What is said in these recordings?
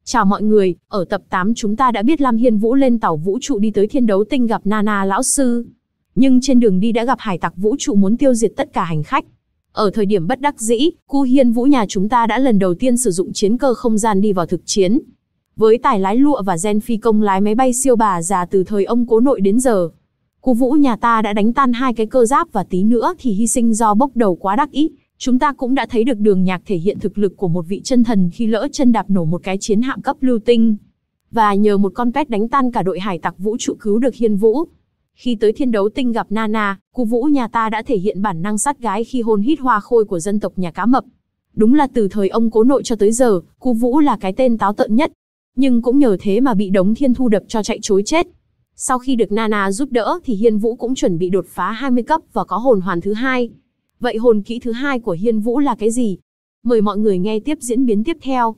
Chào mọi người, ở tập 8 chúng ta đã biết Lam Hiên Vũ lên tàu vũ trụ đi tới Thiên Đấu Tinh gặp Nana lão sư. Nhưng trên đường đi đã gặp hải tặc vũ trụ muốn tiêu diệt tất cả hành khách. Ở thời điểm bất đắc dĩ, Cu Hiên Vũ nhà chúng ta đã lần đầu tiên sử dụng chiến cơ không gian đi vào thực chiến. Với tài lái lụa và gen phi công lái máy bay siêu bà già từ thời ông cố nội đến giờ, Cu Vũ nhà ta đã đánh tan 2 cái cơ giáp và tí nữa thì hy sinh do bốc đầu quá đắc ý. Chúng ta cũng đã thấy được Đường Nhạc thể hiện thực lực của một vị chân thần khi lỡ chân đạp nổ một cái chiến hạm cấp lưu tinh. Và nhờ một con pet đánh tan cả đội hải tặc vũ trụ cứu được Hiên Vũ. Khi tới Thiên Đấu Tinh gặp Nana, Cu Vũ nhà ta đã thể hiện bản năng sát gái khi hôn hít hoa khôi của dân tộc nhà cá mập. Đúng là từ thời ông cố nội cho tới giờ, Cu Vũ là cái tên táo tợn nhất. Nhưng cũng nhờ thế mà bị Đống Thiên Thu đập cho chạy trối chết. Sau khi được Nana giúp đỡ thì Hiên Vũ cũng chuẩn bị đột phá 20 cấp và có hồn hoàn thứ 2. Vậy hồn kỹ thứ 2 của Hiên Vũ là cái gì? Mời mọi người nghe tiếp diễn biến tiếp theo.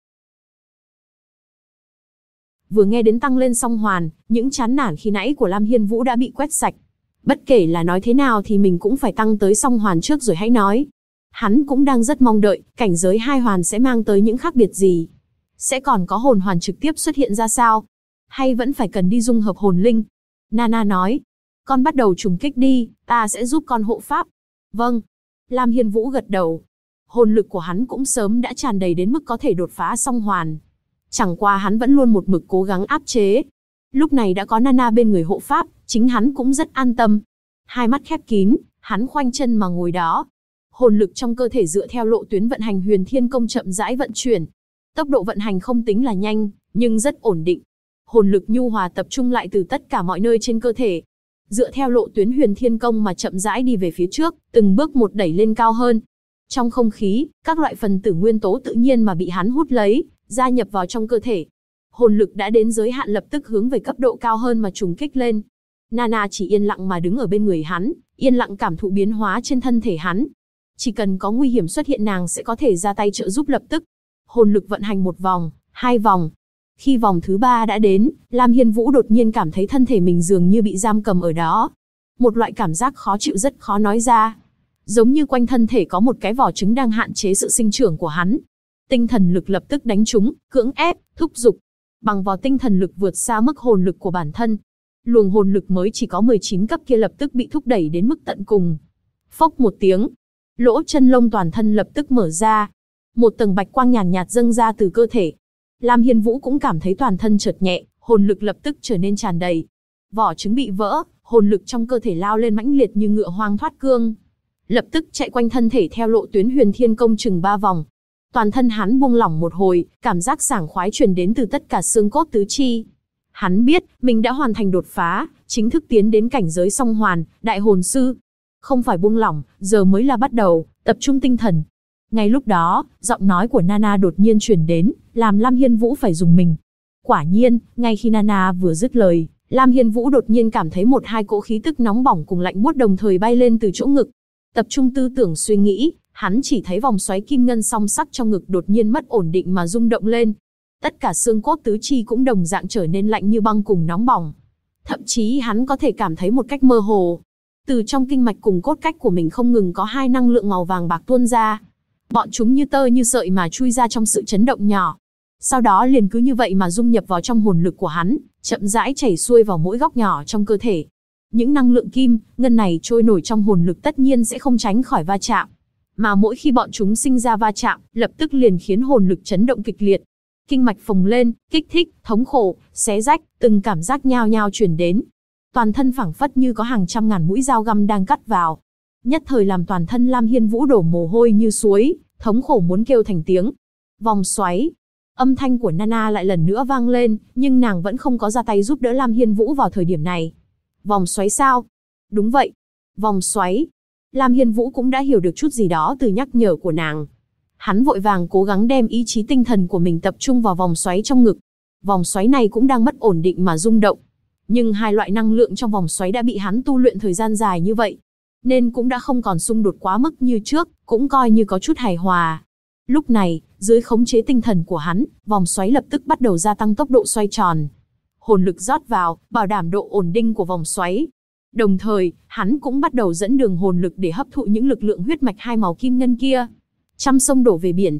Vừa nghe đến tăng lên song hoàn, những chán nản khi nãy của Lam Hiên Vũ đã bị quét sạch. Bất kể là nói thế nào thì mình cũng phải tăng tới song hoàn trước rồi hãy nói. Hắn cũng đang rất mong đợi, cảnh giới 2 hoàn sẽ mang tới những khác biệt gì. Sẽ còn có hồn hoàn trực tiếp xuất hiện ra sao? Hay vẫn phải cần đi dung hợp hồn linh? Nana nói, con bắt đầu trùng kích đi, ta sẽ giúp con hộ pháp. Vâng. Lam Hiên Vũ gật đầu. Hồn lực của hắn cũng sớm đã tràn đầy đến mức có thể đột phá song hoàn. Chẳng qua hắn vẫn luôn một mực cố gắng áp chế. Lúc này đã có Nana bên người hộ pháp, chính hắn cũng rất an tâm. Hai mắt khép kín, hắn khoanh chân mà ngồi đó. Hồn lực trong cơ thể dựa theo lộ tuyến vận hành Huyền Thiên Công chậm rãi vận chuyển. Tốc độ vận hành không tính là nhanh, nhưng rất ổn định. Hồn lực nhu hòa tập trung lại từ tất cả mọi nơi trên cơ thể. Dựa theo lộ tuyến Huyền Thiên Công mà chậm rãi đi về phía trước, từng bước một đẩy lên cao hơn. Trong không khí, các loại phần tử nguyên tố tự nhiên mà bị hắn hút lấy, gia nhập vào trong cơ thể. Hồn lực đã đến giới hạn lập tức hướng về cấp độ cao hơn mà trùng kích lên. Nana chỉ yên lặng mà đứng ở bên người hắn, yên lặng cảm thụ biến hóa trên thân thể hắn. Chỉ cần có nguy hiểm xuất hiện nàng sẽ có thể ra tay trợ giúp lập tức. Hồn lực vận hành 1 vòng, 2 vòng. Khi vòng thứ 3 đã đến, Lam Hiên Vũ đột nhiên cảm thấy thân thể mình dường như bị giam cầm ở đó. Một loại cảm giác khó chịu rất khó nói ra. Giống như quanh thân thể có một cái vỏ trứng đang hạn chế sự sinh trưởng của hắn. Tinh thần lực lập tức đánh trúng, cưỡng ép, thúc giục. Bằng vào tinh thần lực vượt xa mức hồn lực của bản thân. Luồng hồn lực mới chỉ có 19 cấp kia lập tức bị thúc đẩy đến mức tận cùng. Phốc một tiếng. Lỗ chân lông toàn thân lập tức mở ra. Một tầng bạch quang nhàn nhạt dâng ra từ cơ thể. Lam Hiên Vũ cũng cảm thấy toàn thân chợt nhẹ, hồn lực lập tức trở nên tràn đầy. Vỏ trứng bị vỡ, hồn lực trong cơ thể lao lên mãnh liệt như ngựa hoang thoát cương. Lập tức chạy quanh thân thể theo lộ tuyến Huyền Thiên Công chừng 3 vòng. Toàn thân hắn buông lỏng một hồi, cảm giác sảng khoái truyền đến từ tất cả xương cốt tứ chi. Hắn biết, mình đã hoàn thành đột phá, chính thức tiến đến cảnh giới song hoàn, đại hồn sư. Không phải buông lỏng, giờ mới là bắt đầu, tập trung tinh thần. Ngay lúc đó, giọng nói của Nana đột nhiên truyền đến, làm Lam Hiên Vũ phải rùng mình. Quả nhiên, ngay khi Nana vừa dứt lời, Lam Hiên Vũ đột nhiên cảm thấy 1-2 cỗ khí tức nóng bỏng cùng lạnh buốt đồng thời bay lên từ chỗ ngực. Tập trung tư tưởng suy nghĩ, hắn chỉ thấy vòng xoáy kim ngân song sắc trong ngực đột nhiên mất ổn định mà rung động lên. Tất cả xương cốt tứ chi cũng đồng dạng trở nên lạnh như băng cùng nóng bỏng. Thậm chí hắn có thể cảm thấy một cách mơ hồ. Từ trong kinh mạch cùng cốt cách của mình không ngừng có 2 năng lượng màu vàng bạc tuôn ra. Bọn chúng như tơ như sợi mà chui ra trong sự chấn động nhỏ. Sau đó liền cứ như vậy mà dung nhập vào trong hồn lực của hắn, chậm rãi chảy xuôi vào mỗi góc nhỏ trong cơ thể. Những năng lượng kim, ngân này trôi nổi trong hồn lực tất nhiên sẽ không tránh khỏi va chạm. Mà mỗi khi bọn chúng sinh ra va chạm, lập tức liền khiến hồn lực chấn động kịch liệt. Kinh mạch phồng lên, kích thích, thống khổ, xé rách, từng cảm giác nhao nhao truyền đến. Toàn thân phảng phất như có hàng trăm ngàn mũi dao găm đang cắt vào. Nhất thời làm toàn thân Lam Hiên Vũ đổ mồ hôi như suối, thống khổ muốn kêu thành tiếng. Vòng xoáy. Âm thanh của Nana lại lần nữa vang lên, nhưng nàng vẫn không có ra tay giúp đỡ Lam Hiên Vũ vào thời điểm này. Vòng xoáy sao? Đúng vậy. Vòng xoáy. Lam Hiên Vũ cũng đã hiểu được chút gì đó từ nhắc nhở của nàng. Hắn vội vàng cố gắng đem ý chí tinh thần của mình tập trung vào vòng xoáy trong ngực. Vòng xoáy này cũng đang mất ổn định mà rung động. Nhưng 2 loại năng lượng trong vòng xoáy đã bị hắn tu luyện thời gian dài như vậy, nên cũng đã không còn xung đột quá mức như trước, cũng coi như có chút hài hòa. Lúc này, dưới khống chế tinh thần của hắn, vòng xoáy lập tức bắt đầu gia tăng tốc độ xoay tròn. Hồn lực rót vào, bảo đảm độ ổn định của vòng xoáy. Đồng thời, hắn cũng bắt đầu dẫn đường hồn lực để hấp thụ những lực lượng huyết mạch 2 màu kim ngân kia. Trăm sông đổ về biển.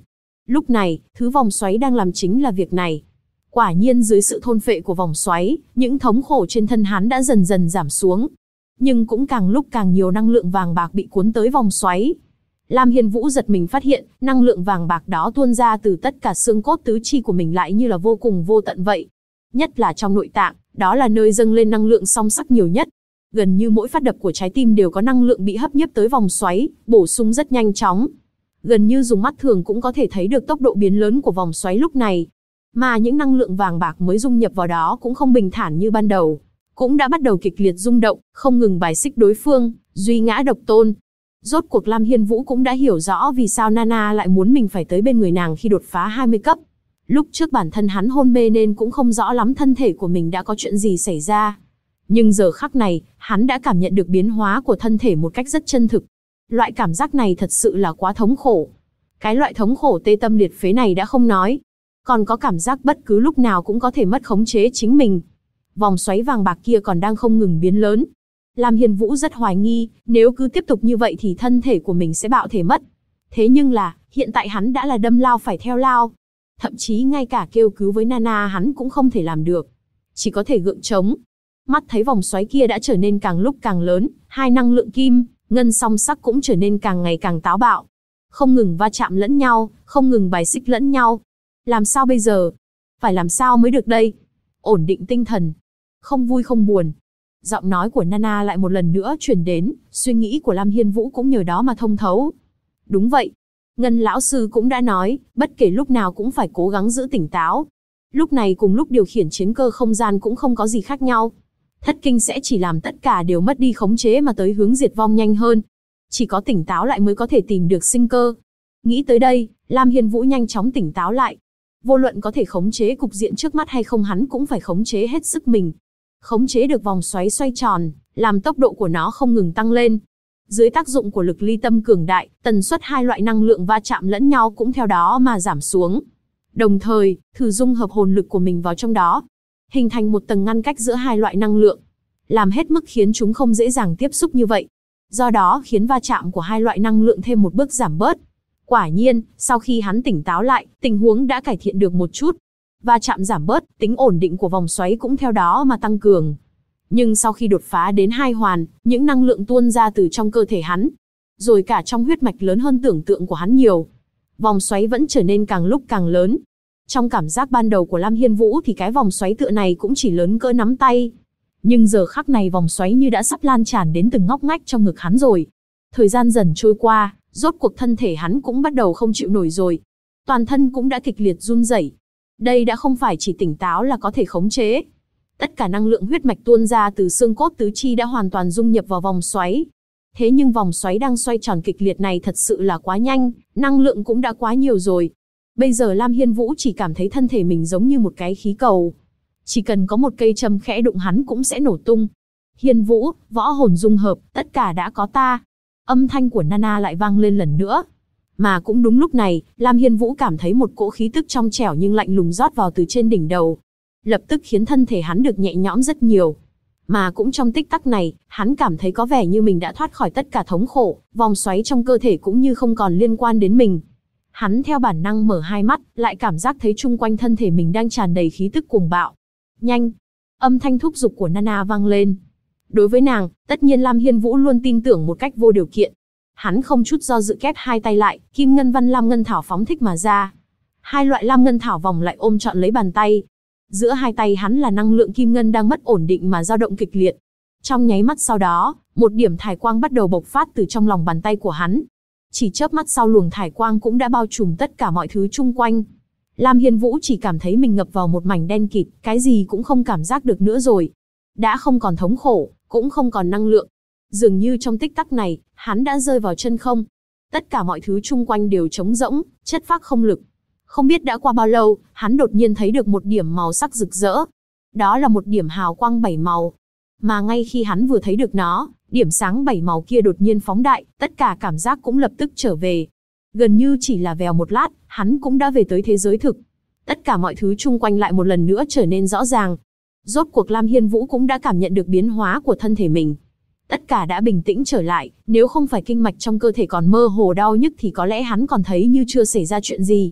Lúc này, thứ vòng xoáy đang làm chính là việc này. Quả nhiên dưới sự thôn phệ của vòng xoáy, những thống khổ trên thân hắn đã dần dần giảm xuống. Nhưng cũng càng lúc càng nhiều năng lượng vàng bạc bị cuốn tới vòng xoáy. Lam Hiên Vũ giật mình phát hiện, năng lượng vàng bạc đó tuôn ra từ tất cả xương cốt tứ chi của mình lại như là vô cùng vô tận vậy. Nhất là trong nội tạng, đó là nơi dâng lên năng lượng song sắc nhiều nhất. Gần như mỗi phát đập của trái tim đều có năng lượng bị hấp nhiếp tới vòng xoáy, bổ sung rất nhanh chóng. Gần như dùng mắt thường cũng có thể thấy được tốc độ biến lớn của vòng xoáy lúc này. Mà những năng lượng vàng bạc mới dung nhập vào đó cũng không bình thản như ban đầu. Cũng đã bắt đầu kịch liệt rung động, không ngừng bài xích đối phương, duy ngã độc tôn. Rốt cuộc Lam Hiên Vũ cũng đã hiểu rõ vì sao Nana lại muốn mình phải tới bên người nàng khi đột phá 20 cấp. Lúc trước bản thân hắn hôn mê nên cũng không rõ lắm thân thể của mình đã có chuyện gì xảy ra. Nhưng giờ khắc này, hắn đã cảm nhận được biến hóa của thân thể một cách rất chân thực. Loại cảm giác này thật sự là quá thống khổ. Cái loại thống khổ tê tâm liệt phế này đã không nói. Còn có cảm giác bất cứ lúc nào cũng có thể mất khống chế chính mình. Vòng xoáy vàng bạc kia còn đang không ngừng biến lớn. Lam Hiên Vũ rất hoài nghi, nếu cứ tiếp tục như vậy thì thân thể của mình sẽ bạo thể mất. Thế nhưng là, hiện tại hắn đã là đâm lao phải theo lao. Thậm chí ngay cả kêu cứu với Nana hắn cũng không thể làm được. Chỉ có thể gượng chống. Mắt thấy vòng xoáy kia đã trở nên càng lúc càng lớn, hai năng lượng kim, ngân song sắc cũng trở nên càng ngày càng táo bạo. Không ngừng va chạm lẫn nhau, không ngừng bài xích lẫn nhau. Làm sao bây giờ? Phải làm sao mới được đây? Ổn định tinh thần. Không vui không buồn. Giọng nói của Nana lại một lần nữa truyền đến, suy nghĩ của Lam Hiên Vũ cũng nhờ đó mà thông thấu. Đúng vậy. Ngân lão sư cũng đã nói, bất kể lúc nào cũng phải cố gắng giữ tỉnh táo. Lúc này cùng lúc điều khiển chiến cơ không gian cũng không có gì khác nhau. Thất kinh sẽ chỉ làm tất cả đều mất đi khống chế mà tới hướng diệt vong nhanh hơn. Chỉ có tỉnh táo lại mới có thể tìm được sinh cơ. Nghĩ tới đây, Lam Hiên Vũ nhanh chóng tỉnh táo lại. Vô luận có thể khống chế cục diện trước mắt hay không hắn cũng phải khống chế hết sức mình. Khống chế được vòng xoáy xoay tròn, làm tốc độ của nó không ngừng tăng lên. Dưới tác dụng của lực ly tâm cường đại, tần suất hai loại năng lượng va chạm lẫn nhau cũng theo đó mà giảm xuống. Đồng thời, thử dung hợp hồn lực của mình vào trong đó, hình thành một tầng ngăn cách giữa hai loại năng lượng, làm hết mức khiến chúng không dễ dàng tiếp xúc như vậy. Do đó khiến va chạm của hai loại năng lượng thêm một bước giảm bớt. Quả nhiên, sau khi hắn tỉnh táo lại, tình huống đã cải thiện được một chút. Va chạm giảm bớt, tính ổn định của vòng xoáy cũng theo đó mà tăng cường. Nhưng sau khi đột phá đến 2 hoàn, những năng lượng tuôn ra từ trong cơ thể hắn, rồi cả trong huyết mạch lớn hơn tưởng tượng của hắn nhiều. Vòng xoáy vẫn trở nên càng lúc càng lớn. Trong cảm giác ban đầu của Lam Hiên Vũ thì cái vòng xoáy tựa này cũng chỉ lớn cỡ nắm tay. Nhưng giờ khắc này vòng xoáy như đã sắp lan tràn đến từng ngóc ngách trong ngực hắn rồi. Thời gian dần trôi qua, rốt cuộc thân thể hắn cũng bắt đầu không chịu nổi rồi. Toàn thân cũng đã kịch liệt run rẩy. Đây đã không phải chỉ tỉnh táo là có thể khống chế. Tất cả năng lượng huyết mạch tuôn ra từ xương cốt tứ chi đã hoàn toàn dung nhập vào vòng xoáy. Thế nhưng vòng xoáy đang xoay tròn kịch liệt này thật sự là quá nhanh, năng lượng cũng đã quá nhiều rồi. Bây giờ Lam Hiên Vũ chỉ cảm thấy thân thể mình giống như một cái khí cầu. Chỉ cần có một cây châm khẽ đụng hắn cũng sẽ nổ tung. Hiên Vũ, võ hồn dung hợp, tất cả đã có ta. Âm thanh của Nana lại vang lên lần nữa. Mà cũng đúng lúc này, Lam Hiên Vũ cảm thấy một cỗ khí tức trong trẻo nhưng lạnh lùng rót vào từ trên đỉnh đầu. Lập tức khiến thân thể hắn được nhẹ nhõm rất nhiều. Mà cũng trong tích tắc này, hắn cảm thấy có vẻ như mình đã thoát khỏi tất cả thống khổ, vòng xoáy trong cơ thể cũng như không còn liên quan đến mình. Hắn theo bản năng mở hai mắt, lại cảm giác thấy chung quanh thân thể mình đang tràn đầy khí tức cuồng bạo. Nhanh! Âm thanh thúc giục của Nana vang lên. Đối với nàng, tất nhiên Lam Hiên Vũ luôn tin tưởng một cách vô điều kiện. Hắn không chút do dự kép hai tay lại, kim ngân văn lam ngân thảo phóng thích mà ra. Hai loại lam ngân thảo vòng lại ôm trọn lấy bàn tay. Giữa hai tay hắn là năng lượng kim ngân đang mất ổn định mà dao động kịch liệt. Trong nháy mắt sau đó, một điểm thải quang bắt đầu bộc phát từ trong lòng bàn tay của hắn. Chỉ chớp mắt sau luồng thải quang cũng đã bao trùm tất cả mọi thứ chung quanh. Lam Hiên Vũ chỉ cảm thấy mình ngập vào một mảnh đen kịt, cái gì cũng không cảm giác được nữa rồi. Đã không còn thống khổ, cũng không còn năng lượng. Dường như trong tích tắc này, hắn đã rơi vào chân không. Tất cả mọi thứ chung quanh đều trống rỗng, chất phác không lực. Không biết đã qua bao lâu, hắn đột nhiên thấy được một điểm màu sắc rực rỡ. Đó là một điểm hào quang 7 màu. Mà ngay khi hắn vừa thấy được nó, điểm sáng 7 màu kia đột nhiên phóng đại, tất cả cảm giác cũng lập tức trở về. Gần như chỉ là vèo một lát, hắn cũng đã về tới thế giới thực. Tất cả mọi thứ chung quanh lại một lần nữa trở nên rõ ràng. Rốt cuộc Lam Hiên Vũ cũng đã cảm nhận được biến hóa của thân thể mình. Tất cả đã bình tĩnh trở lại, nếu không phải kinh mạch trong cơ thể còn mơ hồ đau nhức thì có lẽ hắn còn thấy như chưa xảy ra chuyện gì.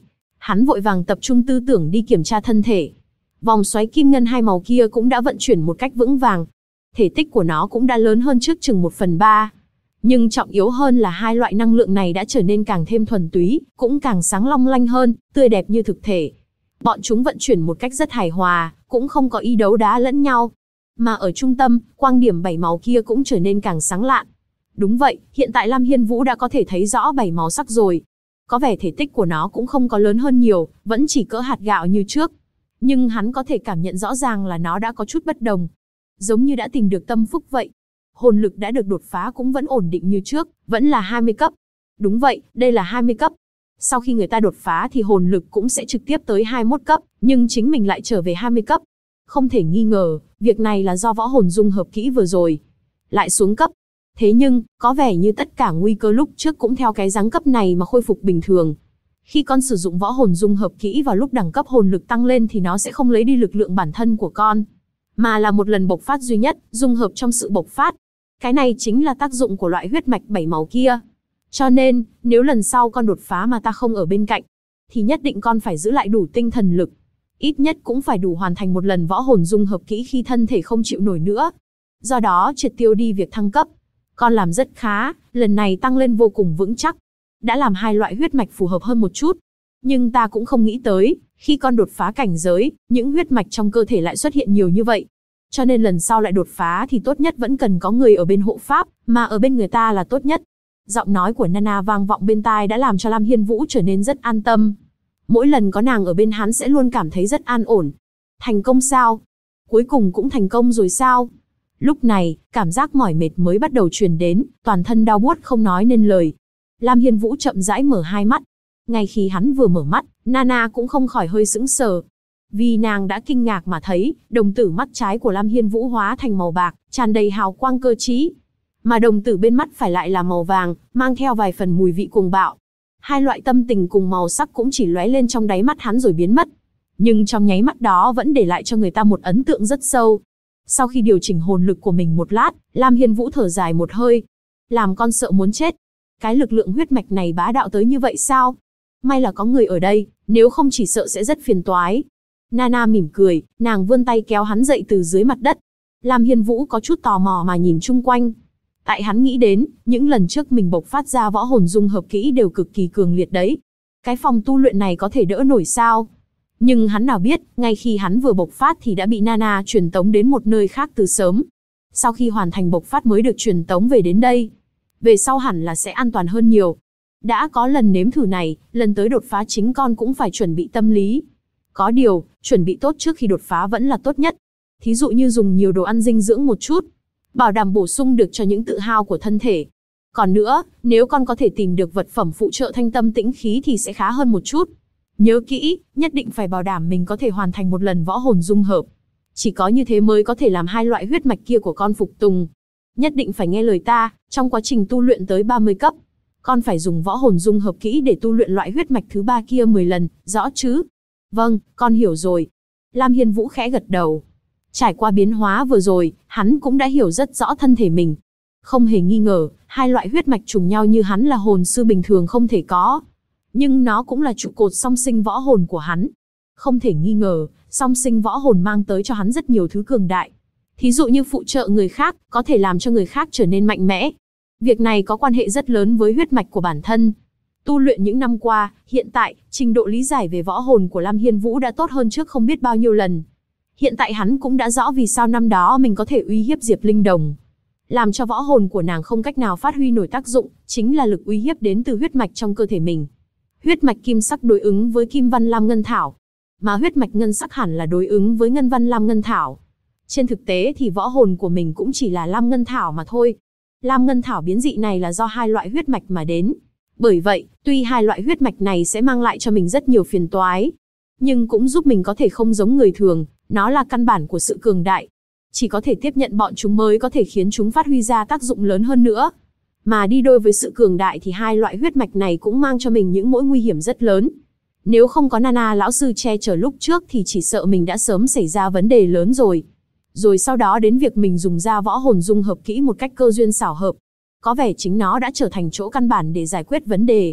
Hắn vội vàng tập trung tư tưởng đi kiểm tra thân thể. Vòng xoáy kim ngân hai màu kia cũng đã vận chuyển một cách vững vàng. Thể tích của nó cũng đã lớn hơn trước chừng 1/3. Nhưng trọng yếu hơn là hai loại năng lượng này đã trở nên càng thêm thuần túy, cũng càng sáng long lanh hơn, tươi đẹp như thực thể. Bọn chúng vận chuyển một cách rất hài hòa, cũng không có ý đấu đá lẫn nhau. Mà ở trung tâm, quang điểm 7 màu kia cũng trở nên càng sáng lạn. Đúng vậy, hiện tại Lam Hiên Vũ đã có thể thấy rõ 7 màu sắc rồi. Có vẻ thể tích của nó cũng không có lớn hơn nhiều, vẫn chỉ cỡ hạt gạo như trước. Nhưng hắn có thể cảm nhận rõ ràng là nó đã có chút bất đồng. Giống như đã tìm được tâm phúc vậy. Hồn lực đã được đột phá cũng vẫn ổn định như trước, vẫn là 20 cấp. Đúng vậy, đây là 20 cấp. Sau khi người ta đột phá thì hồn lực cũng sẽ trực tiếp tới 21 cấp, nhưng chính mình lại trở về 20 cấp. Không thể nghi ngờ, việc này là do võ hồn dung hợp kỹ vừa rồi. Lại xuống cấp. Thế nhưng, có vẻ như tất cả nguy cơ lúc trước cũng theo cái dáng cấp này mà khôi phục bình thường. Khi con sử dụng võ hồn dung hợp kỹ vào lúc đẳng cấp hồn lực tăng lên thì nó sẽ không lấy đi lực lượng bản thân của con, mà là một lần bộc phát duy nhất, dung hợp trong sự bộc phát. Cái này chính là tác dụng của loại huyết mạch 7 màu kia. Cho nên, nếu lần sau con đột phá mà ta không ở bên cạnh, thì nhất định con phải giữ lại đủ tinh thần lực. Ít nhất cũng phải đủ hoàn thành một lần võ hồn dung hợp kỹ khi thân thể không chịu nổi nữa. Do đó triệt tiêu đi việc thăng cấp. Con làm rất khá, lần này tăng lên vô cùng vững chắc. Đã làm hai loại huyết mạch phù hợp hơn một chút. Nhưng ta cũng không nghĩ tới, khi con đột phá cảnh giới, những huyết mạch trong cơ thể lại xuất hiện nhiều như vậy. Cho nên lần sau lại đột phá thì tốt nhất vẫn cần có người ở bên hộ pháp, mà ở bên người ta là tốt nhất. Giọng nói của Nana vang vọng bên tai đã làm cho Lam Hiên Vũ trở nên rất an tâm. Mỗi lần có nàng ở bên hắn sẽ luôn cảm thấy rất an ổn. Thành công sao? Cuối cùng cũng thành công rồi sao? Lúc này, cảm giác mỏi mệt mới bắt đầu truyền đến, toàn thân đau buốt không nói nên lời. Lam Hiên Vũ chậm rãi mở hai mắt. Ngay khi hắn vừa mở mắt, Nana cũng không khỏi hơi sững sờ. Vì nàng đã kinh ngạc mà thấy, đồng tử mắt trái của Lam Hiên Vũ hóa thành màu bạc, tràn đầy hào quang cơ trí. Mà đồng tử bên mắt phải lại là màu vàng, mang theo vài phần mùi vị cuồng bạo. Hai loại tâm tình cùng màu sắc cũng chỉ lóe lên trong đáy mắt hắn rồi biến mất. Nhưng trong nháy mắt đó vẫn để lại cho người ta một ấn tượng rất sâu. Sau khi điều chỉnh hồn lực của mình một lát, Lam Hiên Vũ thở dài một hơi. Làm con sợ muốn chết. Cái lực lượng huyết mạch này bá đạo tới như vậy sao? May là có người ở đây, nếu không chỉ sợ sẽ rất phiền toái. Nana mỉm cười, nàng vươn tay kéo hắn dậy từ dưới mặt đất. Lam Hiên Vũ có chút tò mò mà nhìn chung quanh. Tại hắn nghĩ đến, những lần trước mình bộc phát ra võ hồn dung hợp kỹ đều cực kỳ cường liệt đấy. Cái phòng tu luyện này có thể đỡ nổi sao? Nhưng hắn nào biết, ngay khi hắn vừa bộc phát thì đã bị Nana truyền tống đến một nơi khác từ sớm. Sau khi hoàn thành bộc phát mới được truyền tống về đến đây. Về sau hẳn là sẽ an toàn hơn nhiều. Đã có lần nếm thử này, lần tới đột phá chính con cũng phải chuẩn bị tâm lý. Có điều, chuẩn bị tốt trước khi đột phá vẫn là tốt nhất. Thí dụ như dùng nhiều đồ ăn dinh dưỡng một chút, bảo đảm bổ sung được cho những tự hao của thân thể. Còn nữa, nếu con có thể tìm được vật phẩm phụ trợ thanh tâm tĩnh khí thì sẽ khá hơn một chút. Nhớ kỹ, nhất định phải bảo đảm mình có thể hoàn thành một lần võ hồn dung hợp. Chỉ có như thế mới có thể làm hai loại huyết mạch kia của con phục tùng. Nhất định phải nghe lời ta, trong quá trình tu luyện tới 30 cấp. Con phải dùng võ hồn dung hợp kỹ để tu luyện loại huyết mạch thứ 3 kia 10 lần, rõ chứ? Vâng, con hiểu rồi. Lam Hiên Vũ khẽ gật đầu. Trải qua biến hóa vừa rồi, hắn cũng đã hiểu rất rõ thân thể mình. Không hề nghi ngờ, hai loại huyết mạch trùng nhau như hắn là hồn sư bình thường không thể có. Nhưng nó cũng là trụ cột song sinh võ hồn của hắn. Không thể nghi ngờ, song sinh võ hồn mang tới cho hắn rất nhiều thứ cường đại. Thí dụ như phụ trợ người khác, có thể làm cho người khác trở nên mạnh mẽ. Việc này có quan hệ rất lớn với huyết mạch của bản thân. Tu luyện những năm qua, hiện tại, trình độ lý giải về võ hồn của Lam Hiên Vũ đã tốt hơn trước không biết bao nhiêu lần. Hiện tại hắn cũng đã rõ vì sao năm đó mình có thể uy hiếp Diệp Linh Đồng. Làm cho võ hồn của nàng không cách nào phát huy nổi tác dụng, chính là lực uy hiếp đến từ huyết mạch trong cơ thể mình. Huyết mạch kim sắc đối ứng với kim văn lam ngân thảo, mà huyết mạch ngân sắc hẳn là đối ứng với ngân văn lam ngân thảo. Trên thực tế thì võ hồn của mình cũng chỉ là lam ngân thảo mà thôi. Lam ngân thảo biến dị này là do hai loại huyết mạch mà đến. Bởi vậy, tuy hai loại huyết mạch này sẽ mang lại cho mình rất nhiều phiền toái, nhưng cũng giúp mình có thể không giống người thường, nó là căn bản của sự cường đại. Chỉ có thể tiếp nhận bọn chúng mới có thể khiến chúng phát huy ra tác dụng lớn hơn nữa. Mà đi đôi với sự cường đại thì hai loại huyết mạch này cũng mang cho mình những mối nguy hiểm rất lớn. Nếu không có Nana lão sư che chở lúc trước thì chỉ sợ mình đã sớm xảy ra vấn đề lớn rồi. Rồi sau đó đến việc mình dùng ra võ hồn dung hợp kỹ một cách cơ duyên xảo hợp. Có vẻ chính nó đã trở thành chỗ căn bản để giải quyết vấn đề.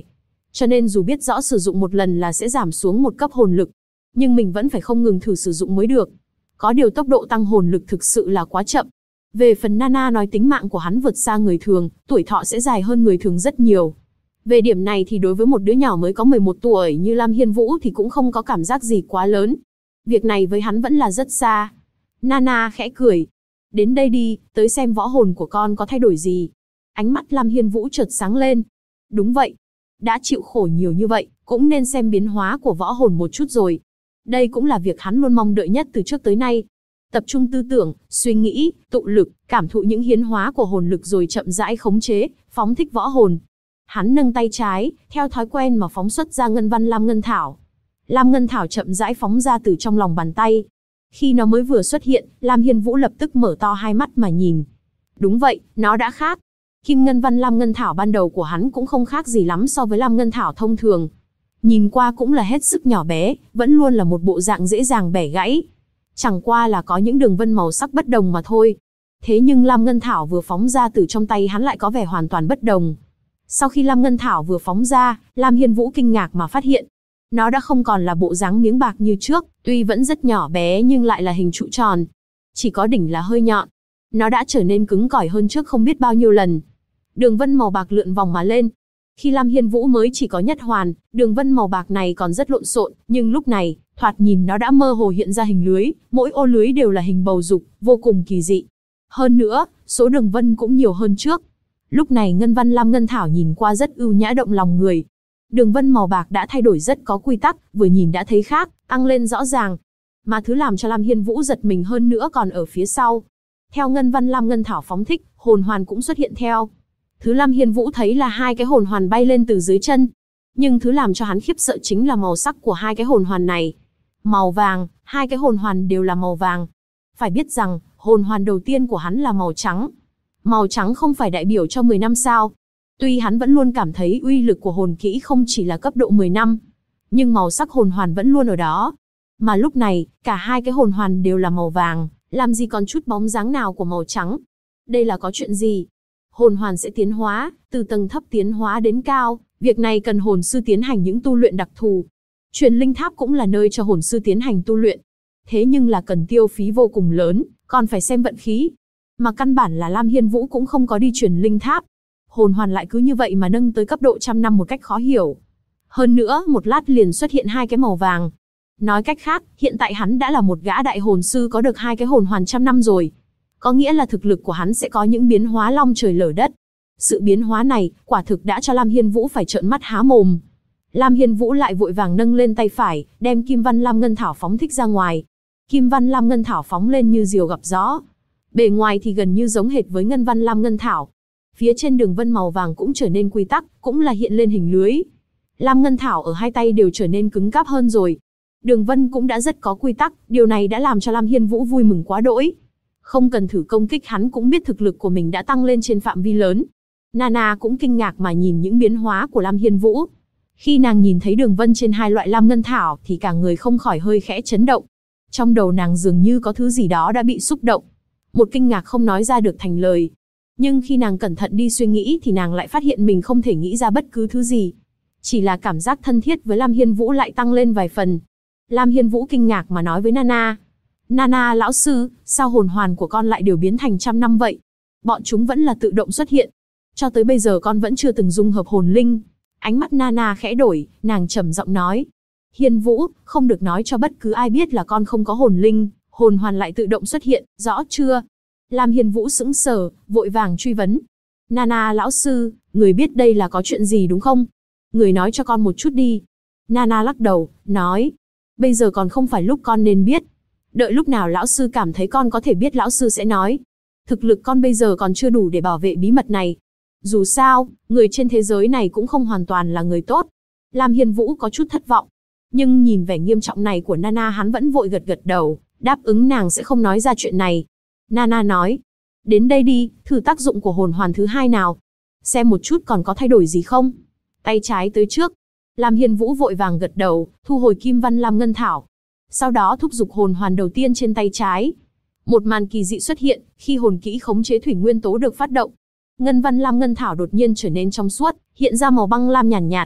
Cho nên dù biết rõ sử dụng một lần là sẽ giảm xuống một cấp hồn lực, nhưng mình vẫn phải không ngừng thử sử dụng mới được. Có điều tốc độ tăng hồn lực thực sự là quá chậm. Về phần Nana nói tính mạng của hắn vượt xa người thường, tuổi thọ sẽ dài hơn người thường rất nhiều. Về điểm này thì đối với một đứa nhỏ mới có 11 tuổi như Lam Hiên Vũ thì cũng không có cảm giác gì quá lớn. Việc này với hắn vẫn là rất xa. Nana khẽ cười. Đến đây đi, tới xem võ hồn của con có thay đổi gì. Ánh mắt Lam Hiên Vũ chợt sáng lên. Đúng vậy. Đã chịu khổ nhiều như vậy, cũng nên xem biến hóa của võ hồn một chút rồi. Đây cũng là việc hắn luôn mong đợi nhất từ trước tới nay. Tập trung tư tưởng, suy nghĩ, tụ lực, cảm thụ những hiến hóa của hồn lực rồi chậm rãi khống chế, phóng thích võ hồn. Hắn nâng tay trái, theo thói quen mà phóng xuất ra ngân văn Lam Ngân Thảo. Lam Ngân Thảo chậm rãi phóng ra từ trong lòng bàn tay. Khi nó mới vừa xuất hiện, Lam Hiên Vũ lập tức mở to hai mắt mà nhìn. Đúng vậy, nó đã khác. Kim ngân văn Lam Ngân Thảo ban đầu của hắn cũng không khác gì lắm so với Lam Ngân Thảo thông thường. Nhìn qua cũng là hết sức nhỏ bé, vẫn luôn là một bộ dạng dễ dàng bẻ gãy. Chẳng qua là có những đường vân màu sắc bất đồng mà thôi. Thế nhưng Lam Ngân Thảo vừa phóng ra từ trong tay hắn lại có vẻ hoàn toàn bất đồng. Sau khi Lam Ngân Thảo vừa phóng ra, Lam Hiên Vũ kinh ngạc mà phát hiện. Nó đã không còn là bộ dáng miếng bạc như trước, tuy vẫn rất nhỏ bé nhưng lại là hình trụ tròn. Chỉ có đỉnh là hơi nhọn. Nó đã trở nên cứng cỏi hơn trước không biết bao nhiêu lần. Đường vân màu bạc lượn vòng mà lên. Khi Lam Hiên Vũ mới chỉ có nhất hoàn, đường vân màu bạc này còn rất lộn xộn, nhưng lúc này, thoạt nhìn nó đã mơ hồ hiện ra hình lưới, mỗi ô lưới đều là hình bầu dục, vô cùng kỳ dị. Hơn nữa, số đường vân cũng nhiều hơn trước. Lúc này ngân văn Lam Ngân Thảo nhìn qua rất ưu nhã động lòng người. Đường vân màu bạc đã thay đổi rất có quy tắc, vừa nhìn đã thấy khác, tăng lên rõ ràng. Mà thứ làm cho Lam Hiên Vũ giật mình hơn nữa còn ở phía sau. Theo ngân văn Lam Ngân Thảo phóng thích, hồn hoàn cũng xuất hiện theo. Thứ Lam Hiên Vũ thấy là hai cái hồn hoàn bay lên từ dưới chân. Nhưng thứ làm cho hắn khiếp sợ chính là màu sắc của hai cái hồn hoàn này. Màu vàng, hai cái hồn hoàn đều là màu vàng. Phải biết rằng, hồn hoàn đầu tiên của hắn là màu trắng. Màu trắng không phải đại biểu cho 10 năm sao. Tuy hắn vẫn luôn cảm thấy uy lực của hồn kỹ không chỉ là cấp độ 10 năm, nhưng màu sắc hồn hoàn vẫn luôn ở đó. Mà lúc này, cả hai cái hồn hoàn đều là màu vàng, làm gì còn chút bóng dáng nào của màu trắng. Đây là có chuyện gì? Hồn hoàn sẽ tiến hóa, từ tầng thấp tiến hóa đến cao, việc này cần hồn sư tiến hành những tu luyện đặc thù. Truyền linh tháp cũng là nơi cho hồn sư tiến hành tu luyện. Thế nhưng là cần tiêu phí vô cùng lớn, còn phải xem vận khí. Mà căn bản là Lam Hiên Vũ cũng không có đi truyền linh tháp. Hồn hoàn lại cứ như vậy mà nâng tới cấp độ 100 năm một cách khó hiểu. Hơn nữa, một lát liền xuất hiện hai cái màu vàng. Nói cách khác, hiện tại hắn đã là một gã đại hồn sư có được hai cái hồn hoàn 100 năm rồi. Có nghĩa là thực lực của hắn sẽ có những biến hóa long trời lở đất. Sự biến hóa này, quả thực đã cho Lam Hiên Vũ phải trợn mắt há mồm. Lam Hiên Vũ lại vội vàng nâng lên tay phải, đem Kim Văn Lam Ngân Thảo phóng thích ra ngoài. Kim Văn Lam Ngân Thảo phóng lên như diều gặp gió. Bề ngoài thì gần như giống hệt với Ngân Văn Lam Ngân Thảo. Phía trên đường vân màu vàng cũng trở nên quy tắc, cũng là hiện lên hình lưới. Lam Ngân Thảo ở hai tay đều trở nên cứng cáp hơn rồi. Đường vân cũng đã rất có quy tắc, điều này đã làm cho Lam Hiên Vũ vui mừng quá đỗi. Không cần thử công kích hắn cũng biết thực lực của mình đã tăng lên trên phạm vi lớn. Nana cũng kinh ngạc mà nhìn những biến hóa của Lam Hiên Vũ. Khi nàng nhìn thấy đường vân trên hai loại Lam Ngân Thảo thì cả người không khỏi hơi khẽ chấn động. Trong đầu nàng dường như có thứ gì đó đã bị xúc động. Một kinh ngạc không nói ra được thành lời. Nhưng khi nàng cẩn thận đi suy nghĩ thì nàng lại phát hiện mình không thể nghĩ ra bất cứ thứ gì. Chỉ là cảm giác thân thiết với Lam Hiên Vũ lại tăng lên vài phần. Lam Hiên Vũ kinh ngạc mà nói với Nana. Nana lão sư, sao hồn hoàn của con lại đều biến thành 100 năm vậy? Bọn chúng vẫn là tự động xuất hiện. Cho tới bây giờ con vẫn chưa từng dung hợp hồn linh. Ánh mắt Nana khẽ đổi, nàng trầm giọng nói. Hiên Vũ, không được nói cho bất cứ ai biết là con không có hồn linh, hồn hoàn lại tự động xuất hiện, rõ chưa? Lam Hiên Vũ sững sờ, vội vàng truy vấn. Nana lão sư, người biết đây là có chuyện gì đúng không? Người nói cho con một chút đi. Nana lắc đầu, nói. Bây giờ còn không phải lúc con nên biết. Đợi lúc nào lão sư cảm thấy con có thể biết lão sư sẽ nói. Thực lực con bây giờ còn chưa đủ để bảo vệ bí mật này. Dù sao, người trên thế giới này cũng không hoàn toàn là người tốt. Lam Hiên Vũ có chút thất vọng. Nhưng nhìn vẻ nghiêm trọng này của Nana hắn vẫn vội gật gật đầu, đáp ứng nàng sẽ không nói ra chuyện này. Nana nói, đến đây đi, thử tác dụng của hồn hoàn thứ hai nào. Xem một chút còn có thay đổi gì không. Tay trái tới trước. Lam Hiên Vũ vội vàng gật đầu, thu hồi Kim Văn Lam Ngân Thảo. Sau đó thúc giục hồn hoàn đầu tiên trên tay trái. Một màn kỳ dị xuất hiện, khi hồn kỹ khống chế thủy nguyên tố được phát động. Ngân Văn Lam Ngân Thảo đột nhiên trở nên trong suốt, hiện ra màu băng lam nhàn nhạt.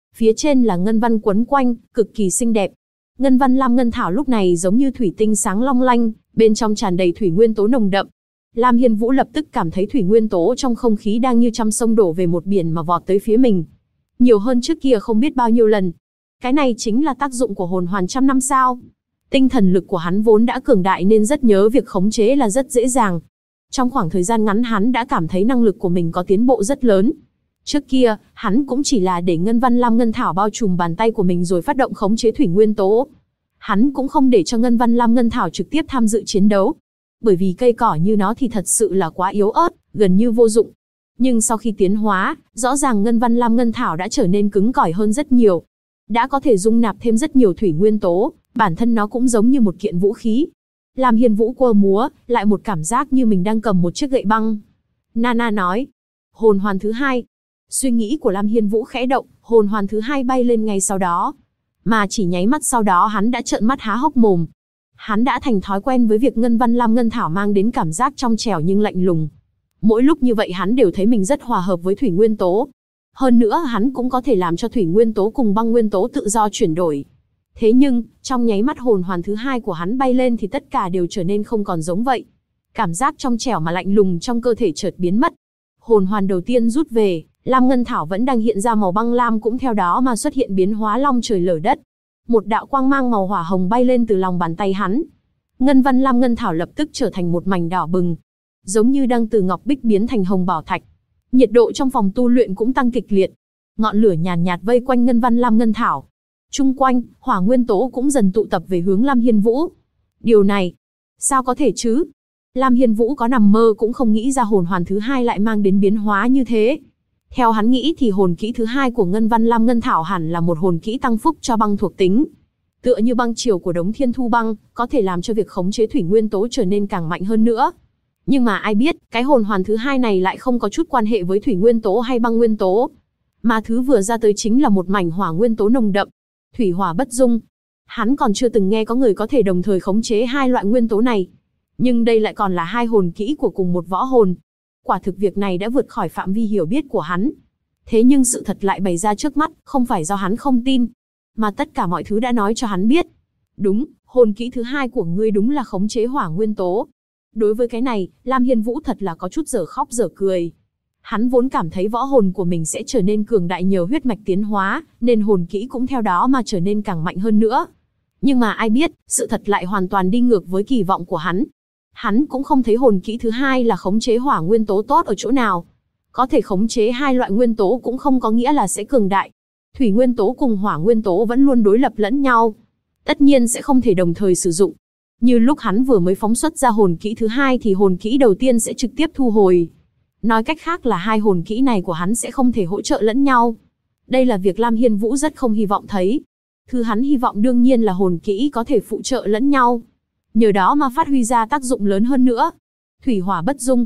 Phía trên là ngân văn quấn quanh, cực kỳ xinh đẹp. Ngân văn lam ngân thảo lúc này giống như thủy tinh sáng long lanh, bên trong tràn đầy thủy nguyên tố nồng đậm. Lam Hiên Vũ lập tức cảm thấy thủy nguyên tố trong không khí đang như trăm sông đổ về một biển mà vọt tới phía mình. Nhiều hơn trước kia không biết bao nhiêu lần. Cái này chính là tác dụng của hồn hoàn trăm năm sao? Tinh thần lực của hắn vốn đã cường đại nên rất nhớ việc khống chế là rất dễ dàng. Trong khoảng thời gian ngắn hắn đã cảm thấy năng lực của mình có tiến bộ rất lớn. Trước kia, hắn cũng chỉ là để ngân văn lam ngân thảo bao trùm bàn tay của mình rồi phát động khống chế thủy nguyên tố. Hắn cũng không để cho ngân văn lam ngân thảo trực tiếp tham dự chiến đấu. Bởi vì cây cỏ như nó thì thật sự là quá yếu ớt, gần như vô dụng. Nhưng sau khi tiến hóa, rõ ràng ngân văn lam ngân thảo đã trở nên cứng cỏi hơn rất nhiều. Đã có thể dung nạp thêm rất nhiều thủy nguyên tố, bản thân nó cũng giống như một kiện vũ khí. Lam Hiên Vũ quơ múa, lại một cảm giác như mình đang cầm một chiếc gậy băng. Nana nói, hồn hoàn thứ hai. Suy nghĩ của Lam Hiên Vũ khẽ động, hồn hoàn thứ hai bay lên ngay sau đó. Mà chỉ nháy mắt sau đó hắn đã trợn mắt há hốc mồm. Hắn đã thành thói quen với việc ngân văn lam ngân thảo mang đến cảm giác trong trẻo nhưng lạnh lùng. Mỗi lúc như vậy hắn đều thấy mình rất hòa hợp với thủy nguyên tố. Hơn nữa hắn cũng có thể làm cho thủy nguyên tố cùng băng nguyên tố tự do chuyển đổi. Thế nhưng, trong nháy mắt hồn hoàn thứ hai của hắn bay lên thì tất cả đều trở nên không còn giống vậy. Cảm giác trong trẻo mà lạnh lùng trong cơ thể chợt biến mất. Hồn hoàn đầu tiên rút về, lam ngân thảo vẫn đang hiện ra màu băng lam cũng theo đó mà xuất hiện biến hóa long trời lở đất. Một đạo quang mang màu hỏa hồng bay lên từ lòng bàn tay hắn. Ngân văn lam ngân thảo lập tức trở thành một mảnh đỏ bừng, giống như đang từ ngọc bích biến thành hồng bảo thạch. Nhiệt độ trong phòng tu luyện cũng tăng kịch liệt. Ngọn lửa nhàn nhạt vây quanh ngân văn lam ngân thảo. Chung quanh, hỏa nguyên tố cũng dần tụ tập về hướng Lam Hiên Vũ. Điều này, sao có thể chứ? Lam Hiên Vũ có nằm mơ cũng không nghĩ ra hồn hoàn thứ hai lại mang đến biến hóa như thế. Theo hắn nghĩ thì hồn kỹ thứ hai của ngân văn lam ngân thảo hẳn là một hồn kỹ tăng phúc cho băng thuộc tính. Tựa như băng triều của đống thiên thu băng, có thể làm cho việc khống chế thủy nguyên tố trở nên càng mạnh hơn nữa. Nhưng mà ai biết, cái hồn hoàn thứ hai này lại không có chút quan hệ với thủy nguyên tố hay băng nguyên tố. Mà thứ vừa ra tới chính là một mảnh hỏa nguyên tố nồng đậm. Thủy hỏa bất dung. Hắn còn chưa từng nghe có người có thể đồng thời khống chế hai loại nguyên tố này. Nhưng đây lại còn là hai hồn kỹ của cùng một võ hồn. Quả thực việc này đã vượt khỏi phạm vi hiểu biết của hắn. Thế nhưng sự thật lại bày ra trước mắt, không phải do hắn không tin, mà tất cả mọi thứ đã nói cho hắn biết. Đúng, hồn kỹ thứ hai của ngươi đúng là khống chế hỏa nguyên tố. Đối với cái này, Lam Hiên Vũ thật là có chút dở khóc dở cười. Hắn vốn cảm thấy võ hồn của mình sẽ trở nên cường đại nhờ huyết mạch tiến hóa, nên hồn kỹ cũng theo đó mà trở nên càng mạnh hơn nữa. Nhưng mà ai biết, sự thật lại hoàn toàn đi ngược với kỳ vọng của hắn. Hắn cũng không thấy hồn kỹ thứ hai là khống chế hỏa nguyên tố tốt ở chỗ nào. Có thể khống chế hai loại nguyên tố cũng không có nghĩa là sẽ cường đại. Thủy nguyên tố cùng hỏa nguyên tố vẫn luôn đối lập lẫn nhau. Tất nhiên sẽ không thể đồng thời sử dụng. Như lúc hắn vừa mới phóng xuất ra hồn kỹ thứ hai thì hồn kỹ đầu tiên sẽ trực tiếp thu hồi. Nói cách khác là hai hồn kỹ này của hắn sẽ không thể hỗ trợ lẫn nhau. Đây là việc Lam Hiên Vũ rất không hy vọng thấy. Thứ hắn hy vọng đương nhiên là hồn kỹ có thể phụ trợ lẫn nhau. Nhờ đó mà phát huy ra tác dụng lớn hơn nữa. Thủy hỏa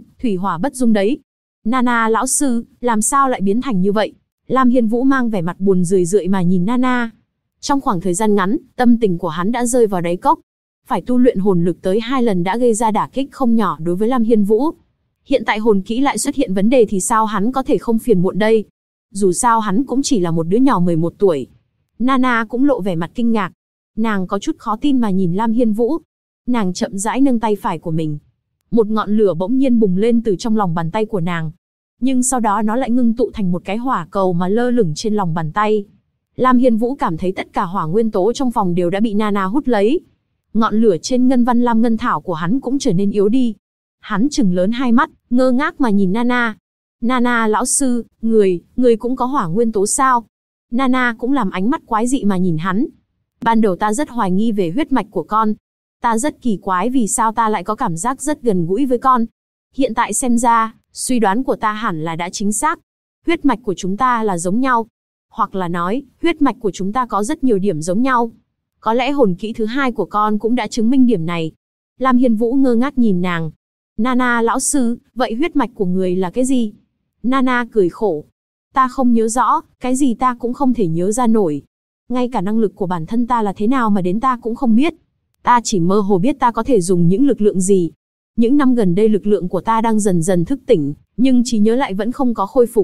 bất dung đấy. Nana lão sư, làm sao lại biến thành như vậy? Lam Hiên Vũ mang vẻ mặt buồn rười rượi mà nhìn Nana. Trong khoảng thời gian ngắn, tâm tình của hắn đã rơi vào đáy cốc. Phải tu luyện hồn lực tới 2 lần đã gây ra đả kích không nhỏ đối với Lam Hiên Vũ. Hiện tại hồn kỹ lại xuất hiện vấn đề thì sao hắn có thể không phiền muộn đây? Dù sao hắn cũng chỉ là một đứa nhỏ 11 tuổi. Nana cũng lộ vẻ mặt kinh ngạc. Nàng có chút khó tin mà nhìn Lam Hiên Vũ. Nàng chậm rãi nâng tay phải của mình. Một ngọn lửa bỗng nhiên bùng lên từ trong lòng bàn tay của nàng. Nhưng sau đó nó lại ngưng tụ thành một cái hỏa cầu mà lơ lửng trên lòng bàn tay. Lam Hiên Vũ cảm thấy tất cả hỏa nguyên tố trong phòng đều đã bị Nana hút lấy. Ngọn lửa trên ngân văn lam ngân thảo của hắn cũng trở nên yếu đi. Hắn trừng lớn hai mắt, ngơ ngác mà nhìn Nana. Nana lão sư, người cũng có hỏa nguyên tố sao? Nana cũng làm ánh mắt quái dị mà nhìn hắn. Ban đầu ta rất hoài nghi về huyết mạch của con. Ta rất kỳ quái vì sao ta lại có cảm giác rất gần gũi với con. Hiện tại xem ra, suy đoán của ta hẳn là đã chính xác. Huyết mạch của chúng ta là giống nhau. Hoặc là nói, huyết mạch của chúng ta có rất nhiều điểm giống nhau. Có lẽ hồn kỹ thứ hai của con cũng đã chứng minh điểm này. Lam Hiên Vũ ngơ ngác nhìn nàng. Nana lão sư, vậy huyết mạch của người là cái gì? Nana cười khổ. Ta không nhớ rõ, cái gì ta cũng không thể nhớ ra nổi. Ngay cả năng lực của bản thân ta là thế nào mà đến ta cũng không biết. Ta chỉ mơ hồ biết ta có thể dùng những lực lượng gì. Những năm gần đây lực lượng của ta đang dần dần thức tỉnh, nhưng trí nhớ lại vẫn không có khôi phục.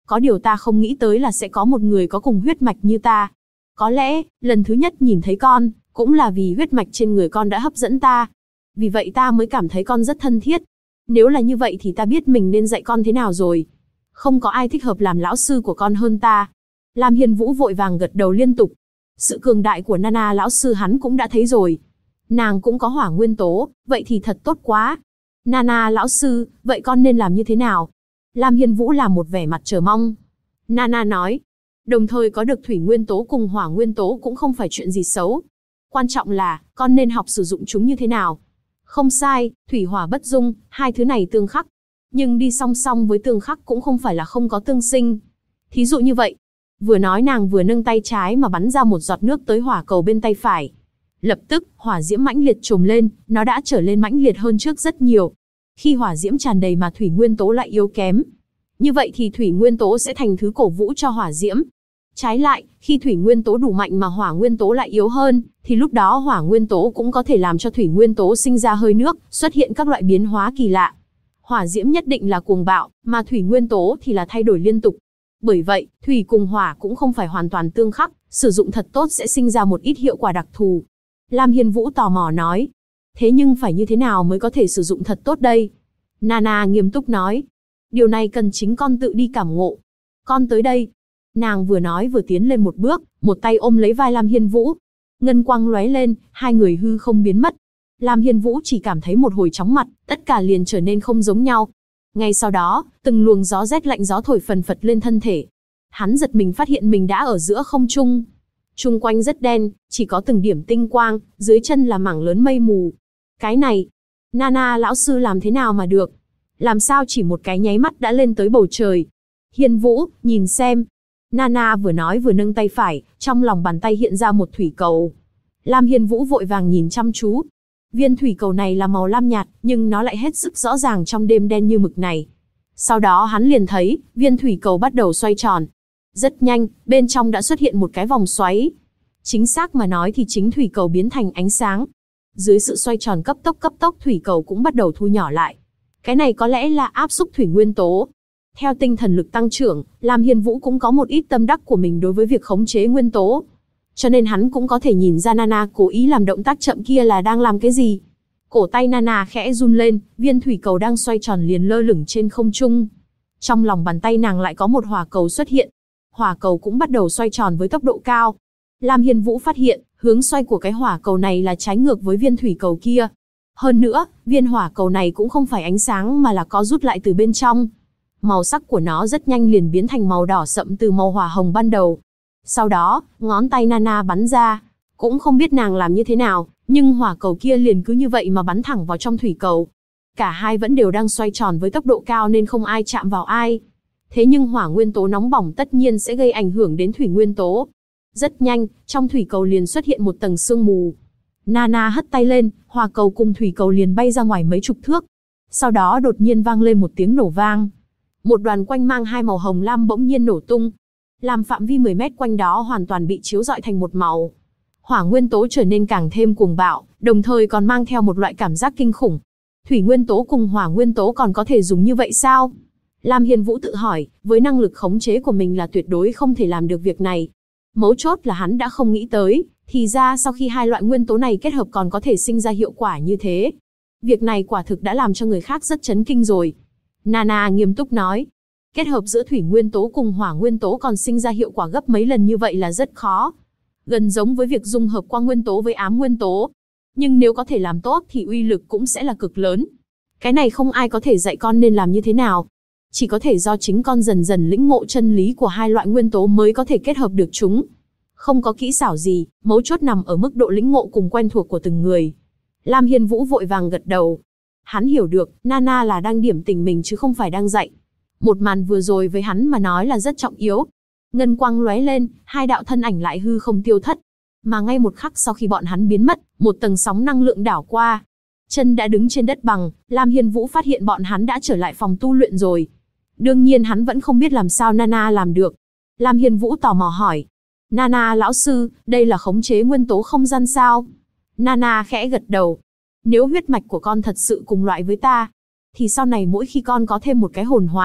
Có điều ta không nghĩ tới là sẽ có một người có cùng huyết mạch như ta. Có lẽ, lần thứ nhất nhìn thấy con, cũng là vì huyết mạch trên người con đã hấp dẫn ta. Vì vậy ta mới cảm thấy con rất thân thiết. Nếu là như vậy thì ta biết mình nên dạy con thế nào rồi. Không có ai thích hợp làm lão sư của con hơn ta. Lam Hiên Vũ vội vàng gật đầu liên tục. Sự cường đại của Nana lão sư hắn cũng đã thấy rồi. Nàng cũng có hỏa nguyên tố, vậy thì thật tốt quá. Nana lão sư, vậy con nên làm như thế nào? Lam Hiên Vũ làm một vẻ mặt chờ mong. Nana nói, đồng thời có được thủy nguyên tố cùng hỏa nguyên tố cũng không phải chuyện gì xấu. Quan trọng là, con nên học sử dụng chúng như thế nào. Không sai, thủy hỏa bất dung, hai thứ này tương khắc. Nhưng đi song song với tương khắc cũng không phải là không có tương sinh. Thí dụ như vậy, vừa nói nàng vừa nâng tay trái mà bắn ra một giọt nước tới hỏa cầu bên tay phải. Lập tức, hỏa diễm mãnh liệt trồm lên, nó đã trở lên mãnh liệt hơn trước rất nhiều. Khi hỏa diễm tràn đầy mà thủy nguyên tố lại yếu kém. Như vậy thì thủy nguyên tố sẽ thành thứ cổ vũ cho hỏa diễm. Trái lại, khi thủy nguyên tố đủ mạnh mà hỏa nguyên tố lại yếu hơn, thì lúc đó hỏa nguyên tố cũng có thể làm cho thủy nguyên tố sinh ra hơi nước, xuất hiện các loại biến hóa kỳ lạ. Hỏa diễm nhất định là cuồng bạo, mà thủy nguyên tố thì là thay đổi liên tục. Bởi vậy, thủy cùng hỏa cũng không phải hoàn toàn tương khắc, sử dụng thật tốt sẽ sinh ra một ít hiệu quả đặc thù. Lam Hiên Vũ tò mò nói, thế nhưng phải như thế nào mới có thể sử dụng thật tốt đây? Nana nghiêm túc nói, điều này cần chính con tự đi cảm ngộ. Con tới đây. Nàng vừa nói vừa tiến lên một bước, một tay ôm lấy vai Lam Hiên Vũ. Ngân quang lóe lên, hai người hư không biến mất. Lam Hiên Vũ chỉ cảm thấy một hồi chóng mặt, tất cả liền trở nên không giống nhau. Ngay sau đó, từng luồng gió rét lạnh gió thổi phần phật lên thân thể. Hắn giật mình phát hiện mình đã ở giữa không trung. Chung quanh rất đen, chỉ có từng điểm tinh quang, dưới chân là mảng lớn mây mù. Cái này, Nana lão sư làm thế nào mà được? Làm sao chỉ một cái nháy mắt đã lên tới bầu trời? Hiên Vũ, nhìn xem. Nana vừa nói vừa nâng tay phải, trong lòng bàn tay hiện ra một thủy cầu. Lam Hiên Vũ vội vàng nhìn chăm chú. Viên thủy cầu này là màu lam nhạt, nhưng nó lại hết sức rõ ràng trong đêm đen như mực này. Sau đó hắn liền thấy, viên thủy cầu bắt đầu xoay tròn. Rất nhanh, bên trong đã xuất hiện một cái vòng xoáy. Chính xác mà nói thì chính thủy cầu biến thành ánh sáng. Dưới sự xoay tròn cấp tốc thủy cầu cũng bắt đầu thu nhỏ lại. Cái này có lẽ là áp xúc thủy nguyên tố. Theo tinh thần lực tăng trưởng, Lam Hiên Vũ cũng có một ít tâm đắc của mình đối với việc khống chế nguyên tố. Cho nên hắn cũng có thể nhìn ra Nana cố ý làm động tác chậm kia là đang làm cái gì. Cổ tay Nana khẽ run lên, viên thủy cầu đang xoay tròn liền lơ lửng trên không trung. Trong lòng bàn tay nàng lại có một hỏa cầu xuất hiện. Hỏa cầu cũng bắt đầu xoay tròn với tốc độ cao. Lam Hiên Vũ phát hiện, hướng xoay của cái hỏa cầu này là trái ngược với viên thủy cầu kia. Hơn nữa, viên hỏa cầu này cũng không phải ánh sáng mà là có rút lại từ bên trong. Màu sắc của nó rất nhanh liền biến thành màu đỏ sậm từ màu hỏa hồng ban đầu. Sau đó, ngón tay Nana bắn ra. Cũng không biết nàng làm như thế nào, nhưng hỏa cầu kia liền cứ như vậy mà bắn thẳng vào trong thủy cầu. Cả hai vẫn đều đang xoay tròn với tốc độ cao nên không ai chạm vào ai. Thế nhưng hỏa nguyên tố nóng bỏng tất nhiên sẽ gây ảnh hưởng đến thủy nguyên tố. Rất nhanh, trong thủy cầu liền xuất hiện một tầng sương mù. Nana hất tay lên, hỏa cầu cùng thủy cầu liền bay ra ngoài mấy chục thước. Sau đó đột nhiên vang lên một tiếng nổ vang. Một đoàn quanh mang hai màu hồng lam bỗng nhiên nổ tung. Làm phạm vi 10 mét quanh đó hoàn toàn bị chiếu rọi thành một màu. Hỏa nguyên tố trở nên càng thêm cuồng bạo, đồng thời còn mang theo một loại cảm giác kinh khủng. Thủy nguyên tố cùng hỏa nguyên tố còn có thể dùng như vậy sao? Lam Hiên Vũ tự hỏi, với năng lực khống chế của mình là tuyệt đối không thể làm được việc này. Mấu chốt là hắn đã không nghĩ tới, thì ra sau khi hai loại nguyên tố này kết hợp còn có thể sinh ra hiệu quả như thế. Việc này quả thực đã làm cho người khác rất chấn kinh rồi. Nana nghiêm túc nói, kết hợp giữa thủy nguyên tố cùng hỏa nguyên tố còn sinh ra hiệu quả gấp mấy lần như vậy là rất khó. Gần giống với việc dung hợp quang nguyên tố với ám nguyên tố. Nhưng nếu có thể làm tốt thì uy lực cũng sẽ là cực lớn. Cái này không ai có thể dạy con nên làm như thế nào. Chỉ có thể do chính con dần dần lĩnh ngộ chân lý của hai loại nguyên tố mới có thể kết hợp được chúng. Không có kỹ xảo gì, mấu chốt nằm ở mức độ lĩnh ngộ cùng quen thuộc của từng người. Lam Hiên Vũ vội vàng gật đầu. Hắn hiểu được, Nana là đang điểm tình mình chứ không phải đang dạy. Một màn vừa rồi với hắn mà nói là rất trọng yếu. Ngân quang lóe lên, hai đạo thân ảnh lại hư không tiêu thất. Mà ngay một khắc sau khi bọn hắn biến mất, một tầng sóng năng lượng đảo qua. Chân đã đứng trên đất bằng, Lam Hiên Vũ phát hiện bọn hắn đã trở lại phòng tu luyện rồi. Đương nhiên hắn vẫn không biết làm sao Nana làm được. Lam Hiên Vũ tò mò hỏi. Nana lão sư, đây là khống chế nguyên tố không gian sao? Nana khẽ gật đầu. Nếu huyết mạch của con thật sự cùng loại với ta, thì sau này mỗi khi con có thêm một cái hồn hoàn,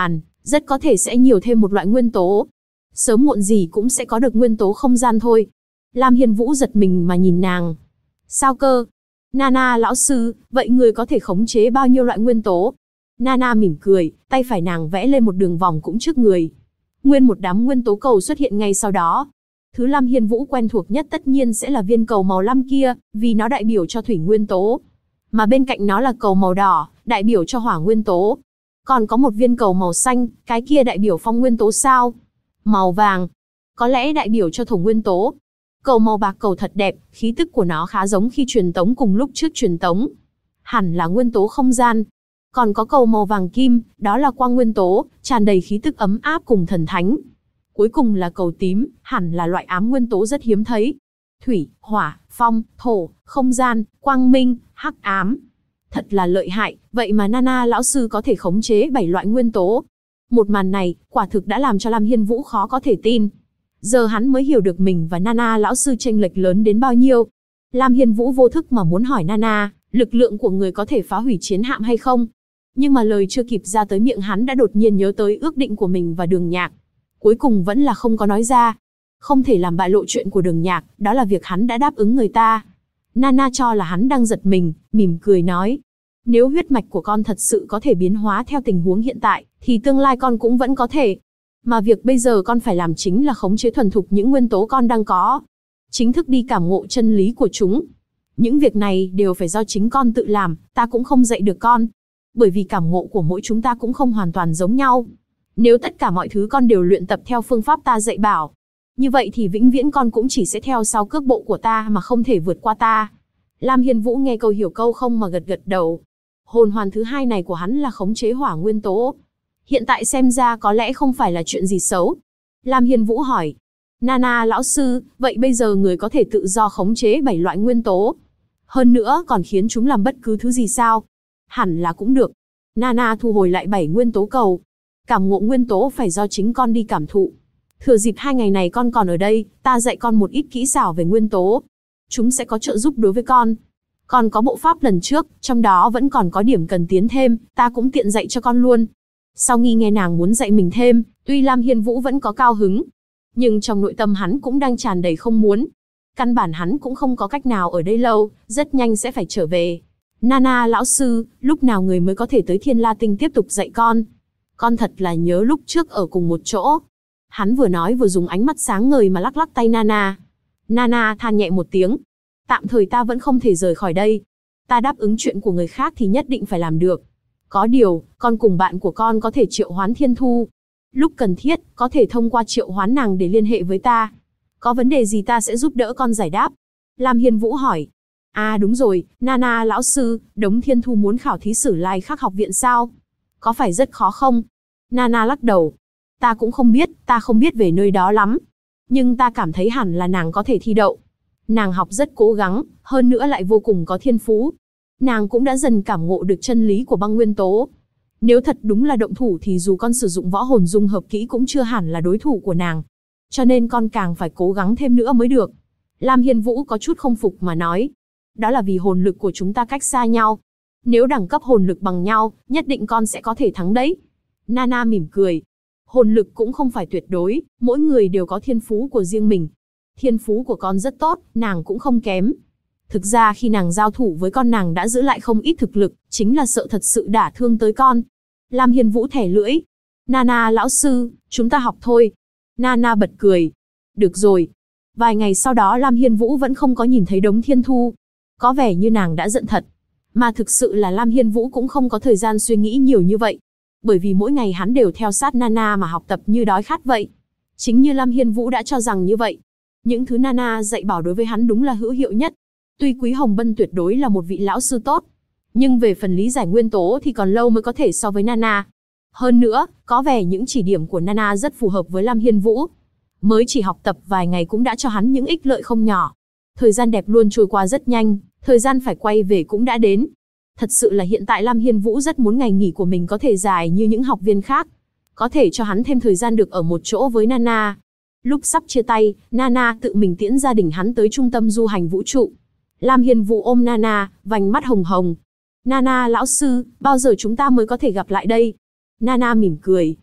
Rất có thể sẽ nhiều thêm một loại nguyên tố. Sớm muộn gì cũng sẽ có được nguyên tố không gian thôi. Lam Hiên Vũ giật mình mà nhìn nàng. Sao cơ? Nana lão sư, vậy người có thể khống chế bao nhiêu loại nguyên tố? Nana mỉm cười, tay phải nàng vẽ lên một đường vòng cũng trước người. Nguyên một đám nguyên tố cầu xuất hiện ngay sau đó. Thứ Lam Hiên Vũ quen thuộc nhất tất nhiên sẽ là viên cầu màu lam kia, vì nó đại biểu cho thủy nguyên tố. Mà bên cạnh nó là cầu màu đỏ, đại biểu cho hỏa nguyên tố. Còn có một viên cầu màu xanh, cái kia đại biểu phong nguyên tố sao? Màu vàng, có lẽ đại biểu cho thổ nguyên tố. Cầu màu bạc cầu thật đẹp, khí tức của nó khá giống khi truyền tống cùng lúc trước truyền tống. Hẳn là nguyên tố không gian. Còn có cầu màu vàng kim, đó là quang nguyên tố, tràn đầy khí tức ấm áp cùng thần thánh. Cuối cùng là cầu tím, hẳn là loại ám nguyên tố rất hiếm thấy. Thủy, hỏa, phong, thổ, không gian, quang minh, hắc ám. Thật là lợi hại, vậy mà Nana lão sư có thể khống chế 7 loại nguyên tố. Một màn này, quả thực đã làm cho Lam Hiên Vũ khó có thể tin. Giờ hắn mới hiểu được mình và Nana lão sư chênh lệch lớn đến bao nhiêu. Lam Hiên Vũ vô thức mà muốn hỏi Nana, lực lượng của người có thể phá hủy chiến hạm hay không? Nhưng mà lời chưa kịp ra tới miệng hắn đã đột nhiên nhớ tới ước định của mình và Đường Nhạc. Cuối cùng vẫn là không có nói ra. Không thể làm bại lộ chuyện của Đường Nhạc, đó là việc hắn đã đáp ứng người ta. Nana cho là hắn đang giật mình, mỉm cười nói. Nếu huyết mạch của con thật sự có thể biến hóa theo tình huống hiện tại, thì tương lai con cũng vẫn có thể. Mà việc bây giờ con phải làm chính là khống chế thuần thục những nguyên tố con đang có. Chính thức đi cảm ngộ chân lý của chúng. Những việc này đều phải do chính con tự làm, ta cũng không dạy được con. Bởi vì cảm ngộ của mỗi chúng ta cũng không hoàn toàn giống nhau. Nếu tất cả mọi thứ con đều luyện tập theo phương pháp ta dạy bảo, như vậy thì vĩnh viễn con cũng chỉ sẽ theo sau cước bộ của ta mà không thể vượt qua ta. Lam Hiên Vũ nghe câu hiểu câu không mà gật gật đầu. Hồn hoàn thứ hai này của hắn là khống chế hỏa nguyên tố. Hiện tại xem ra có lẽ không phải là chuyện gì xấu. Lam Hiên Vũ hỏi. Nana lão sư, vậy bây giờ người có thể tự do khống chế 7 loại nguyên tố. Hơn nữa còn khiến chúng làm bất cứ thứ gì sao? Hẳn là cũng được. Nana thu hồi lại 7 nguyên tố cầu. Cảm ngộ nguyên tố phải do chính con đi cảm thụ. Thừa dịp 2 ngày này con còn ở đây, ta dạy con một ít kỹ xảo về nguyên tố. Chúng sẽ có trợ giúp đối với con. Còn có bộ pháp lần trước, trong đó vẫn còn có điểm cần tiến thêm, ta cũng tiện dạy cho con luôn. Sau khi nghe nàng muốn dạy mình thêm, tuy Lam Hiên Vũ vẫn có cao hứng, nhưng trong nội tâm hắn cũng đang tràn đầy không muốn. Căn bản hắn cũng không có cách nào ở đây lâu, rất nhanh sẽ phải trở về. Nana lão sư, lúc nào người mới có thể tới Thiên La Tinh tiếp tục dạy con? Con thật là nhớ lúc trước ở cùng một chỗ. Hắn vừa nói vừa dùng ánh mắt sáng ngời mà lắc lắc tay Nana. Nana than nhẹ một tiếng. Tạm thời ta vẫn không thể rời khỏi đây. Ta đáp ứng chuyện của người khác thì nhất định phải làm được. Có điều, con cùng bạn của con có thể triệu hoán Thiên Thu. Lúc cần thiết, có thể thông qua triệu hoán nàng để liên hệ với ta. Có vấn đề gì ta sẽ giúp đỡ con giải đáp. Lam Hiên Vũ hỏi. À đúng rồi, Nana lão sư, Đống Thiên Thu muốn khảo thí Sử Lai Khắc học viện sao? Có phải rất khó không? Nana lắc đầu. Ta cũng không biết, ta không biết về nơi đó lắm. Nhưng ta cảm thấy hẳn là nàng có thể thi đậu. Nàng học rất cố gắng, hơn nữa lại vô cùng có thiên phú. Nàng cũng đã dần cảm ngộ được chân lý của băng nguyên tố. Nếu thật đúng là động thủ thì dù con sử dụng võ hồn dung hợp kỹ cũng chưa hẳn là đối thủ của nàng. Cho nên con càng phải cố gắng thêm nữa mới được. Lam Hiên Vũ có chút không phục mà nói. Đó là vì hồn lực của chúng ta cách xa nhau. Nếu đẳng cấp hồn lực bằng nhau, nhất định con sẽ có thể thắng đấy. Nana mỉm cười. Hồn lực cũng không phải tuyệt đối, mỗi người đều có thiên phú của riêng mình. Thiên phú của con rất tốt, nàng cũng không kém. Thực ra khi nàng giao thủ với con nàng đã giữ lại không ít thực lực, chính là sợ thật sự đả thương tới con. Lam Hiên Vũ thẻ lưỡi. Nana lão sư, chúng ta học thôi. Nana bật cười. Được rồi. Vài ngày sau đó Lam Hiên Vũ vẫn không có nhìn thấy Đống Thiên Thu. Có vẻ như nàng đã giận thật. Mà thực sự là Lam Hiên Vũ cũng không có thời gian suy nghĩ nhiều như vậy. Bởi vì mỗi ngày hắn đều theo sát Nana mà học tập như đói khát vậy. Chính như Lam Hiên Vũ đã cho rằng như vậy. Những thứ Nana dạy bảo đối với hắn đúng là hữu hiệu nhất. Tuy Quý Hồng Bân tuyệt đối là một vị lão sư tốt, nhưng về phần lý giải nguyên tố thì còn lâu mới có thể so với Nana. Hơn nữa, có vẻ những chỉ điểm của Nana rất phù hợp với Lam Hiên Vũ. Mới chỉ học tập vài ngày cũng đã cho hắn những ích lợi không nhỏ. Thời gian đẹp luôn trôi qua rất nhanh, thời gian phải quay về cũng đã đến. Thật sự là hiện tại Lam Hiên Vũ rất muốn ngày nghỉ của mình có thể dài như những học viên khác. Có thể cho hắn thêm thời gian được ở một chỗ với Nana. Lúc sắp chia tay, Nana tự mình tiễn gia đình hắn tới trung tâm du hành vũ trụ. Lam Hiên Vũ ôm Nana, vành mắt hồng hồng. Nana lão sư, bao giờ chúng ta mới có thể gặp lại đây? Nana mỉm cười.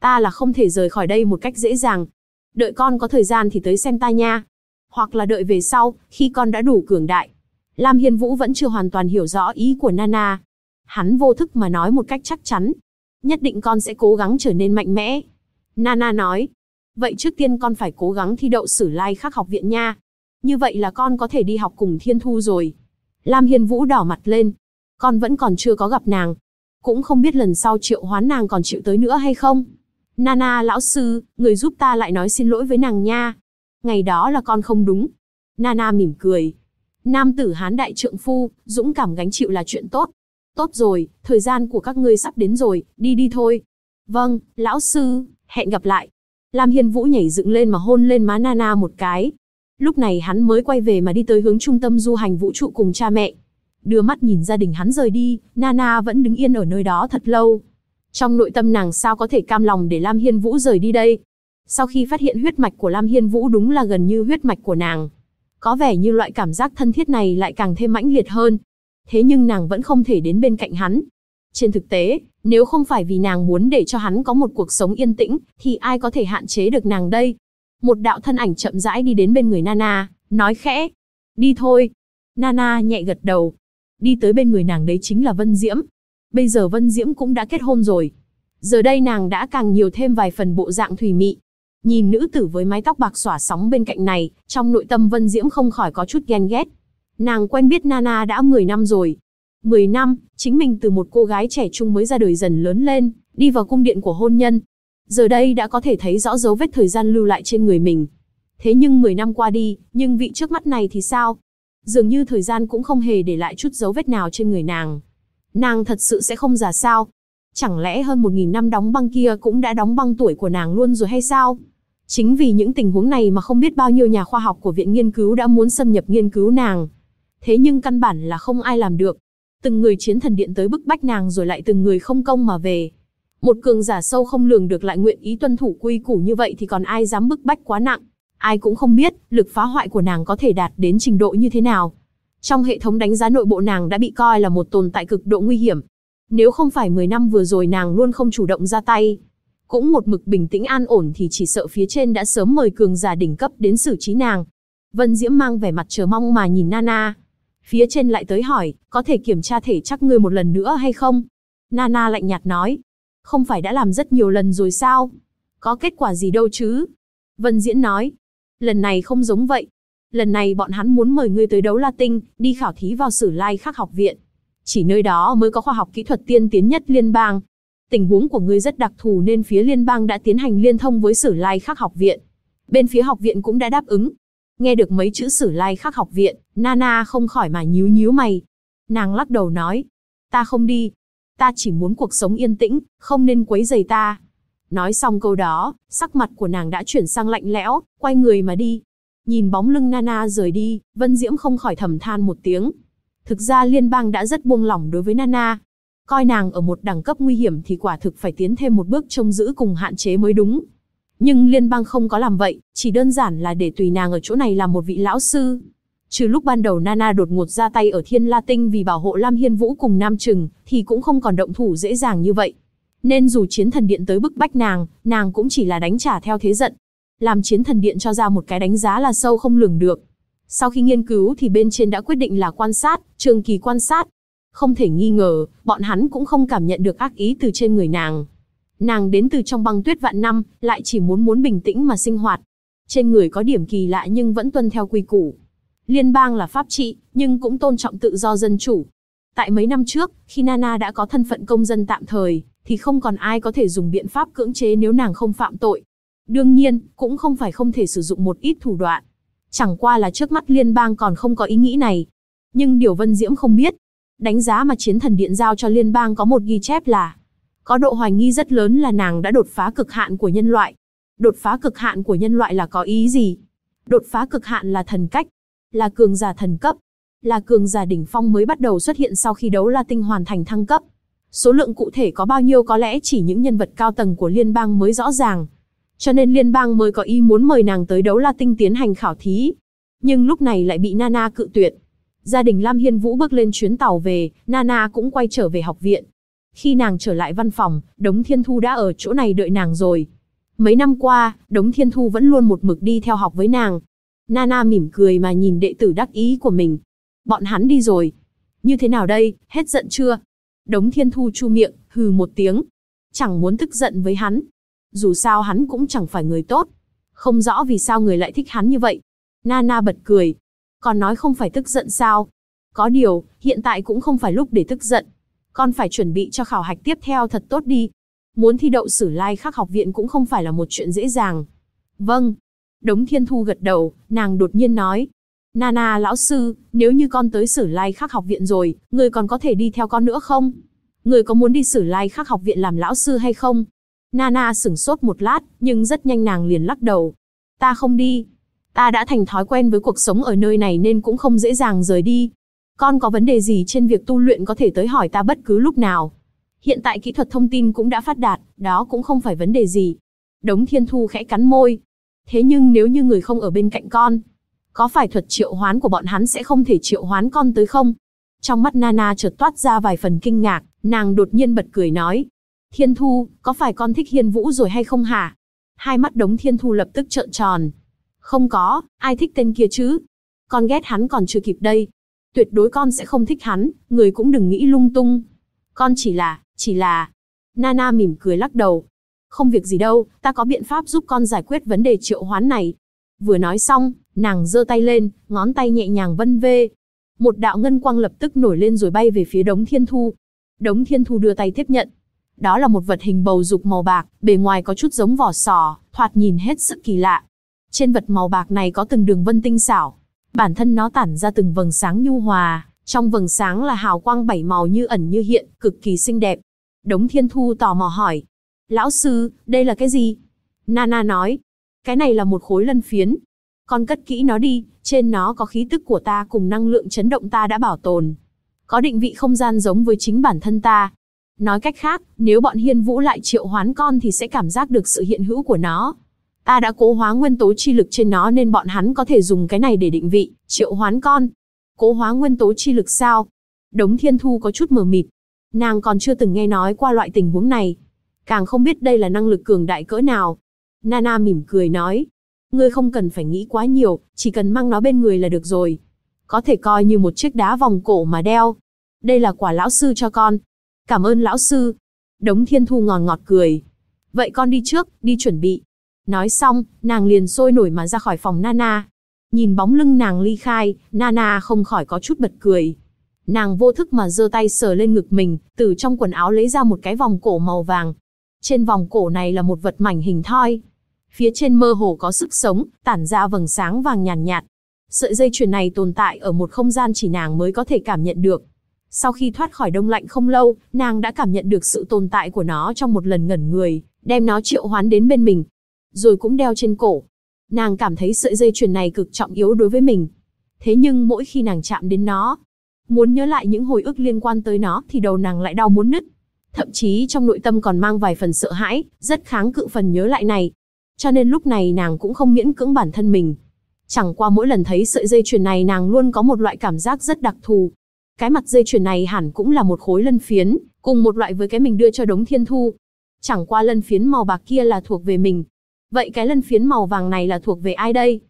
Ta là không thể rời khỏi đây một cách dễ dàng. Đợi con có thời gian thì tới xem ta nha. Hoặc là đợi về sau, khi con đã đủ cường đại. Lam Hiên Vũ vẫn chưa hoàn toàn hiểu rõ ý của Nana. Hắn vô thức mà nói một cách chắc chắn. Nhất định con sẽ cố gắng trở nên mạnh mẽ. Nana nói. Vậy trước tiên con phải cố gắng thi đậu Sử Lai Khắc học viện nha. Như vậy là con có thể đi học cùng Thiên Thu rồi. Lam Hiên Vũ đỏ mặt lên. Con vẫn còn chưa có gặp nàng. Cũng không biết lần sau triệu hoán nàng còn chịu tới nữa hay không. Nana lão sư, người giúp ta lại nói xin lỗi với nàng nha. Ngày đó là con không đúng. Nana mỉm cười. Nam tử hán đại trượng phu, dũng cảm gánh chịu là chuyện tốt. Tốt rồi, thời gian của các ngươi sắp đến rồi, đi đi thôi. Vâng, lão sư, hẹn gặp lại. Lam Hiên Vũ nhảy dựng lên mà hôn lên má Nana một cái. Lúc này hắn mới quay về mà đi tới hướng trung tâm du hành vũ trụ cùng cha mẹ. Đưa mắt nhìn gia đình hắn rời đi, Nana vẫn đứng yên ở nơi đó thật lâu. Trong nội tâm nàng sao có thể cam lòng để Lam Hiên Vũ rời đi đây. Sau khi phát hiện huyết mạch của Lam Hiên Vũ đúng là gần như huyết mạch của nàng. Có vẻ như loại cảm giác thân thiết này lại càng thêm mãnh liệt hơn. Thế nhưng nàng vẫn không thể đến bên cạnh hắn. Trên thực tế, nếu không phải vì nàng muốn để cho hắn có một cuộc sống yên tĩnh, thì ai có thể hạn chế được nàng đây? Một đạo thân ảnh chậm rãi đi đến bên người Nana, nói khẽ. Đi thôi. Nana nhẹ gật đầu. Đi tới bên người nàng đấy chính là Vân Diễm. Bây giờ Vân Diễm cũng đã kết hôn rồi. Giờ đây nàng đã càng nhiều thêm vài phần bộ dạng thùy mị. Nhìn nữ tử với mái tóc bạc xõa sóng bên cạnh này, trong nội tâm Vân Diễm không khỏi có chút ghen ghét. Nàng quen biết Nana đã 10 năm rồi. 10 năm, chính mình từ một cô gái trẻ trung mới ra đời dần lớn lên, đi vào cung điện của hôn nhân. Giờ đây đã có thể thấy rõ dấu vết thời gian lưu lại trên người mình. Thế nhưng 10 năm qua đi, nhưng vị trước mắt này thì sao? Dường như thời gian cũng không hề để lại chút dấu vết nào trên người nàng. Nàng thật sự sẽ không già sao? Chẳng lẽ hơn 1000 năm đóng băng kia cũng đã đóng băng tuổi của nàng luôn rồi hay sao? Chính vì những tình huống này mà không biết bao nhiêu nhà khoa học của viện nghiên cứu đã muốn xâm nhập nghiên cứu nàng. Thế nhưng căn bản là không ai làm được. Từng người chiến thần điện tới bức bách nàng rồi lại từng người không công mà về. Một cường giả sâu không lường được lại nguyện ý tuân thủ quy củ như vậy thì còn ai dám bức bách quá nặng. Ai cũng không biết lực phá hoại của nàng có thể đạt đến trình độ như thế nào. Trong hệ thống đánh giá nội bộ nàng đã bị coi là một tồn tại cực độ nguy hiểm. Nếu không phải 10 năm vừa rồi nàng luôn không chủ động ra tay, cũng một mực bình tĩnh an ổn thì chỉ sợ phía trên đã sớm mời cường giả đỉnh cấp đến xử trí nàng. Vân Diễm mang vẻ mặt chờ mong mà nhìn Nana. Phía trên lại tới hỏi, có thể kiểm tra thể chắc ngươi một lần nữa hay không? Nana lạnh nhạt nói, không phải đã làm rất nhiều lần rồi sao? Có kết quả gì đâu chứ? Vân Diễm nói, lần này không giống vậy. Lần này bọn hắn muốn mời ngươi tới Đấu La Tinh, đi khảo thí vào Sử Lai Khắc học viện. Chỉ nơi đó mới có khoa học kỹ thuật tiên tiến nhất liên bang. Tình huống của ngươi rất đặc thù nên phía liên bang đã tiến hành liên thông với Sử Lai Khắc học viện. Bên phía học viện cũng đã đáp ứng. Nghe được mấy chữ Sử Lai Khắc học viện, Nana không khỏi mà nhíu nhíu mày. Nàng lắc đầu nói, ta không đi. Ta chỉ muốn cuộc sống yên tĩnh, không nên quấy rầy ta. Nói xong câu đó, sắc mặt của nàng đã chuyển sang lạnh lẽo, quay người mà đi. Nhìn bóng lưng Nana rời đi, Vân Diễm không khỏi thầm than một tiếng. Thực ra liên bang đã rất buông lỏng đối với Nana. Coi nàng ở một đẳng cấp nguy hiểm thì quả thực phải tiến thêm một bước trông giữ cùng hạn chế mới đúng. Nhưng liên bang không có làm vậy, chỉ đơn giản là để tùy nàng ở chỗ này làm một vị lão sư. Trừ lúc ban đầu Nana đột ngột ra tay ở Thiên La Tinh vì bảo hộ Lam Hiên Vũ cùng Nam Trừng, thì cũng không còn động thủ dễ dàng như vậy. Nên dù chiến thần điện tới bức bách nàng cũng chỉ là đánh trả theo thế giận. Làm chiến thần điện cho ra một cái đánh giá là sâu không lường được. Sau khi nghiên cứu thì bên trên đã quyết định là quan sát, trường kỳ quan sát. Không thể nghi ngờ, bọn hắn cũng không cảm nhận được ác ý từ trên người nàng. Nàng đến từ trong băng tuyết vạn năm, lại chỉ muốn bình tĩnh mà sinh hoạt. Trên người có điểm kỳ lạ nhưng vẫn tuân theo quy củ. Liên bang là pháp trị, nhưng cũng tôn trọng tự do dân chủ. Tại mấy năm trước, khi Nana đã có thân phận công dân tạm thời, thì không còn ai có thể dùng biện pháp cưỡng chế nếu nàng không phạm tội. Đương nhiên, cũng không phải không thể sử dụng một ít thủ đoạn. Chẳng qua là trước mắt liên bang còn không có ý nghĩ này. Nhưng điều Vân Diễm không biết, đánh giá mà chiến thần điện giao cho liên bang có một ghi chép là có độ hoài nghi rất lớn là nàng đã đột phá cực hạn của nhân loại. Đột phá cực hạn của nhân loại là có ý gì? Đột phá cực hạn là thần cách, là cường giả thần cấp, là cường giả đỉnh phong mới bắt đầu xuất hiện sau khi Đấu La Tinh hoàn thành thăng cấp. Số lượng cụ thể có bao nhiêu có lẽ chỉ những nhân vật cao tầng của liên bang mới rõ ràng. Cho nên liên bang mới có ý muốn mời nàng tới Đấu La Tinh tiến hành khảo thí. Nhưng lúc này lại bị Nana cự tuyệt. Gia đình Lam Hiên Vũ bước lên chuyến tàu về, Nana cũng quay trở về học viện. Khi nàng trở lại văn phòng, Đống Thiên Thu đã ở chỗ này đợi nàng rồi. Mấy năm qua, Đống Thiên Thu vẫn luôn một mực đi theo học với nàng. Nana mỉm cười mà nhìn đệ tử đắc ý của mình. Bọn hắn đi rồi. Như thế nào đây, hết giận chưa? Đống Thiên Thu chu miệng, hừ một tiếng. Chẳng muốn tức giận với hắn. Dù sao hắn cũng chẳng phải người tốt. Không rõ vì sao người lại thích hắn như vậy. Nana bật cười. Còn nói không phải tức giận sao? Có điều, hiện tại cũng không phải lúc để tức giận. Con phải chuẩn bị cho khảo hạch tiếp theo thật tốt đi. Muốn thi đậu Sử Lai Khắc học viện cũng không phải là một chuyện dễ dàng. Vâng. Đống Thiên Thu gật đầu, nàng đột nhiên nói. Nana lão sư, nếu như con tới Sử Lai Khắc học viện rồi, người còn có thể đi theo con nữa không? Người có muốn đi Sử Lai Khắc học viện làm lão sư hay không? Nana sửng sốt một lát, nhưng rất nhanh nàng liền lắc đầu. Ta không đi. Ta đã thành thói quen với cuộc sống ở nơi này nên cũng không dễ dàng rời đi. Con có vấn đề gì trên việc tu luyện có thể tới hỏi ta bất cứ lúc nào. Hiện tại kỹ thuật thông tin cũng đã phát đạt, đó cũng không phải vấn đề gì. Đống Thiên Thu khẽ cắn môi. Thế nhưng nếu như người không ở bên cạnh con, có phải thuật triệu hoán của bọn hắn sẽ không thể triệu hoán con tới không? Trong mắt Nana chợt toát ra vài phần kinh ngạc, nàng đột nhiên bật cười nói. Thiên Thu, có phải con thích Hiên Vũ rồi hay không hả? Hai mắt Đống Thiên Thu lập tức trợn tròn. Không có, ai thích tên kia chứ? Con ghét hắn còn chưa kịp đây. Tuyệt đối con sẽ không thích hắn, người cũng đừng nghĩ lung tung. Con chỉ là... Nana mỉm cười lắc đầu. Không việc gì đâu, ta có biện pháp giúp con giải quyết vấn đề triệu hoán này. Vừa nói xong, nàng giơ tay lên, ngón tay nhẹ nhàng vân vê. Một đạo ngân quang lập tức nổi lên rồi bay về phía Đống Thiên Thu. Đống Thiên Thu đưa tay tiếp nhận. Đó là một vật hình bầu dục màu bạc, bề ngoài có chút giống vỏ sò, thoạt nhìn hết sức kỳ lạ. Trên vật màu bạc này có từng đường vân tinh xảo. Bản thân nó tản ra từng vầng sáng nhu hòa, trong vầng sáng là hào quang bảy màu như ẩn như hiện, cực kỳ xinh đẹp. Đống Thiên Thu tò mò hỏi. Lão sư, đây là cái gì? Nana nói. Cái này là một khối lân phiến. Con cất kỹ nó đi, trên nó có khí tức của ta cùng năng lượng chấn động ta đã bảo tồn. Có định vị không gian giống với chính bản thân ta. Nói cách khác, nếu bọn Hiên Vũ lại triệu hoán con thì sẽ cảm giác được sự hiện hữu của nó. Ta đã cố hóa nguyên tố chi lực trên nó nên bọn hắn có thể dùng cái này để định vị, triệu hoán con. Cố hóa nguyên tố chi lực sao? Đống Thiên Thu có chút mờ mịt. Nàng còn chưa từng nghe nói qua loại tình huống này. Càng không biết đây là năng lực cường đại cỡ nào. Nana mỉm cười nói. Ngươi không cần phải nghĩ quá nhiều, chỉ cần mang nó bên người là được rồi. Có thể coi như một chiếc đá vòng cổ mà đeo. Đây là quà lão sư cho con. Cảm ơn lão sư. Đống Thiên Thu ngọt ngọt cười. Vậy con đi trước, đi chuẩn bị. Nói xong, nàng liền sôi nổi mà ra khỏi phòng Nana. Nhìn bóng lưng nàng ly khai, Nana không khỏi có chút bật cười. Nàng vô thức mà giơ tay sờ lên ngực mình, từ trong quần áo lấy ra một cái vòng cổ màu vàng. Trên vòng cổ này là một vật mảnh hình thoi. Phía trên mơ hồ có sức sống, tản ra vầng sáng vàng nhàn nhạt. Sợi dây chuyền này tồn tại ở một không gian chỉ nàng mới có thể cảm nhận được. Sau khi thoát khỏi đông lạnh không lâu, nàng đã cảm nhận được sự tồn tại của nó trong một lần ngẩn người, đem nó triệu hoán đến bên mình. Rồi cũng đeo trên cổ. Nàng cảm thấy sợi dây chuyền này cực trọng yếu đối với mình. Thế nhưng mỗi khi nàng chạm đến nó, muốn nhớ lại những hồi ức liên quan tới nó thì đầu nàng lại đau muốn nứt. Thậm chí trong nội tâm còn mang vài phần sợ hãi, rất kháng cự phần nhớ lại này. Cho nên lúc này nàng cũng không miễn cưỡng bản thân mình. Chẳng qua mỗi lần thấy sợi dây chuyền này nàng luôn có một loại cảm giác rất đặc thù. Cái mặt dây chuyền này hẳn cũng là một khối lân phiến, cùng một loại với cái mình đưa cho Đống Thiên Thu. Chẳng qua lân phiến màu bạc kia là thuộc về mình. Vậy cái lân phiến màu vàng này là thuộc về ai đây?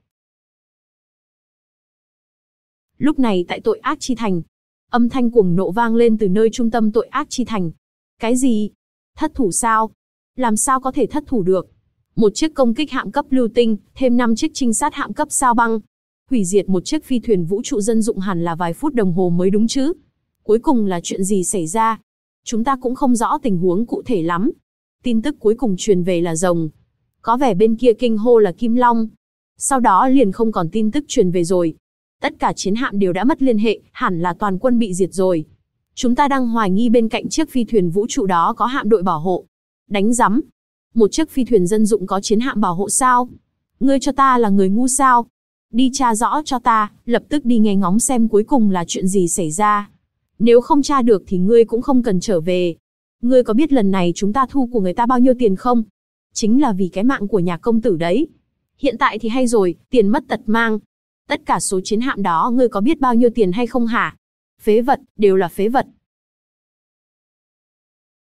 Lúc này tại tội ác chi thành, âm thanh cuồng nộ vang lên từ nơi trung tâm tội ác chi thành. Cái gì? Thất thủ sao? Làm sao có thể thất thủ được? Một chiếc công kích hạm cấp lưu tinh, thêm 5 chiếc trinh sát hạm cấp sao băng. Hủy diệt một chiếc phi thuyền vũ trụ dân dụng hẳn là vài phút đồng hồ mới đúng chứ? Cuối cùng là chuyện gì xảy ra? Chúng ta cũng không rõ tình huống cụ thể lắm. Tin tức cuối cùng truyền về là rồng. Có vẻ bên kia kinh hô là Kim Long. Sau đó liền không còn tin tức truyền về rồi. Tất cả chiến hạm đều đã mất liên hệ, hẳn là toàn quân bị diệt rồi. Chúng ta đang hoài nghi bên cạnh chiếc phi thuyền vũ trụ đó có hạm đội bảo hộ. Đánh rắm. Một chiếc phi thuyền dân dụng có chiến hạm bảo hộ sao? Ngươi cho ta là người ngu sao? Đi tra rõ cho ta, lập tức đi nghe ngóng xem cuối cùng là chuyện gì xảy ra. Nếu không tra được thì ngươi cũng không cần trở về. Ngươi có biết lần này chúng ta thu của người ta bao nhiêu tiền không? Chính là vì cái mạng của nhà công tử đấy. Hiện tại thì hay rồi, tiền mất tật mang. Tất cả số chiến hạm đó ngươi có biết bao nhiêu tiền hay không hả? Phế vật, đều là phế vật.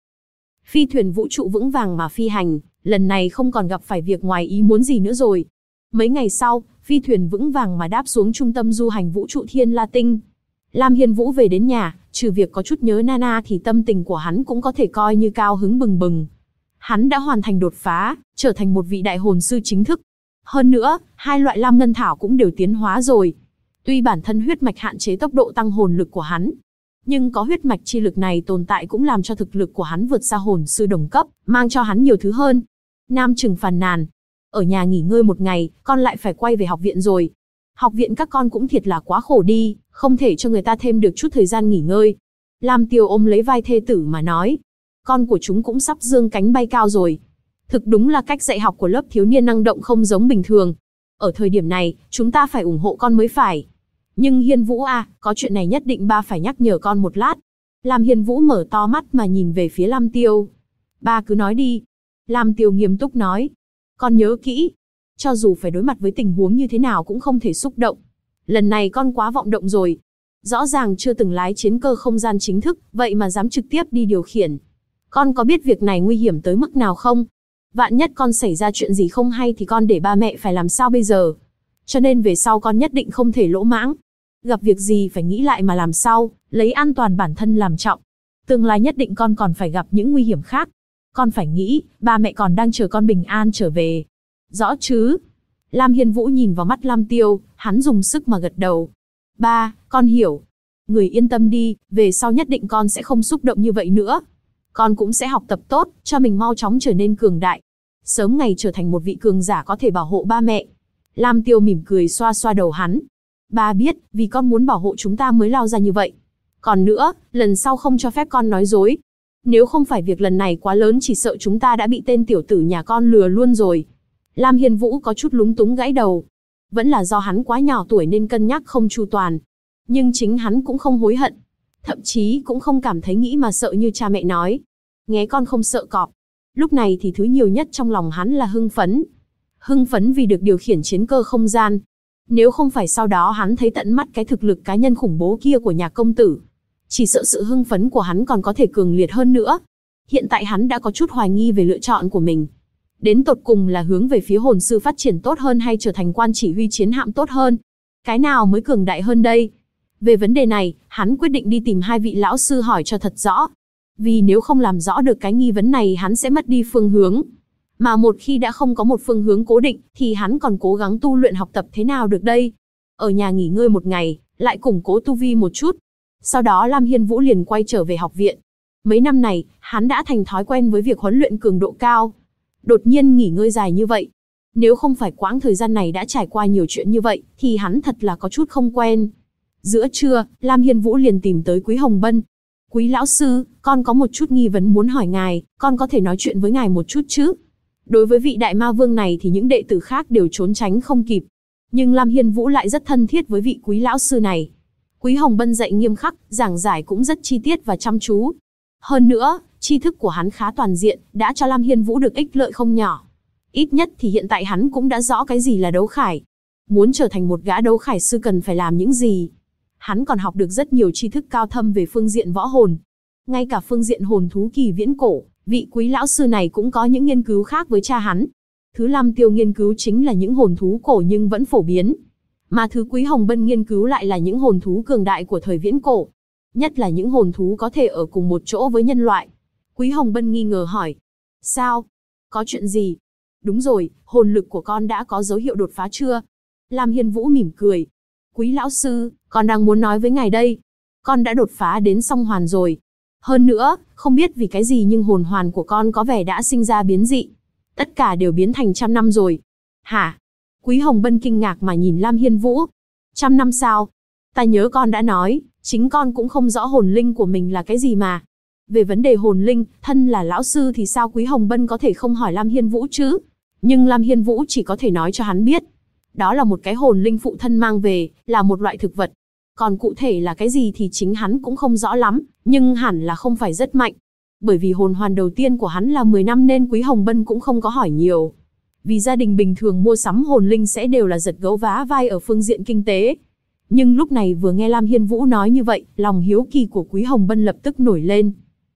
Phi thuyền vũ trụ vững vàng mà phi hành, lần này không còn gặp phải việc ngoài ý muốn gì nữa rồi. Mấy ngày sau, phi thuyền vững vàng mà đáp xuống trung tâm du hành vũ trụ Thiên La Tinh. Lam Hiên Vũ về đến nhà, trừ việc có chút nhớ Nana thì tâm tình của hắn cũng có thể coi như cao hứng bừng bừng. Hắn đã hoàn thành đột phá, trở thành một vị đại hồn sư chính thức. Hơn nữa, hai loại lam ngân thảo cũng đều tiến hóa rồi. Tuy bản thân huyết mạch hạn chế tốc độ tăng hồn lực của hắn, nhưng có huyết mạch chi lực này tồn tại cũng làm cho thực lực của hắn vượt xa hồn sư đồng cấp, mang cho hắn nhiều thứ hơn. Nam Trừng phàn nàn, ở nhà nghỉ ngơi một ngày, con lại phải quay về học viện rồi. Học viện các con cũng thiệt là quá khổ đi, không thể cho người ta thêm được chút thời gian nghỉ ngơi. Lam Tiêu ôm lấy vai thê tử mà nói, con của chúng cũng sắp dương cánh bay cao rồi. Thực đúng là cách dạy học của lớp thiếu niên năng động không giống bình thường. Ở thời điểm này, chúng ta phải ủng hộ con mới phải. Nhưng Hiên Vũ à, có chuyện này nhất định ba phải nhắc nhở con một lát. Lam Hiên Vũ mở to mắt mà nhìn về phía Lam Tiêu. Ba cứ nói đi. Lam Tiêu nghiêm túc nói. Con nhớ kỹ. Cho dù phải đối mặt với tình huống như thế nào cũng không thể xúc động. Lần này con quá vọng động rồi. Rõ ràng chưa từng lái chiến cơ không gian chính thức, vậy mà dám trực tiếp đi điều khiển. Con có biết việc này nguy hiểm tới mức nào không? Vạn nhất con xảy ra chuyện gì không hay thì con để ba mẹ phải làm sao bây giờ? Cho nên về sau con nhất định không thể lỗ mãng. Gặp việc gì phải nghĩ lại mà làm sao, lấy an toàn bản thân làm trọng. Tương lai nhất định con còn phải gặp những nguy hiểm khác. Con phải nghĩ, ba mẹ còn đang chờ con bình an trở về. Rõ chứ? Lam Hiên Vũ nhìn vào mắt Lam Tiêu, hắn dùng sức mà gật đầu. Ba, con hiểu. Người yên tâm đi, về sau nhất định con sẽ không xúc động như vậy nữa. Con cũng sẽ học tập tốt, cho mình mau chóng trở nên cường đại. Sớm ngày trở thành một vị cường giả có thể bảo hộ ba mẹ. Lam Tiêu mỉm cười xoa xoa đầu hắn. Ba biết, vì con muốn bảo hộ chúng ta mới lao ra như vậy. Còn nữa, lần sau không cho phép con nói dối. Nếu không phải việc lần này quá lớn chỉ sợ chúng ta đã bị tên tiểu tử nhà con lừa luôn rồi. Lam Hiên Vũ có chút lúng túng gãy đầu. Vẫn là do hắn quá nhỏ tuổi nên cân nhắc không chu toàn. Nhưng chính hắn cũng không hối hận. Thậm chí cũng không cảm thấy nghĩ mà sợ như cha mẹ nói. Nghe con không sợ cọp. Lúc này thì thứ nhiều nhất trong lòng hắn là hưng phấn. Hưng phấn vì được điều khiển chiến cơ không gian. Nếu không phải sau đó hắn thấy tận mắt cái thực lực cá nhân khủng bố kia của nhà công tử, chỉ sợ sự hưng phấn của hắn còn có thể cường liệt hơn nữa. Hiện tại hắn đã có chút hoài nghi về lựa chọn của mình. Đến tột cùng là hướng về phía hồn sư phát triển tốt hơn hay trở thành quan chỉ huy chiến hạm tốt hơn? Cái nào mới cường đại hơn đây? Về vấn đề này, hắn quyết định đi tìm hai vị lão sư hỏi cho thật rõ. Vì nếu không làm rõ được cái nghi vấn này hắn sẽ mất đi phương hướng. Mà một khi đã không có một phương hướng cố định, thì hắn còn cố gắng tu luyện học tập thế nào được đây? Ở nhà nghỉ ngơi một ngày, lại củng cố tu vi một chút. Sau đó Lam Hiên Vũ liền quay trở về học viện. Mấy năm này, hắn đã thành thói quen với việc huấn luyện cường độ cao. Đột nhiên nghỉ ngơi dài như vậy. Nếu không phải quãng thời gian này đã trải qua nhiều chuyện như vậy, thì hắn thật là có chút không quen. Giữa trưa, Lam Hiên Vũ liền tìm tới Quý Hồng Bân. Quý lão sư, con có một chút nghi vấn muốn hỏi ngài, con có thể nói chuyện với ngài một chút chứ? Đối với vị đại ma vương này thì những đệ tử khác đều trốn tránh không kịp. Nhưng Lam Hiên Vũ lại rất thân thiết với vị quý lão sư này. Quý Hồng Bân dạy nghiêm khắc, giảng giải cũng rất chi tiết và chăm chú. Hơn nữa, tri thức của hắn khá toàn diện, đã cho Lam Hiên Vũ được ích lợi không nhỏ. Ít nhất thì hiện tại hắn cũng đã rõ cái gì là đấu khải. Muốn trở thành một gã đấu khải sư cần phải làm những gì. Hắn còn học được rất nhiều tri thức cao thâm về phương diện võ hồn. Ngay cả phương diện hồn thú kỳ viễn cổ, vị quý lão sư này cũng có những nghiên cứu khác với cha hắn. Thứ Lam Tiêu nghiên cứu chính là những hồn thú cổ nhưng vẫn phổ biến. Mà thứ Quý Hồng Bân nghiên cứu lại là những hồn thú cường đại của thời viễn cổ. Nhất là những hồn thú có thể ở cùng một chỗ với nhân loại. Quý Hồng Bân nghi ngờ hỏi. Sao? Có chuyện gì? Đúng rồi, hồn lực của con đã có dấu hiệu đột phá chưa? Lam Hiên Vũ mỉm cười. Quý lão sư, con đang muốn nói với ngài đây. Con đã đột phá đến song hoàn rồi. Hơn nữa, không biết vì cái gì nhưng hồn hoàn của con có vẻ đã sinh ra biến dị. Tất cả đều biến thành 100 năm rồi. Hả? Quý Hồng Bân kinh ngạc mà nhìn Lam Hiên Vũ. 100 năm sao? Ta nhớ con đã nói, chính con cũng không rõ hồn linh của mình là cái gì mà. Về vấn đề hồn linh, thân là lão sư thì sao Quý Hồng Bân có thể không hỏi Lam Hiên Vũ chứ? Nhưng Lam Hiên Vũ chỉ có thể nói cho hắn biết. Đó là một cái hồn linh phụ thân mang về, là một loại thực vật. Còn cụ thể là cái gì thì chính hắn cũng không rõ lắm, nhưng hẳn là không phải rất mạnh. Bởi vì hồn hoàn đầu tiên của hắn là 10 năm nên Quý Hồng Bân cũng không có hỏi nhiều. Vì gia đình bình thường mua sắm hồn linh sẽ đều là giật gấu vá vai ở phương diện kinh tế. Nhưng lúc này vừa nghe Lam Hiên Vũ nói như vậy, lòng hiếu kỳ của Quý Hồng Bân lập tức nổi lên.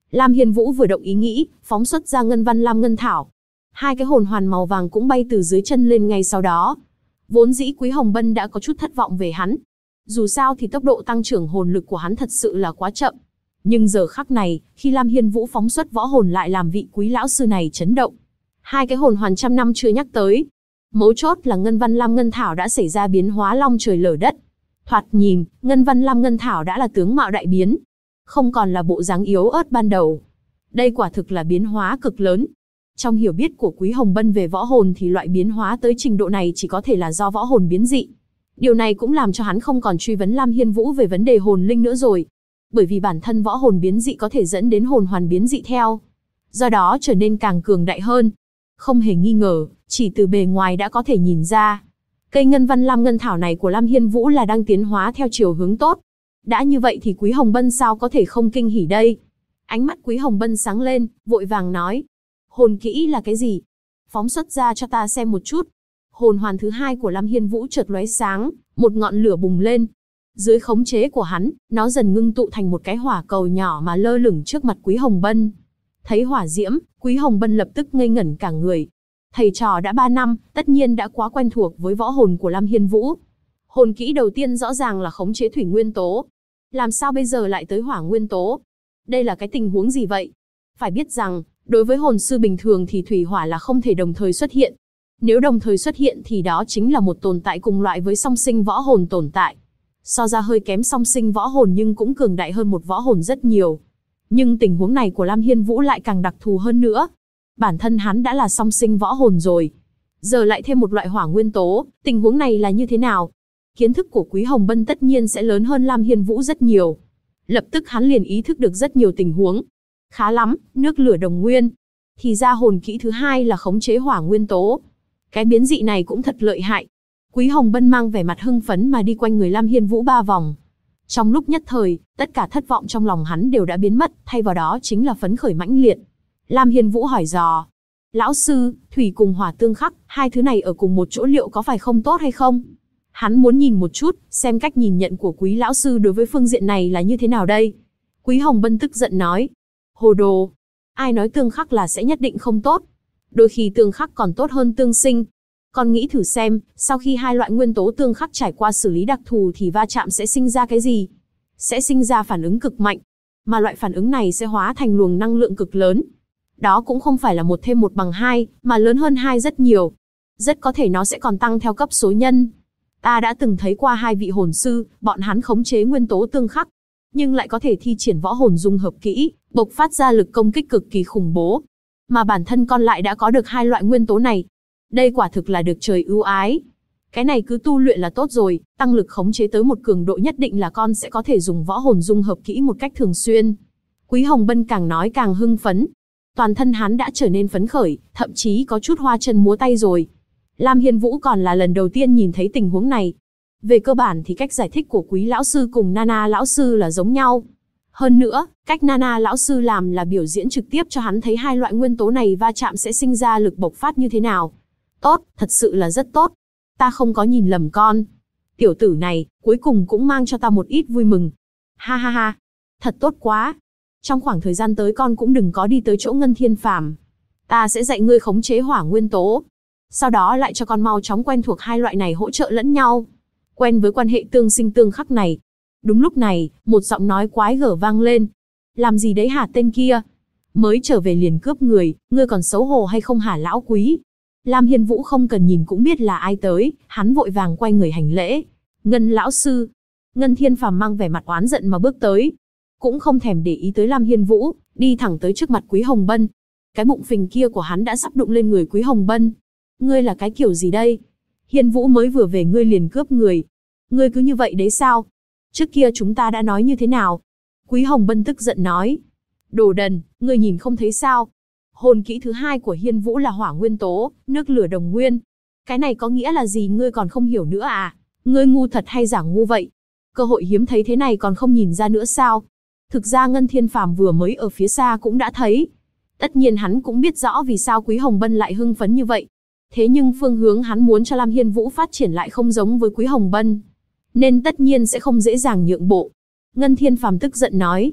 Lam Hiên Vũ vừa động ý nghĩ, phóng xuất ra ngân văn lam ngân thảo. Hai cái hồn hoàn màu vàng cũng bay từ dưới chân lên ngay sau đó. Vốn dĩ Quý Hồng Bân đã có chút thất vọng về hắn. Dù sao thì tốc độ tăng trưởng hồn lực của hắn thật sự là quá chậm. Nhưng giờ khắc này, khi Lam Hiên Vũ phóng xuất võ hồn lại làm vị Quý lão sư này chấn động. Hai cái hồn hoàn trăm năm chưa nhắc tới. Mấu chốt là ngân văn lam ngân thảo đã xảy ra biến hóa long trời lở đất. Thoạt nhìn, ngân văn lam ngân thảo đã là tướng mạo đại biến. Không còn là bộ dáng yếu ớt ban đầu. Đây quả thực là biến hóa cực lớn. Trong hiểu biết của Quý Hồng Bân về võ hồn thì loại biến hóa tới trình độ này chỉ có thể là do võ hồn biến dị. Điều này cũng làm cho hắn không còn truy vấn Lam Hiên Vũ về vấn đề hồn linh nữa rồi. Bởi vì bản thân võ hồn biến dị có thể dẫn đến hồn hoàn biến dị theo. Do đó trở nên càng cường đại hơn. Không hề nghi ngờ, chỉ từ bề ngoài đã có thể nhìn ra. Cây ngân văn lam ngân thảo này của Lam Hiên Vũ là đang tiến hóa theo chiều hướng tốt. Đã như vậy thì Quý Hồng Bân sao có thể không kinh hỉ đây? Ánh mắt Quý Hồng Bân sáng lên, vội vàng nói. Hồn kỹ là cái gì? Phóng xuất ra cho ta xem một chút. Hồn hoàn thứ hai của Lam Hiên Vũ chợt lóe sáng, một ngọn lửa bùng lên. Dưới khống chế của hắn, nó dần ngưng tụ thành một cái hỏa cầu nhỏ mà lơ lửng trước mặt Quý Hồng Bân. Thấy hỏa diễm, Quý Hồng Bân lập tức ngây ngẩn cả người. Thầy trò đã 3 năm, tất nhiên đã quá quen thuộc với võ hồn của Lam Hiên Vũ. Hồn kỹ đầu tiên rõ ràng là khống chế thủy nguyên tố. Làm sao bây giờ lại tới hỏa nguyên tố? Đây là cái tình huống gì vậy? Phải biết rằng, đối với hồn sư bình thường thì thủy hỏa là không thể đồng thời xuất hiện. Nếu đồng thời xuất hiện thì đó chính là một tồn tại cùng loại với song sinh võ hồn tồn tại. So ra hơi kém song sinh võ hồn nhưng cũng cường đại hơn một võ hồn rất nhiều. Nhưng tình huống này của Lam Hiên Vũ lại càng đặc thù hơn nữa. Bản thân hắn đã là song sinh võ hồn rồi. Giờ lại thêm một loại hỏa nguyên tố, tình huống này là như thế nào? Kiến thức của Quý Hồng Bân tất nhiên sẽ lớn hơn Lam Hiên Vũ rất nhiều. Lập tức hắn liền ý thức được rất nhiều tình huống. Khá lắm, nước lửa đồng nguyên. Thì ra hồn kỹ thứ hai là khống chế hỏa nguyên tố. Cái biến dị này cũng thật lợi hại. Quý Hồng Bân mang vẻ mặt hưng phấn mà đi quanh người Lam Hiên Vũ 3 vòng. Trong lúc nhất thời, tất cả thất vọng trong lòng hắn đều đã biến mất, thay vào đó chính là phấn khởi mãnh liệt. Lam Hiên Vũ hỏi dò. Lão sư, thủy cùng hỏa tương khắc, hai thứ này ở cùng một chỗ liệu có phải không tốt hay không? Hắn muốn nhìn một chút, xem cách nhìn nhận của Quý lão sư đối với phương diện này là như thế nào đây? Quý Hồng Bân tức giận nói. Hồ đồ! Ai nói tương khắc là sẽ nhất định không tốt? Đôi khi tương khắc còn tốt hơn tương sinh. Con nghĩ thử xem, sau khi hai loại nguyên tố tương khắc trải qua xử lý đặc thù thì va chạm sẽ sinh ra cái gì? Sẽ sinh ra phản ứng cực mạnh. Mà loại phản ứng này sẽ hóa thành luồng năng lượng cực lớn. Đó cũng không phải là 1 thêm 1 bằng 2, mà lớn hơn 2 rất nhiều. Rất có thể nó sẽ còn tăng theo cấp số nhân. Ta đã từng thấy qua 2 vị hồn sư, bọn hắn khống chế nguyên tố tương khắc, nhưng lại có thể thi triển võ hồn dung hợp kỹ, bộc phát ra lực công kích cực kỳ khủng bố. Mà bản thân con lại đã có được 2 loại nguyên tố này. Đây quả thực là được trời ưu ái. Cái này cứ tu luyện là tốt rồi, tăng lực khống chế tới một cường độ nhất định là con sẽ có thể dùng võ hồn dung hợp kỹ một cách thường xuyên. Quý Hồng Bân càng nói càng hưng phấn. Toàn thân hắn đã trở nên phấn khởi, thậm chí có chút hoa chân múa tay rồi. Lam Hiên Vũ còn là lần đầu tiên nhìn thấy tình huống này. Về cơ bản thì cách giải thích của Quý lão sư cùng Nana lão sư là giống nhau. Hơn nữa, cách Nana lão sư làm là biểu diễn trực tiếp cho hắn thấy 2 loại nguyên tố này va chạm sẽ sinh ra lực bộc phát như thế nào. Tốt, thật sự là rất tốt. Ta không có nhìn lầm con. Tiểu tử này, cuối cùng cũng mang cho ta một ít vui mừng. Ha ha ha, thật tốt quá. Trong khoảng thời gian tới con cũng đừng có đi tới chỗ Ngân Thiên Phàm. Ta sẽ dạy ngươi khống chế hỏa nguyên tố. Sau đó lại cho con mau chóng quen thuộc 2 loại này hỗ trợ lẫn nhau. Quen với quan hệ tương sinh tương khắc này. Đúng lúc này, một giọng nói quái gở vang lên. Làm gì đấy hả tên kia? Mới trở về liền cướp người, ngươi còn xấu hổ hay không hả lão Quý? Lam Hiên Vũ không cần nhìn cũng biết là ai tới, hắn vội vàng quay người hành lễ. Ngân lão sư. Ngân Thiên Phàm mang vẻ mặt oán giận mà bước tới. Cũng không thèm để ý tới Lam Hiên Vũ, đi thẳng tới trước mặt Quý Hồng Bân. Cái bụng phình kia của hắn đã sắp đụng lên người Quý Hồng Bân. Ngươi là cái kiểu gì đây? Hiên Vũ mới vừa về ngươi liền cướp người. Ngươi cứ như vậy đấy sao? Trước kia chúng ta đã nói như thế nào? Quý Hồng Bân tức giận nói. Đồ đần, ngươi nhìn không thấy sao? Hồn kỹ thứ 2 của Hiên Vũ là hỏa nguyên tố, nước lửa đồng nguyên. Cái này có nghĩa là gì ngươi còn không hiểu nữa à? Ngươi ngu thật hay giả ngu vậy? Cơ hội hiếm thấy thế này còn không nhìn ra nữa sao? Thực ra Ngân Thiên Phàm vừa mới ở phía xa cũng đã thấy. Tất nhiên hắn cũng biết rõ vì sao Quý Hồng Bân lại hưng phấn như vậy. Thế nhưng phương hướng hắn muốn cho Lam Hiên Vũ phát triển lại không giống với Quý Hồng Bân. Nên tất nhiên sẽ không dễ dàng nhượng bộ. Ngân Thiên Phàm tức giận nói.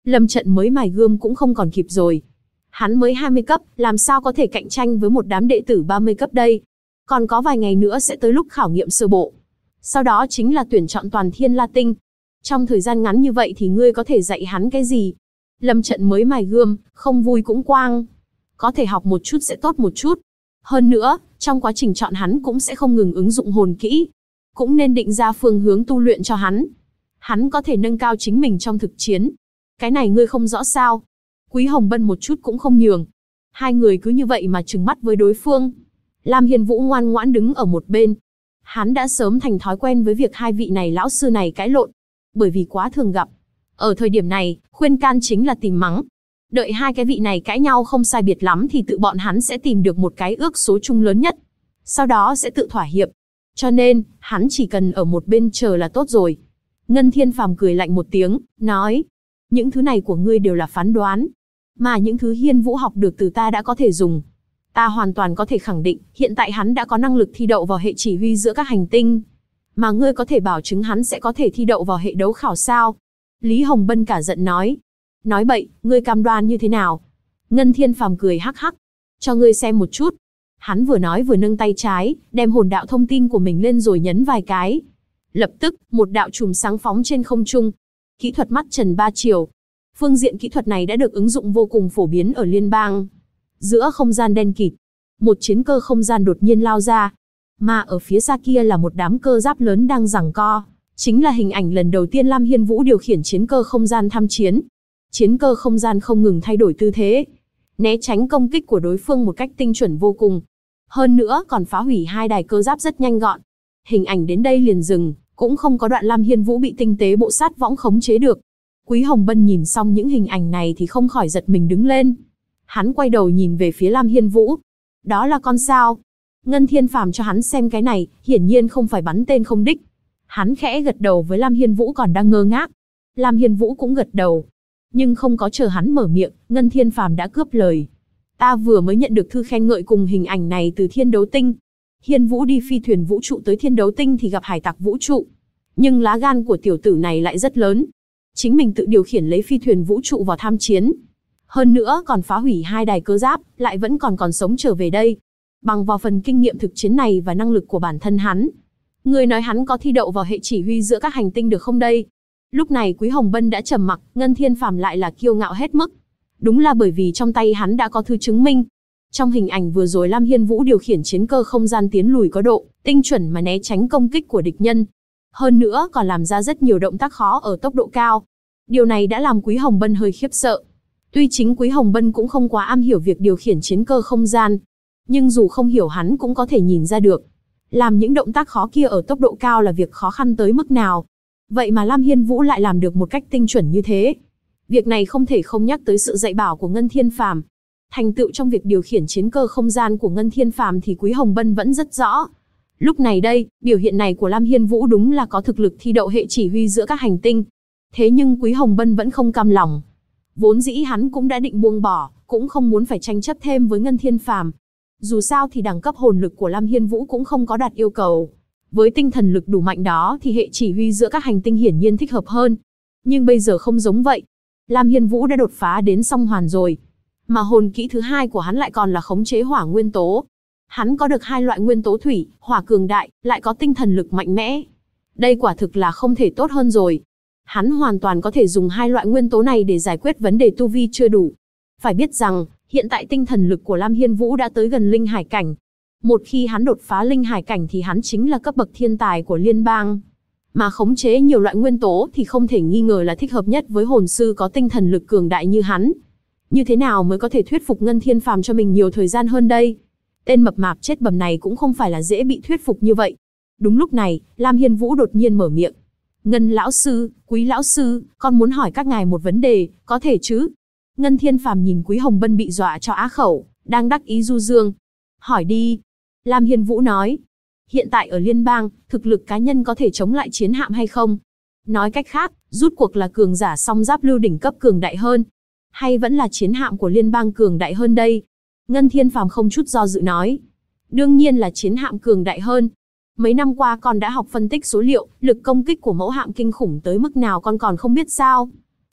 Lâm Trận mới mài gươm cũng không còn kịp rồi. Hắn mới 20 cấp, làm sao có thể cạnh tranh với một đám đệ tử 30 cấp đây. Còn có vài ngày nữa sẽ tới lúc khảo nghiệm sơ bộ. Sau đó chính là tuyển chọn toàn Thiên La Tinh. Trong thời gian ngắn như vậy thì ngươi có thể dạy hắn cái gì? Lâm Trận mới mài gươm, không vui cũng quang. Có thể học một chút sẽ tốt một chút. Hơn nữa, trong quá trình chọn hắn cũng sẽ không ngừng ứng dụng hồn kỹ. Cũng nên định ra phương hướng tu luyện cho hắn. Hắn có thể nâng cao chính mình trong thực chiến. Cái này ngươi không rõ sao? Quý Hồng Bân một chút cũng không nhường. Hai người cứ như vậy mà trừng mắt với đối phương. Lam Hiên Vũ ngoan ngoãn đứng ở một bên. Hắn đã sớm thành thói quen với việc hai vị này lão sư này cãi lộn. Bởi vì quá thường gặp. Ở thời điểm này, khuyên can chính là tìm mắng. Đợi hai cái vị này cãi nhau không sai biệt lắm thì tự bọn hắn sẽ tìm được một cái ước số chung lớn nhất. Sau đó sẽ tự thỏa hiệp. Cho nên, hắn chỉ cần ở một bên chờ là tốt rồi. Ngân Thiên Phàm cười lạnh một tiếng, nói. Những thứ này của ngươi đều là phán đoán. Mà những thứ Hiên Vũ học được từ ta đã có thể dùng. Ta hoàn toàn có thể khẳng định, hiện tại hắn đã có năng lực thi đậu vào hệ chỉ huy giữa các hành tinh. Mà ngươi có thể bảo chứng hắn sẽ có thể thi đậu vào hệ đấu khảo sao? Lý Hồng Bân cả giận nói. Nói bậy, ngươi cam đoan như thế nào? Ngân Thiên Phàm cười hắc hắc. Cho ngươi xem một chút. Hắn vừa nói vừa nâng tay trái, đem hồn đạo thông tin của mình lên rồi nhấn vài cái. Lập tức, một đạo chùm sáng phóng trên không trung. Kỹ thuật mắt trần ba chiều. Phương diện kỹ thuật này đã được ứng dụng vô cùng phổ biến ở liên bang. Giữa không gian đen kịt, một chiến cơ không gian đột nhiên lao ra. Mà ở phía xa kia là một đám cơ giáp lớn đang giằng co. Chính là hình ảnh lần đầu tiên Lam Hiên Vũ điều khiển chiến cơ không gian tham chiến. Chiến cơ không gian không ngừng thay đổi tư thế, né tránh công kích của đối phương một cách tinh chuẩn vô cùng. Hơn nữa còn phá hủy hai đài cơ giáp rất nhanh gọn. Hình ảnh đến đây liền dừng, cũng không có đoạn Lam Hiên Vũ bị tinh tế bộ sát võng khống chế được. Quý Hồng Bân nhìn xong những hình ảnh này thì không khỏi giật mình đứng lên. Hắn quay đầu nhìn về phía Lam Hiên Vũ. Đó là con sao? Ngân Thiên Phàm cho hắn xem cái này, hiển nhiên không phải bắn tên không đích. Hắn khẽ gật đầu với Lam Hiên Vũ còn đang ngơ ngác. Lam Hiên Vũ cũng gật đầu. Nhưng không có chờ hắn mở miệng, Ngân Thiên Phàm đã cướp lời. Ta vừa mới nhận được thư khen ngợi cùng hình ảnh này từ Thiên Đấu Tinh. Hiên Vũ đi phi thuyền vũ trụ tới Thiên Đấu Tinh thì gặp hải tặc vũ trụ. Nhưng lá gan của tiểu tử này lại rất lớn. Chính mình tự điều khiển lấy phi thuyền vũ trụ vào tham chiến. Hơn nữa còn phá hủy hai đài cơ giáp, lại vẫn còn sống trở về đây. Bằng vào phần kinh nghiệm thực chiến này và năng lực của bản thân hắn. Người nói hắn có thi đậu vào hệ chỉ huy giữa các hành tinh được không đây? Lúc này Quý Hồng Bân đã trầm mặc, Ngân Thiên Phàm lại là kiêu ngạo hết mức. Đúng là bởi vì trong tay hắn đã có thư chứng minh. Trong hình ảnh vừa rồi Lam Hiên Vũ điều khiển chiến cơ không gian tiến lùi có độ, tinh chuẩn mà né tránh công kích của địch nhân. Hơn nữa còn làm ra rất nhiều động tác khó ở tốc độ cao. Điều này đã làm Quý Hồng Bân hơi khiếp sợ. Tuy chính Quý Hồng Bân cũng không quá am hiểu việc điều khiển chiến cơ không gian. Nhưng dù không hiểu hắn cũng có thể nhìn ra được. Làm những động tác khó kia ở tốc độ cao là việc khó khăn tới mức nào. Vậy mà Lam Hiên Vũ lại làm được một cách tinh chuẩn như thế. Việc này không thể không nhắc tới sự dạy bảo của Ngân Thiên Phàm. Thành tựu trong việc điều khiển chiến cơ không gian của Ngân Thiên Phàm thì Quý Hồng Bân vẫn rất rõ. Lúc này đây, biểu hiện này của Lam Hiên Vũ đúng là có thực lực thi đậu hệ chỉ huy giữa các hành tinh. Thế nhưng Quý Hồng Bân vẫn không cam lòng. Vốn dĩ hắn cũng đã định buông bỏ, cũng không muốn phải tranh chấp thêm với Ngân Thiên Phàm. Dù sao thì đẳng cấp hồn lực của Lam Hiên Vũ cũng không có đạt yêu cầu. Với tinh thần lực đủ mạnh đó thì hệ chỉ huy giữa các hành tinh hiển nhiên thích hợp hơn. Nhưng bây giờ không giống vậy. Lam Hiên Vũ đã đột phá đến song hoàn rồi. Mà hồn kỹ thứ hai của hắn lại còn là khống chế hỏa nguyên tố. Hắn có được hai loại nguyên tố thủy, hỏa cường đại, lại có tinh thần lực mạnh mẽ. Đây quả thực là không thể tốt hơn rồi. Hắn hoàn toàn có thể dùng hai loại nguyên tố này để giải quyết vấn đề tu vi chưa đủ. Phải biết rằng, hiện tại tinh thần lực của Lam Hiên Vũ đã tới gần linh hải cảnh. Một khi hắn đột phá linh hải cảnh thì hắn chính là cấp bậc thiên tài của liên bang. Mà khống chế nhiều loại nguyên tố thì không thể nghi ngờ là thích hợp nhất với hồn sư có tinh thần lực cường đại như hắn. Như thế nào mới có thể thuyết phục Ngân Thiên Phàm cho mình nhiều thời gian hơn đây? Tên mập mạp chết bầm này cũng không phải là dễ bị thuyết phục như vậy. Đúng lúc này, Lam Hiên Vũ đột nhiên mở miệng. Ngân lão sư, Quý lão sư, con muốn hỏi các ngài một vấn đề, có thể chứ? Ngân Thiên Phàm nhìn Quý Hồng Bân bị dọa cho á khẩu, đang đắc ý du dương. Hỏi đi. Lam Hiên Vũ nói. Hiện tại ở liên bang, thực lực cá nhân có thể chống lại chiến hạm hay không? Nói cách khác, rút cuộc là cường giả song giáp lưu đỉnh cấp cường đại hơn, hay vẫn là chiến hạm của liên bang cường đại hơn đây? Ngân Thiên Phàm không chút do dự nói. Đương nhiên là chiến hạm cường đại hơn. Mấy năm qua con đã học phân tích số liệu, lực công kích của mẫu hạm kinh khủng tới mức nào con còn không biết sao?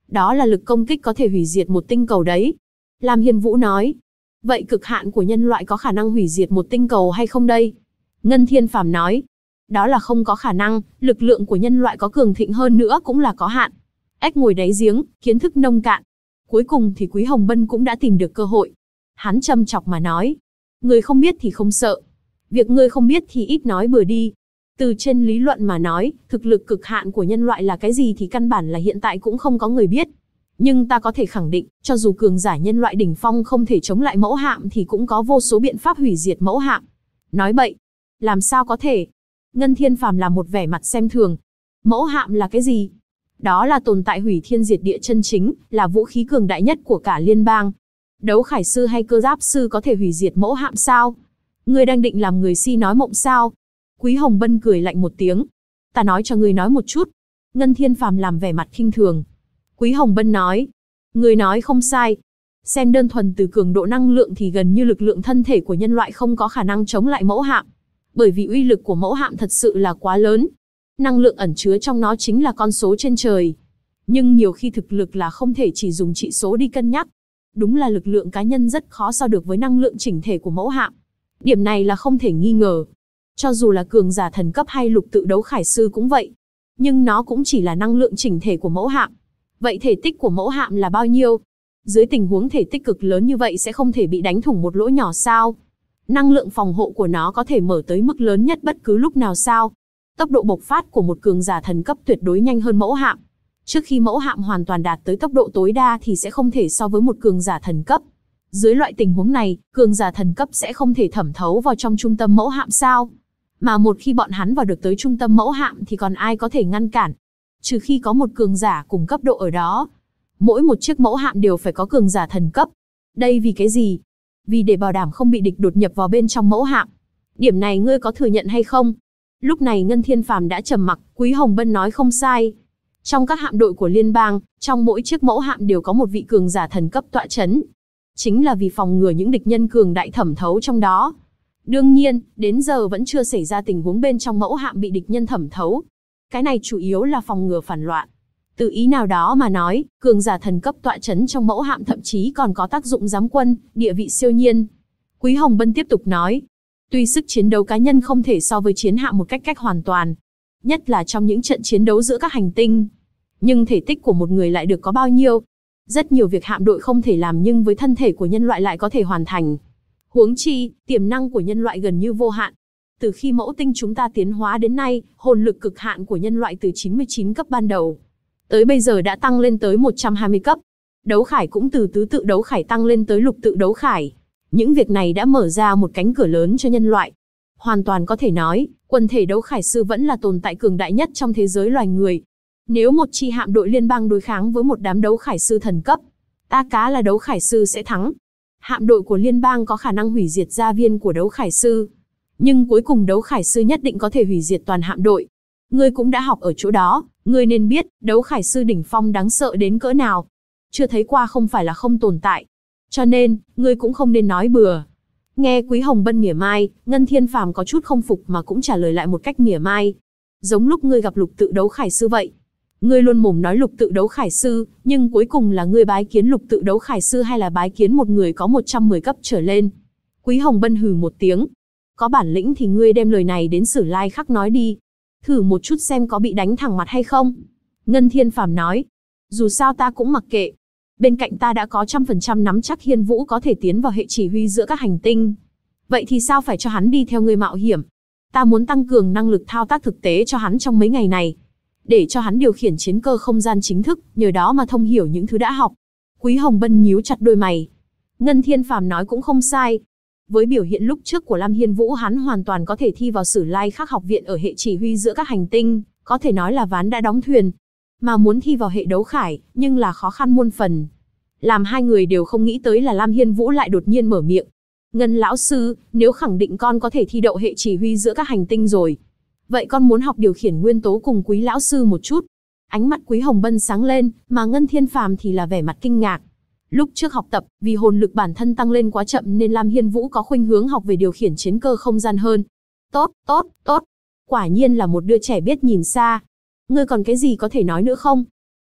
Đó là lực công kích có thể hủy diệt một tinh cầu đấy. Lam Hiên Vũ nói. Vậy cực hạn của nhân loại có khả năng hủy diệt một tinh cầu hay không đây? Ngân Thiên Phàm nói. Đó là không có khả năng, lực lượng của nhân loại có cường thịnh hơn nữa cũng là có hạn. Ếch ngồi đáy giếng, kiến thức nông cạn. Cuối cùng thì Quý Hồng Bân cũng đã tìm được cơ hội. Hắn châm chọc mà nói. Người không biết thì không sợ. Việc ngươi không biết thì ít nói bừa đi. Từ trên lý luận mà nói, thực lực cực hạn của nhân loại là cái gì thì căn bản là hiện tại cũng không có người biết. Nhưng ta có thể khẳng định, cho dù cường giả nhân loại đỉnh phong không thể chống lại mẫu hạm thì cũng có vô số biện pháp hủy diệt mẫu hạm. Nói bậy. Làm sao có thể? Ngân Thiên Phàm làm một vẻ mặt xem thường. Mẫu hạm là cái gì? Đó là tồn tại hủy thiên diệt địa chân chính, là vũ khí cường đại nhất của cả liên bang. Đấu khải sư hay cơ giáp sư có thể hủy diệt mẫu hạm sao? Ngươi đang định làm người si nói mộng sao? Quý Hồng Bân cười lạnh một tiếng. Ta nói cho ngươi nói một chút. Ngân Thiên Phàm làm vẻ mặt khinh thường. Quý Hồng Bân nói. Ngươi nói không sai. Xem đơn thuần từ cường độ năng lượng thì gần như lực lượng thân thể của nhân loại không có khả năng chống lại mẫu hạm. Bởi vì uy lực của mẫu hạm thật sự là quá lớn. Năng lượng ẩn chứa trong nó chính là con số trên trời. Nhưng nhiều khi thực lực là không thể chỉ dùng trị số đi cân nhắc. Đúng là lực lượng cá nhân rất khó so được với năng lượng chỉnh thể của mẫu hạm. Điểm này là không thể nghi ngờ. Cho dù là cường giả thần cấp hay lục tự đấu khải sư cũng vậy. Nhưng nó cũng chỉ là năng lượng chỉnh thể của mẫu hạm. Vậy thể tích của mẫu hạm là bao nhiêu? Dưới tình huống thể tích cực lớn như vậy sẽ không thể bị đánh thủng một lỗ nhỏ sao? Năng lượng phòng hộ của nó có thể mở tới mức lớn nhất bất cứ lúc nào sao? Tốc độ bộc phát của một cường giả thần cấp tuyệt đối nhanh hơn mẫu hạm. Trước khi mẫu hạm hoàn toàn đạt tới tốc độ tối đa thì sẽ không thể so với một cường giả thần cấp. Dưới loại tình huống này, cường giả thần cấp sẽ không thể thẩm thấu vào trong trung tâm mẫu hạm sao? Mà một khi bọn hắn vào được tới trung tâm mẫu hạm thì còn ai có thể ngăn cản? Trừ khi có một cường giả cùng cấp độ ở đó. Mỗi một chiếc mẫu hạm đều phải có cường giả thần cấp. Đây vì cái gì? Vì để bảo đảm không bị địch đột nhập vào bên trong mẫu hạm. Điểm này ngươi có thừa nhận hay không? Lúc này Ngân Thiên Phàm đã trầm mặc, Quý Hồng Bân nói không sai. Trong các hạm đội của liên bang, trong mỗi chiếc mẫu hạm đều có một vị cường giả thần cấp tọa chấn. Chính là vì phòng ngừa những địch nhân cường đại thẩm thấu trong đó. Đương nhiên, đến giờ vẫn chưa xảy ra tình huống bên trong mẫu hạm bị địch nhân thẩm thấu. Cái này chủ yếu là phòng ngừa phản loạn. Từ ý nào đó mà nói, cường giả thần cấp tọa chấn trong mẫu hạm thậm chí còn có tác dụng giám quân, địa vị siêu nhiên. Quý Hồng Bân tiếp tục nói. Tuy sức chiến đấu cá nhân không thể so với chiến hạm một cách hoàn toàn, nhất là trong những trận chiến đấu giữa các hành tinh, nhưng thể tích của một người lại được có bao nhiêu? Rất nhiều việc hạm đội không thể làm nhưng với thân thể của nhân loại lại có thể hoàn thành. Huống chi, tiềm năng của nhân loại gần như vô hạn. Từ khi mẫu tinh chúng ta tiến hóa đến nay, hồn lực cực hạn của nhân loại từ 99 cấp ban đầu tới bây giờ đã tăng lên tới 120 cấp. Đấu khải cũng từ tứ tự đấu khải tăng lên tới lục tự đấu khải. Những việc này đã mở ra một cánh cửa lớn cho nhân loại. Hoàn toàn có thể nói, quần thể đấu khải sư vẫn là tồn tại cường đại nhất trong thế giới loài người. Nếu một chi hạm đội liên bang đối kháng với một đám đấu khải sư thần cấp, ta cá là đấu khải sư sẽ thắng. Hạm đội của liên bang có khả năng hủy diệt gia viên của đấu khải sư. Nhưng cuối cùng đấu khải sư nhất định có thể hủy diệt toàn hạm đội. Ngươi cũng đã học ở chỗ đó, ngươi nên biết, đấu khải sư đỉnh phong đáng sợ đến cỡ nào. Chưa thấy qua không phải là không tồn tại. Cho nên, ngươi cũng không nên nói bừa. Nghe Quý Hồng Bân mỉa mai, Ngân Thiên Phàm có chút không phục mà cũng trả lời lại một cách mỉa mai. Giống lúc ngươi gặp lục tự đấu khải sư vậy. Ngươi luôn mồm nói lục tự đấu khải sư, nhưng cuối cùng là ngươi bái kiến lục tự đấu khải sư hay là bái kiến một người có 110 cấp trở lên? Quý Hồng Bân hừ một tiếng. Có bản lĩnh thì ngươi đem lời này đến Sử Lai Khắc nói đi. Thử một chút xem có bị đánh thẳng mặt hay không. Ngân Thiên Phàm nói. Dù sao ta cũng mặc kệ. Bên cạnh ta đã có 100% nắm chắc Hiên Vũ có thể tiến vào hệ chỉ huy giữa các hành tinh. Vậy thì sao phải cho hắn đi theo ngươi mạo hiểm? Ta muốn tăng cường năng lực thao tác thực tế cho hắn trong mấy ngày này. Để cho hắn điều khiển chiến cơ không gian chính thức, nhờ đó mà thông hiểu những thứ đã học. Quý Hồng Bân nhíu chặt đôi mày. Ngân Thiên Phàm nói cũng không sai. Với biểu hiện lúc trước của Lam Hiên Vũ hắn hoàn toàn có thể thi vào Sử Lai Khắc học viện ở hệ chỉ huy giữa các hành tinh, có thể nói là ván đã đóng thuyền. Mà muốn thi vào hệ đấu khải, nhưng là khó khăn muôn phần. Làm hai người đều không nghĩ tới là Lam Hiên Vũ lại đột nhiên mở miệng. Ngân lão sư, nếu khẳng định con có thể thi đậu hệ chỉ huy giữa các hành tinh rồi, vậy con muốn học điều khiển nguyên tố cùng Quý lão sư một chút. Ánh mắt Quý Hồng Bân sáng lên, mà Ngân Thiên Phàm thì là vẻ mặt kinh ngạc. Lúc trước học tập, vì hồn lực bản thân tăng lên quá chậm nên Lam Hiên Vũ có khuynh hướng học về điều khiển chiến cơ không gian hơn. Tốt, tốt, tốt. Quả nhiên là một đứa trẻ biết nhìn xa. Ngươi còn cái gì có thể nói nữa không?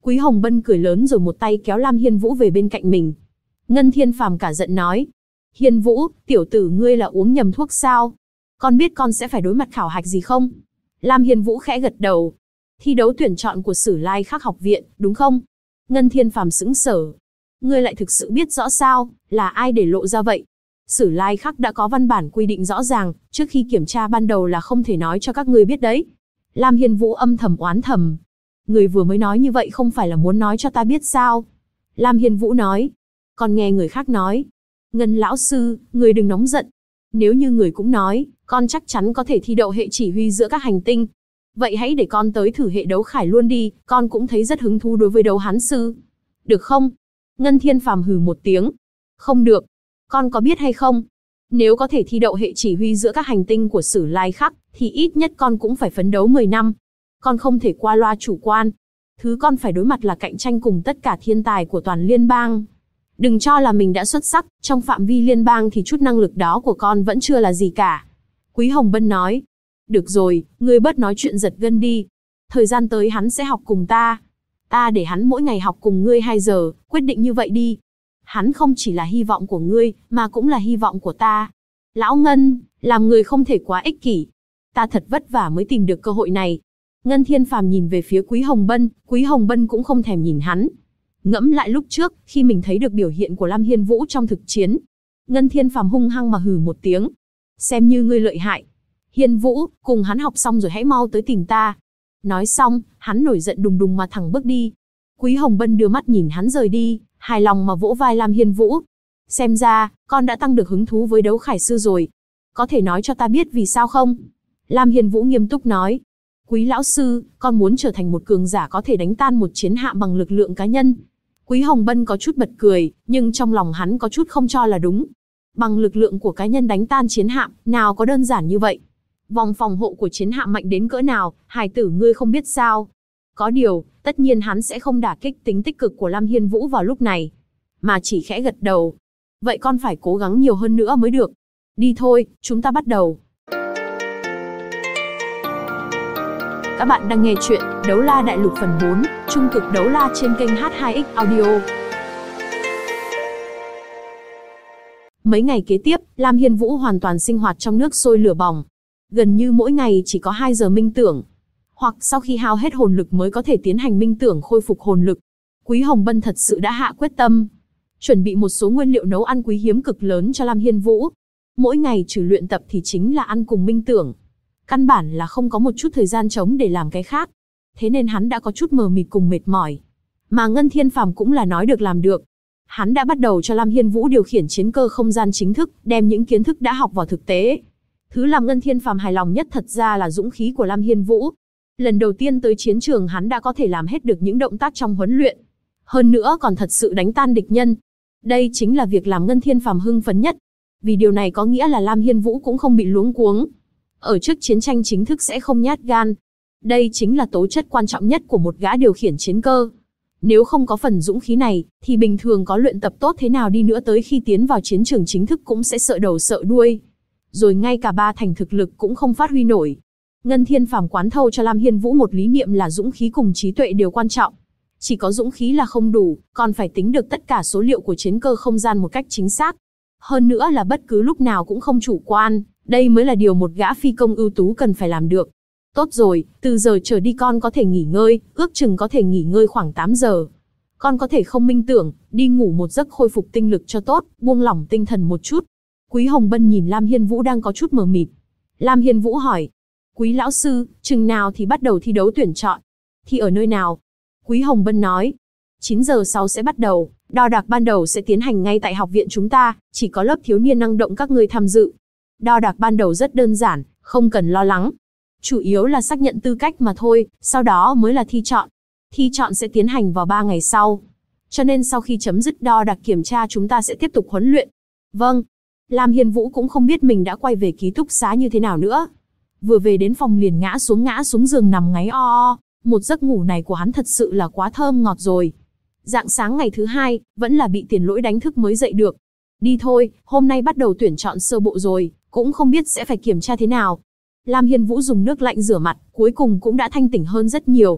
Quý Hồng Bân cười lớn rồi một tay kéo Lam Hiên Vũ về bên cạnh mình. Ngân Thiên Phàm cả giận nói. Hiên Vũ, tiểu tử ngươi là uống nhầm thuốc sao? Con biết con sẽ phải đối mặt khảo hạch gì không? Lam Hiên Vũ khẽ gật đầu. Thi đấu tuyển chọn của Sử Lai Khắc học viện, đúng không? Ngân Thiên Phàm sững sờ. Ngươi lại thực sự biết rõ sao, là ai để lộ ra vậy? Sử Lai Khắc đã có văn bản quy định rõ ràng, trước khi kiểm tra ban đầu là không thể nói cho các ngươi biết đấy. Lam Hiên Vũ âm thầm oán thầm. Người vừa mới nói như vậy không phải là muốn nói cho ta biết sao? Lam Hiên Vũ nói. Con nghe người khác nói. Ngân lão sư, người đừng nóng giận. Nếu như người cũng nói, con chắc chắn có thể thi đậu hệ chỉ huy giữa các hành tinh. Vậy hãy để con tới thử hệ đấu khải luôn đi, con cũng thấy rất hứng thú đối với đấu hán sư. Được không? Ngân Thiên Phàm hừ một tiếng. Không được. Con có biết hay không? Nếu có thể thi đậu hệ chỉ huy giữa các hành tinh của Sử Lai Khắc, thì ít nhất con cũng phải phấn đấu 10 năm. Con không thể qua loa chủ quan. Thứ con phải đối mặt là cạnh tranh cùng tất cả thiên tài của toàn liên bang. Đừng cho là mình đã xuất sắc, trong phạm vi liên bang thì chút năng lực đó của con vẫn chưa là gì cả. Quý Hồng Bân nói. Được rồi, ngươi bớt nói chuyện giật gân đi. Thời gian tới hắn sẽ học cùng ta. Ta để hắn mỗi ngày học cùng ngươi 2 giờ, quyết định như vậy đi. Hắn không chỉ là hy vọng của ngươi, mà cũng là hy vọng của ta. Lão Ngân, làm người không thể quá ích kỷ. Ta thật vất vả mới tìm được cơ hội này. Ngân Thiên Phàm nhìn về phía Quý Hồng Bân cũng không thèm nhìn hắn. Ngẫm lại lúc trước, khi mình thấy được biểu hiện của Lam Hiên Vũ trong thực chiến. Ngân Thiên Phàm hung hăng mà hừ một tiếng. Xem như ngươi lợi hại. Hiên Vũ, cùng hắn học xong rồi hãy mau tới tìm ta. Nói xong, hắn nổi giận đùng đùng mà thẳng bước đi. Quý Hồng Bân đưa mắt nhìn hắn rời đi, hài lòng mà vỗ vai Lam Hiên Vũ. Xem ra, con đã tăng được hứng thú với đấu khải sư rồi. Có thể nói cho ta biết vì sao không? Lam Hiên Vũ nghiêm túc nói. Quý lão sư, con muốn trở thành một cường giả có thể đánh tan một chiến hạm bằng lực lượng cá nhân. Quý Hồng Bân có chút bật cười, nhưng trong lòng hắn có chút không cho là đúng. Bằng lực lượng của cá nhân đánh tan chiến hạm, nào có đơn giản như vậy. Vòng phòng hộ của chiến hạm mạnh đến cỡ nào, hài tử ngươi không biết sao. Có điều, tất nhiên hắn sẽ không đả kích tính tích cực của Lam Hiên Vũ vào lúc này, mà chỉ khẽ gật đầu. Vậy con phải cố gắng nhiều hơn nữa mới được. Đi thôi, chúng ta bắt đầu. Các bạn đang nghe chuyện Đấu La Đại Lục phần 4, Trung cực đấu la trên kênh H2X Audio. Mấy ngày kế tiếp, Lam Hiên Vũ hoàn toàn sinh hoạt trong nước sôi lửa bỏng. Gần như mỗi ngày chỉ có 2 giờ minh tưởng. Hoặc sau khi hao hết hồn lực mới có thể tiến hành minh tưởng khôi phục hồn lực. Quý Hồng Bân thật sự đã hạ quyết tâm. Chuẩn bị một số nguyên liệu nấu ăn quý hiếm cực lớn cho Lam Hiên Vũ. Mỗi ngày trừ luyện tập thì chính là ăn cùng minh tưởng. Căn bản là không có một chút thời gian trống để làm cái khác. Thế nên hắn đã có chút mờ mịt cùng mệt mỏi. Mà Ngân Thiên Phàm cũng là nói được làm được. Hắn đã bắt đầu cho Lam Hiên Vũ điều khiển chiến cơ không gian chính thức, đem những kiến thức đã học vào thực tế. Thứ làm Ngân Thiên Phàm hài lòng nhất thật ra là dũng khí của Lam Hiên Vũ. Lần đầu tiên tới chiến trường hắn đã có thể làm hết được những động tác trong huấn luyện. Hơn nữa còn thật sự đánh tan địch nhân. Đây chính là việc làm Ngân Thiên Phàm hưng phấn nhất. Vì điều này có nghĩa là Lam Hiên Vũ cũng không bị luống cuống. Ở trước chiến tranh chính thức sẽ không nhát gan. Đây chính là tố chất quan trọng nhất của một gã điều khiển chiến cơ. Nếu không có phần dũng khí này, thì bình thường có luyện tập tốt thế nào đi nữa tới khi tiến vào chiến trường chính thức cũng sẽ sợ đầu sợ đuôi. Rồi ngay cả 3 thành thực lực cũng không phát huy nổi. Ngân Thiên Phàm quán thâu cho Lam Hiên Vũ một lý niệm là dũng khí cùng trí tuệ đều quan trọng. Chỉ có dũng khí là không đủ, còn phải tính được tất cả số liệu của chiến cơ không gian một cách chính xác. Hơn nữa là bất cứ lúc nào cũng không chủ quan, đây mới là điều một gã phi công ưu tú cần phải làm được. Tốt rồi, từ giờ trở đi con có thể nghỉ ngơi, ước chừng có thể nghỉ ngơi khoảng 8 giờ. Con có thể không minh tưởng, đi ngủ một giấc khôi phục tinh lực cho tốt, buông lỏng tinh thần một chút. Quý Hồng Bân nhìn Lam Hiên Vũ đang có chút mờ mịt. Lam Hiên Vũ hỏi, Quý lão sư, chừng nào thì bắt đầu thi đấu tuyển chọn? Thi ở nơi nào? Quý Hồng Bân nói, 9 giờ sau sẽ bắt đầu, đo đạc ban đầu sẽ tiến hành ngay tại học viện chúng ta, chỉ có lớp thiếu niên năng động các ngươi tham dự. Đo đạc ban đầu rất đơn giản, không cần lo lắng. Chủ yếu là xác nhận tư cách mà thôi, sau đó mới là thi chọn. Thi chọn sẽ tiến hành vào 3 ngày sau. Cho nên sau khi chấm dứt đo đạc kiểm tra chúng ta sẽ tiếp tục huấn luyện. Vâng. Lam Hiên Vũ cũng không biết mình đã quay về ký túc xá như thế nào nữa. Vừa về đến phòng liền ngã xuống giường nằm ngáy o. Một giấc ngủ này của hắn thật sự là quá thơm ngọt rồi. Rạng sáng ngày thứ 2, vẫn là bị Tiền Lỗi đánh thức mới dậy được. Đi thôi, hôm nay bắt đầu tuyển chọn sơ bộ rồi, cũng không biết sẽ phải kiểm tra thế nào. Lam Hiên Vũ dùng nước lạnh rửa mặt, cuối cùng cũng đã thanh tỉnh hơn rất nhiều.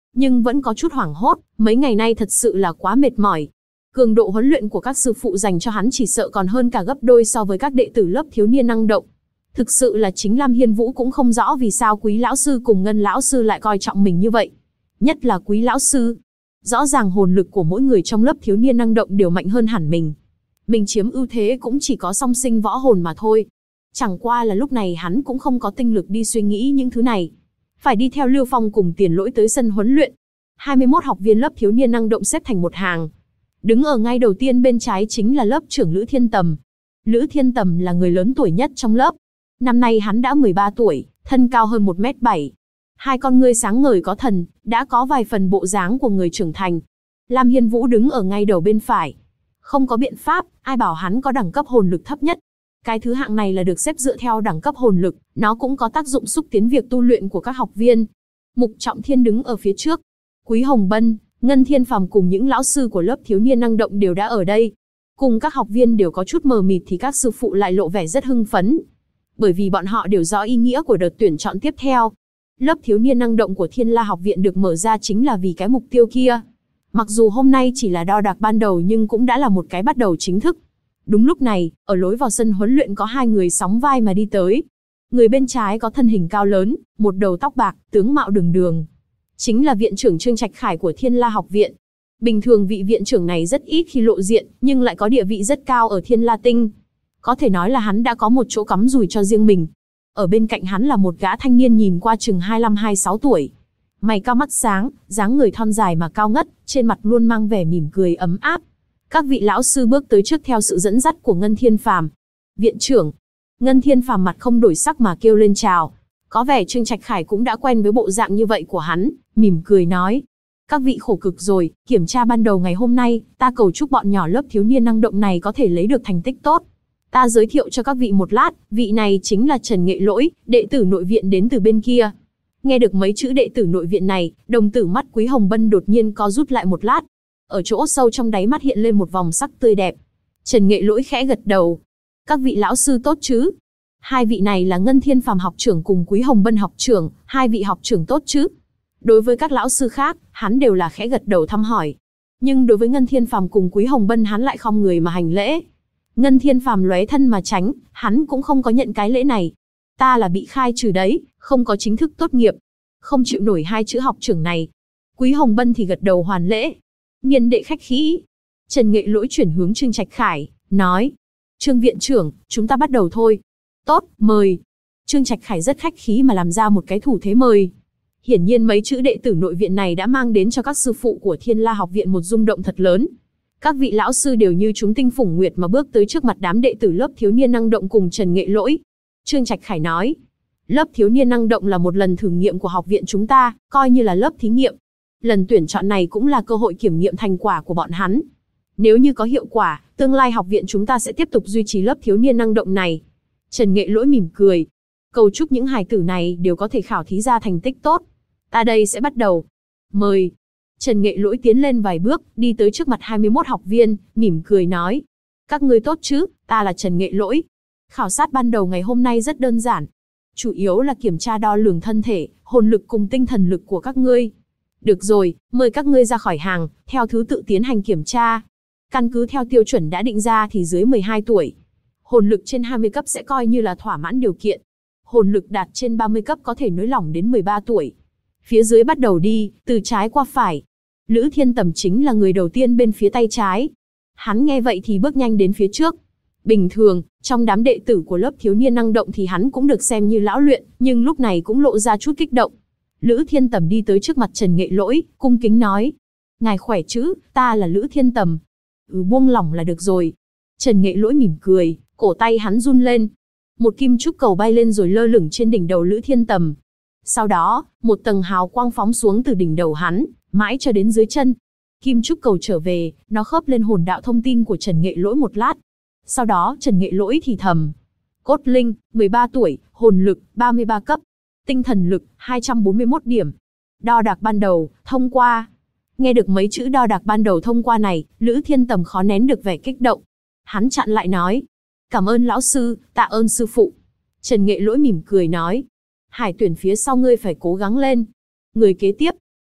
nhưng vẫn có chút hoảng hốt, mấy ngày nay thật sự là quá mệt mỏi. Cường độ huấn luyện của các sư phụ dành cho hắn chỉ sợ còn hơn cả gấp đôi so với các đệ tử lớp thiếu niên năng động. Thực sự là chính Lam Hiên Vũ cũng không rõ vì sao Quý lão sư cùng Ngân lão sư lại coi trọng mình như vậy. Nhất là Quý lão sư. Rõ ràng hồn lực của mỗi người trong lớp thiếu niên năng động đều mạnh hơn hẳn mình. Mình chiếm ưu thế cũng chỉ có song sinh võ hồn mà thôi. Chẳng qua là lúc này hắn cũng không có tinh lực đi suy nghĩ những thứ này. Phải đi theo Lưu Phong cùng Tiền Lỗi tới sân huấn luyện. 21 học viên lớp thiếu niên năng động xếp thành một hàng. Đứng ở ngay đầu tiên bên trái chính là lớp trưởng Lữ Thiên Tầm. Lữ Thiên Tầm là người lớn tuổi nhất trong lớp. Năm nay hắn đã 13 tuổi, thân cao hơn 1m7. Hai con ngươi sáng ngời có thần, đã có vài phần bộ dáng của người trưởng thành. Lam Hiên Vũ đứng ở ngay đầu bên phải. Không có biện pháp, ai bảo hắn có đẳng cấp hồn lực thấp nhất. Cái thứ hạng này là được xếp dựa theo đẳng cấp hồn lực, nó cũng có tác dụng xúc tiến việc tu luyện của các học viên. Mục Trọng Thiên đứng ở phía trước. Quý Hồng Bân, Ngân Thiên Phàm cùng những lão sư của lớp thiếu niên năng động đều đã ở đây. Cùng các học viên đều có chút mờ mịt thì các sư phụ lại lộ vẻ rất hưng phấn. Bởi vì bọn họ đều rõ ý nghĩa của đợt tuyển chọn tiếp theo. Lớp thiếu niên năng động của Thiên La học viện được mở ra chính là vì cái mục tiêu kia. Mặc dù hôm nay chỉ là đo đạc ban đầu nhưng cũng đã là một cái bắt đầu chính thức. Đúng lúc này, ở lối vào sân huấn luyện có hai người sóng vai mà đi tới. Người bên trái có thân hình cao lớn, một đầu tóc bạc, tướng mạo đường đường. Chính là viện trưởng Trương Trạch Khải của Thiên La học viện. Bình thường vị viện trưởng này rất ít khi lộ diện, nhưng lại có địa vị rất cao ở Thiên La Tinh. Có thể nói là hắn đã có một chỗ cắm rủi cho riêng mình. Ở bên cạnh hắn là một gã thanh niên nhìn qua chừng 25-26 tuổi. Mày cao mắt sáng, dáng người thon dài mà cao ngất, trên mặt luôn mang vẻ mỉm cười ấm áp. Các vị lão sư bước tới trước theo sự dẫn dắt của Ngân Thiên Phàm. Viện trưởng. Ngân Thiên Phàm mặt không đổi sắc mà kêu lên chào. Có vẻ Trương Trạch Khải cũng đã quen với bộ dạng như vậy của hắn, mỉm cười nói. Các vị khổ cực rồi, kiểm tra ban đầu ngày hôm nay, ta cầu chúc bọn nhỏ lớp thiếu niên năng động này có thể lấy được thành tích tốt. Ta giới thiệu cho các vị một lát, vị này chính là Trần Nghệ Lỗi, đệ tử nội viện đến từ bên kia. Nghe được mấy chữ đệ tử nội viện này, đồng tử mắt Quý Hồng Bân đột nhiên co rút lại một lát. Ở chỗ sâu trong đáy mắt hiện lên một vòng sắc tươi đẹp. Trần Nghệ Lỗi khẽ gật đầu. Các vị lão sư tốt chứ? Hai vị này là Ngân Thiên Phàm học trưởng cùng Quý Hồng Bân học trưởng, hai vị học trưởng tốt chứ? Đối với các lão sư khác, hắn đều là khẽ gật đầu thăm hỏi. Nhưng đối với Ngân Thiên Phàm cùng Quý Hồng Bân hắn lại khom người mà hành lễ. Ngân Thiên Phàm lóe thân mà tránh, hắn cũng không có nhận cái lễ này. Ta là bị khai trừ đấy, không có chính thức tốt nghiệp. Không chịu nổi hai chữ học trưởng này. Quý Hồng Bân thì gật đầu hoàn lễ. Niên đệ khách khí. Trần Nghệ Lỗi chuyển hướng Trương Trạch Khải, nói. Trương viện trưởng, chúng ta bắt đầu thôi. Tốt, mời. Trương Trạch Khải rất khách khí mà làm ra một cái thủ thế mời. Hiển nhiên mấy chữ đệ tử nội viện này đã mang đến cho các sư phụ của Thiên La học viện một rung động thật lớn. Các vị lão sư đều như chúng tinh phủng nguyệt mà bước tới trước mặt đám đệ tử lớp thiếu niên năng động cùng Trần Nghệ Lỗi. Trương Trạch Khải nói, lớp thiếu niên năng động là một lần thử nghiệm của học viện chúng ta, coi như là lớp thí nghiệm. Lần tuyển chọn này cũng là cơ hội kiểm nghiệm thành quả của bọn hắn. Nếu như có hiệu quả, tương lai học viện chúng ta sẽ tiếp tục duy trì lớp thiếu niên năng động này. Trần Nghệ Lỗi mỉm cười. Cầu chúc những hài tử này đều có thể khảo thí ra thành tích tốt. Ta đây sẽ bắt đầu. Mời. Trần Nghệ Lỗi tiến lên vài bước, đi tới trước mặt 21 học viên, mỉm cười nói. Các ngươi tốt chứ, ta là Trần Nghệ Lỗi. Khảo sát ban đầu ngày hôm nay rất đơn giản. Chủ yếu là kiểm tra đo lường thân thể, hồn lực cùng tinh thần lực của các ngươi. Được rồi, mời các ngươi ra khỏi hàng, theo thứ tự tiến hành kiểm tra. Căn cứ theo tiêu chuẩn đã định ra thì dưới 12 tuổi. Hồn lực trên 20 cấp sẽ coi như là thỏa mãn điều kiện. Hồn lực đạt trên 30 cấp có thể nới lỏng đến 13 tuổi. Phía dưới bắt đầu đi, từ trái qua phải. Lữ Thiên Tầm chính là người đầu tiên bên phía tay trái. Hắn nghe vậy thì bước nhanh đến phía trước. Bình thường, trong đám đệ tử của lớp thiếu niên năng động thì hắn cũng được xem như lão luyện, nhưng lúc này cũng lộ ra chút kích động. Lữ Thiên Tầm đi tới trước mặt Trần Nghệ Lỗi, cung kính nói. Ngài khỏe chứ, ta là Lữ Thiên Tầm. Buông lỏng là được rồi. Trần Nghệ Lỗi mỉm cười, cổ tay hắn run lên. Một kim trúc cầu bay lên rồi lơ lửng trên đỉnh đầu Lữ Thiên Tầm. Sau đó, một tầng hào quang phóng xuống từ đỉnh đầu hắn, mãi cho đến dưới chân. Kim trúc cầu trở về, nó khớp lên hồn đạo thông tin của Trần Nghệ Lỗi một lát. Sau đó Trần Nghệ Lỗi thì thầm. Cốt linh, 13 tuổi, hồn lực, 33 cấp. Tinh thần lực, 241 điểm. Đo đạc ban đầu, thông qua. Nghe được mấy chữ đo đạc ban đầu thông qua này, Lữ Thiên Tầm khó nén được vẻ kích động. Hắn chặn lại nói. Cảm ơn lão sư, tạ ơn sư phụ. Trần Nghệ Lỗi mỉm cười nói. Hải tuyển phía sau ngươi phải cố gắng lên. Người kế tiếp.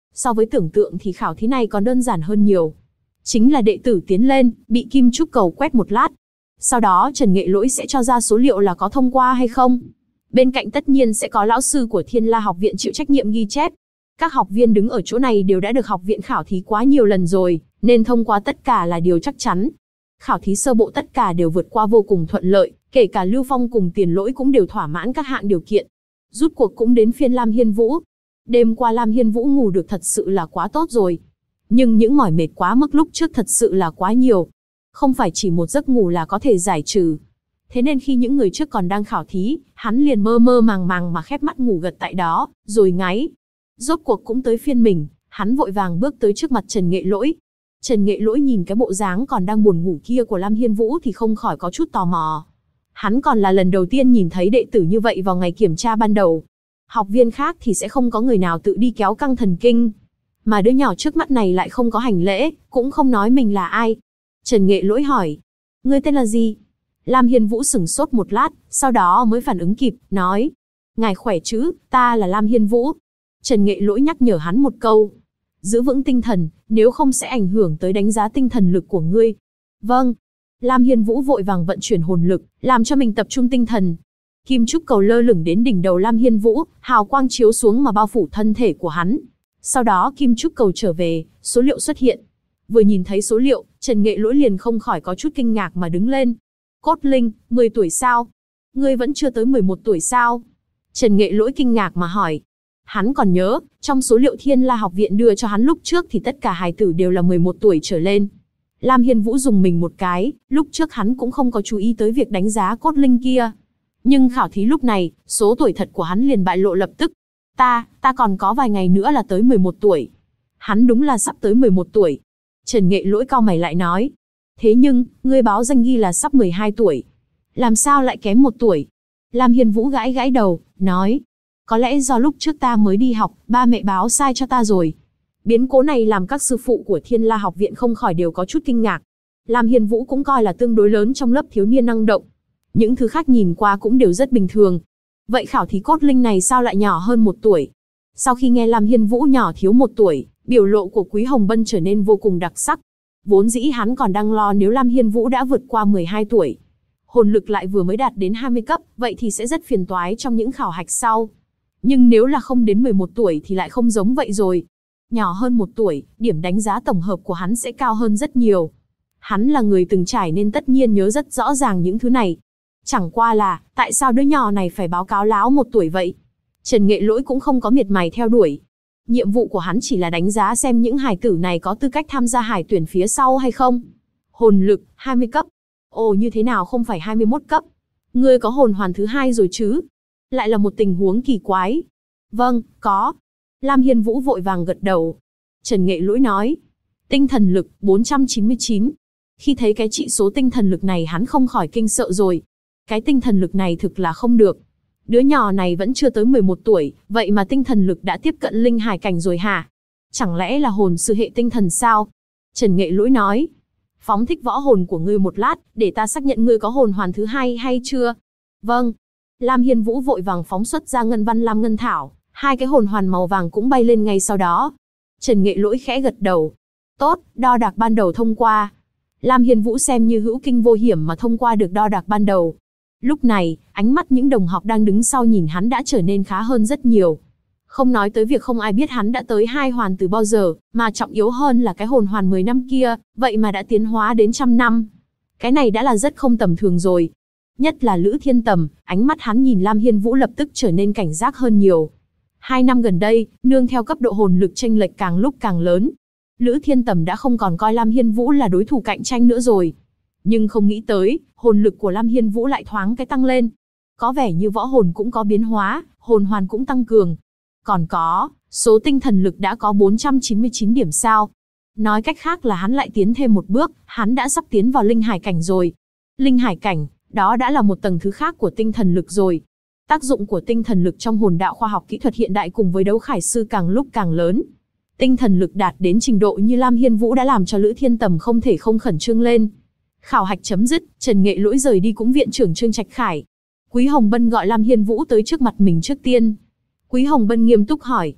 So với tưởng tượng thì khảo thí này còn đơn giản hơn nhiều. Chính là đệ tử tiến lên, bị kim trúc cầu quét một lát. Sau đó Trần Nghệ Lỗi sẽ cho ra số liệu là có thông qua hay không. Bên cạnh tất nhiên sẽ có lão sư của Thiên La học viện chịu trách nhiệm ghi chép. Các học viên đứng ở chỗ này đều đã được học viện khảo thí quá nhiều lần rồi, nên thông qua tất cả là điều chắc chắn. Khảo thí sơ bộ tất cả đều vượt qua vô cùng thuận lợi, kể cả Lưu Phong cùng Tiền Lỗi cũng đều thỏa mãn các hạng điều kiện. Rút cuộc cũng đến phiên Lam Hiên Vũ. Đêm qua Lam Hiên Vũ ngủ được thật sự là quá tốt rồi. Nhưng những mỏi mệt quá mức lúc trước thật sự là quá nhiều. Không phải chỉ một giấc ngủ là có thể giải trừ. Thế nên khi những người trước còn đang khảo thí, hắn liền mơ mơ màng màng mà khép mắt ngủ gật tại đó, rồi ngáy. Rốt cuộc cũng tới phiên mình, hắn vội vàng bước tới trước mặt Trần Nghệ Lỗi. Trần Nghệ Lỗi nhìn cái bộ dáng còn đang buồn ngủ kia của Lam Hiên Vũ thì không khỏi có chút tò mò. Hắn còn là lần đầu tiên nhìn thấy đệ tử như vậy vào ngày kiểm tra ban đầu. Học viên khác thì sẽ không có người nào tự đi kéo căng thần kinh. Mà đứa nhỏ trước mắt này lại không có hành lễ, cũng không nói mình là ai. Trần Nghệ Lỗi hỏi, ngươi tên là gì? Lam Hiên Vũ sửng sốt một lát, sau đó mới phản ứng kịp, nói, ngài khỏe chứ, ta là Lam Hiên Vũ. Trần Nghệ Lỗi nhắc nhở hắn một câu, giữ vững tinh thần, nếu không sẽ ảnh hưởng tới đánh giá tinh thần lực của ngươi. Vâng. Lam Hiên Vũ vội vàng vận chuyển hồn lực, làm cho mình tập trung tinh thần. Kim trúc cầu lơ lửng đến đỉnh đầu Lam Hiên Vũ, hào quang chiếu xuống mà bao phủ thân thể của hắn. Sau đó kim trúc cầu trở về, số liệu xuất hiện. Vừa nhìn thấy số liệu, Trần Nghệ Lỗi liền không khỏi có chút kinh ngạc mà đứng lên. Cốt linh, 10 tuổi sao? Ngươi vẫn chưa tới 11 tuổi sao? Trần Nghệ Lỗi kinh ngạc mà hỏi. Hắn còn nhớ, trong số liệu Thiên La học viện đưa cho hắn lúc trước thì tất cả hài tử đều là 11 tuổi trở lên. Lam Hiên Vũ dùng mình một cái, lúc trước hắn cũng không có chú ý tới việc đánh giá cốt linh kia. Nhưng khảo thí lúc này, số tuổi thật của hắn liền bại lộ lập tức. Ta còn có vài ngày nữa là tới 11 tuổi. Hắn đúng là sắp tới 11 tuổi. Trần Nghệ Lỗi cau mày lại nói. Thế nhưng, ngươi báo danh ghi là sắp 12 tuổi. Làm sao lại kém 1 tuổi? Lam Hiên Vũ gãi gãi đầu, nói. Có lẽ do lúc trước ta mới đi học, ba mẹ báo sai cho ta rồi. Biến cố này làm các sư phụ của Thiên La học viện không khỏi đều có chút kinh ngạc. Lam Hiên Vũ cũng coi là tương đối lớn trong lớp thiếu niên năng động. Những thứ khác nhìn qua cũng đều rất bình thường. Vậy khảo thí cốt linh này sao lại nhỏ hơn 1 tuổi? Sau khi nghe Lam Hiên Vũ nhỏ thiếu 1 tuổi, biểu lộ của Quý Hồng Bân trở nên vô cùng đặc sắc. Vốn dĩ hắn còn đang lo nếu Lam Hiên Vũ đã vượt qua 12 tuổi. Hồn lực lại vừa mới đạt đến 20 cấp, vậy thì sẽ rất phiền toái trong những khảo hạch sau. Nhưng nếu là không đến 11 tuổi thì lại không giống vậy rồi. Nhỏ hơn 1 tuổi, điểm đánh giá tổng hợp của hắn sẽ cao hơn rất nhiều. Hắn là người từng trải nên tất nhiên nhớ rất rõ ràng những thứ này. Chẳng qua là, tại sao đứa nhỏ này phải báo cáo láo 1 tuổi vậy? Trần Nghệ Lỗi cũng không có miệt mài theo đuổi. Nhiệm vụ của hắn chỉ là đánh giá xem những hài tử này có tư cách tham gia hải tuyển phía sau hay không. Hồn lực, 20 cấp. Ồ, như thế nào không phải 21 cấp? Ngươi có hồn hoàn thứ 2 rồi chứ? Lại là một tình huống kỳ quái. Vâng, có. Lam Hiên Vũ vội vàng gật đầu. Trần Nghệ Lỗi nói. Tinh thần lực, 499. Khi thấy cái trị số tinh thần lực này hắn không khỏi kinh sợ rồi. Cái tinh thần lực này thực là không được. Đứa nhỏ này vẫn chưa tới 11 tuổi, vậy mà tinh thần lực đã tiếp cận linh hải cảnh rồi hả? Chẳng lẽ là hồn sư hệ tinh thần sao? Trần Nghệ Lỗi nói. Phóng thích võ hồn của ngươi một lát, để ta xác nhận ngươi có hồn hoàn thứ 2 hay chưa? Vâng. Lam Hiên Vũ vội vàng phóng xuất ra ngân văn lam ngân thảo, 2 cái hồn hoàn màu vàng cũng bay lên ngay sau đó. Trần Nghệ Lỗi khẽ gật đầu. Tốt, đo đạc ban đầu thông qua. Lam Hiên Vũ xem như hữu kinh vô hiểm mà thông qua được đo đạc ban đầu. Lúc này, ánh mắt những đồng học đang đứng sau nhìn hắn đã trở nên khá hơn rất nhiều. Không nói tới việc không ai biết hắn đã tới 2 hoàn từ bao giờ, mà trọng yếu hơn là cái hồn hoàn 10 năm kia, vậy mà đã tiến hóa đến 100 năm. Cái này đã là rất không tầm thường rồi. Nhất là Lữ Thiên Tầm, ánh mắt hắn nhìn Lam Hiên Vũ lập tức trở nên cảnh giác hơn nhiều. 2 năm gần đây, nương theo cấp độ hồn lực chênh lệch càng lúc càng lớn, Lữ Thiên Tầm đã không còn coi Lam Hiên Vũ là đối thủ cạnh tranh nữa rồi. Nhưng không nghĩ tới, hồn lực của Lam Hiên Vũ lại thoáng cái tăng lên. Có vẻ như võ hồn cũng có biến hóa, hồn hoàn cũng tăng cường. Còn có, số tinh thần lực đã có 499 điểm sao. Nói cách khác là hắn lại tiến thêm một bước, hắn đã sắp tiến vào linh hải cảnh rồi. Linh hải cảnh, đó đã là một tầng thứ khác của tinh thần lực rồi. Tác dụng của tinh thần lực trong hồn đạo khoa học kỹ thuật hiện đại cùng với đấu khải sư càng lúc càng lớn. Tinh thần lực đạt đến trình độ như Lam Hiên Vũ đã làm cho Lữ Thiên Tầm không thể không khẩn trương lên. Khảo hạch chấm dứt, Trần Nghệ Lỗi rời đi cũng viện trưởng Trương Trạch Khải. Quý Hồng Bân gọi Lam Hiên Vũ tới trước mặt mình trước tiên. Quý Hồng Bân nghiêm túc hỏi.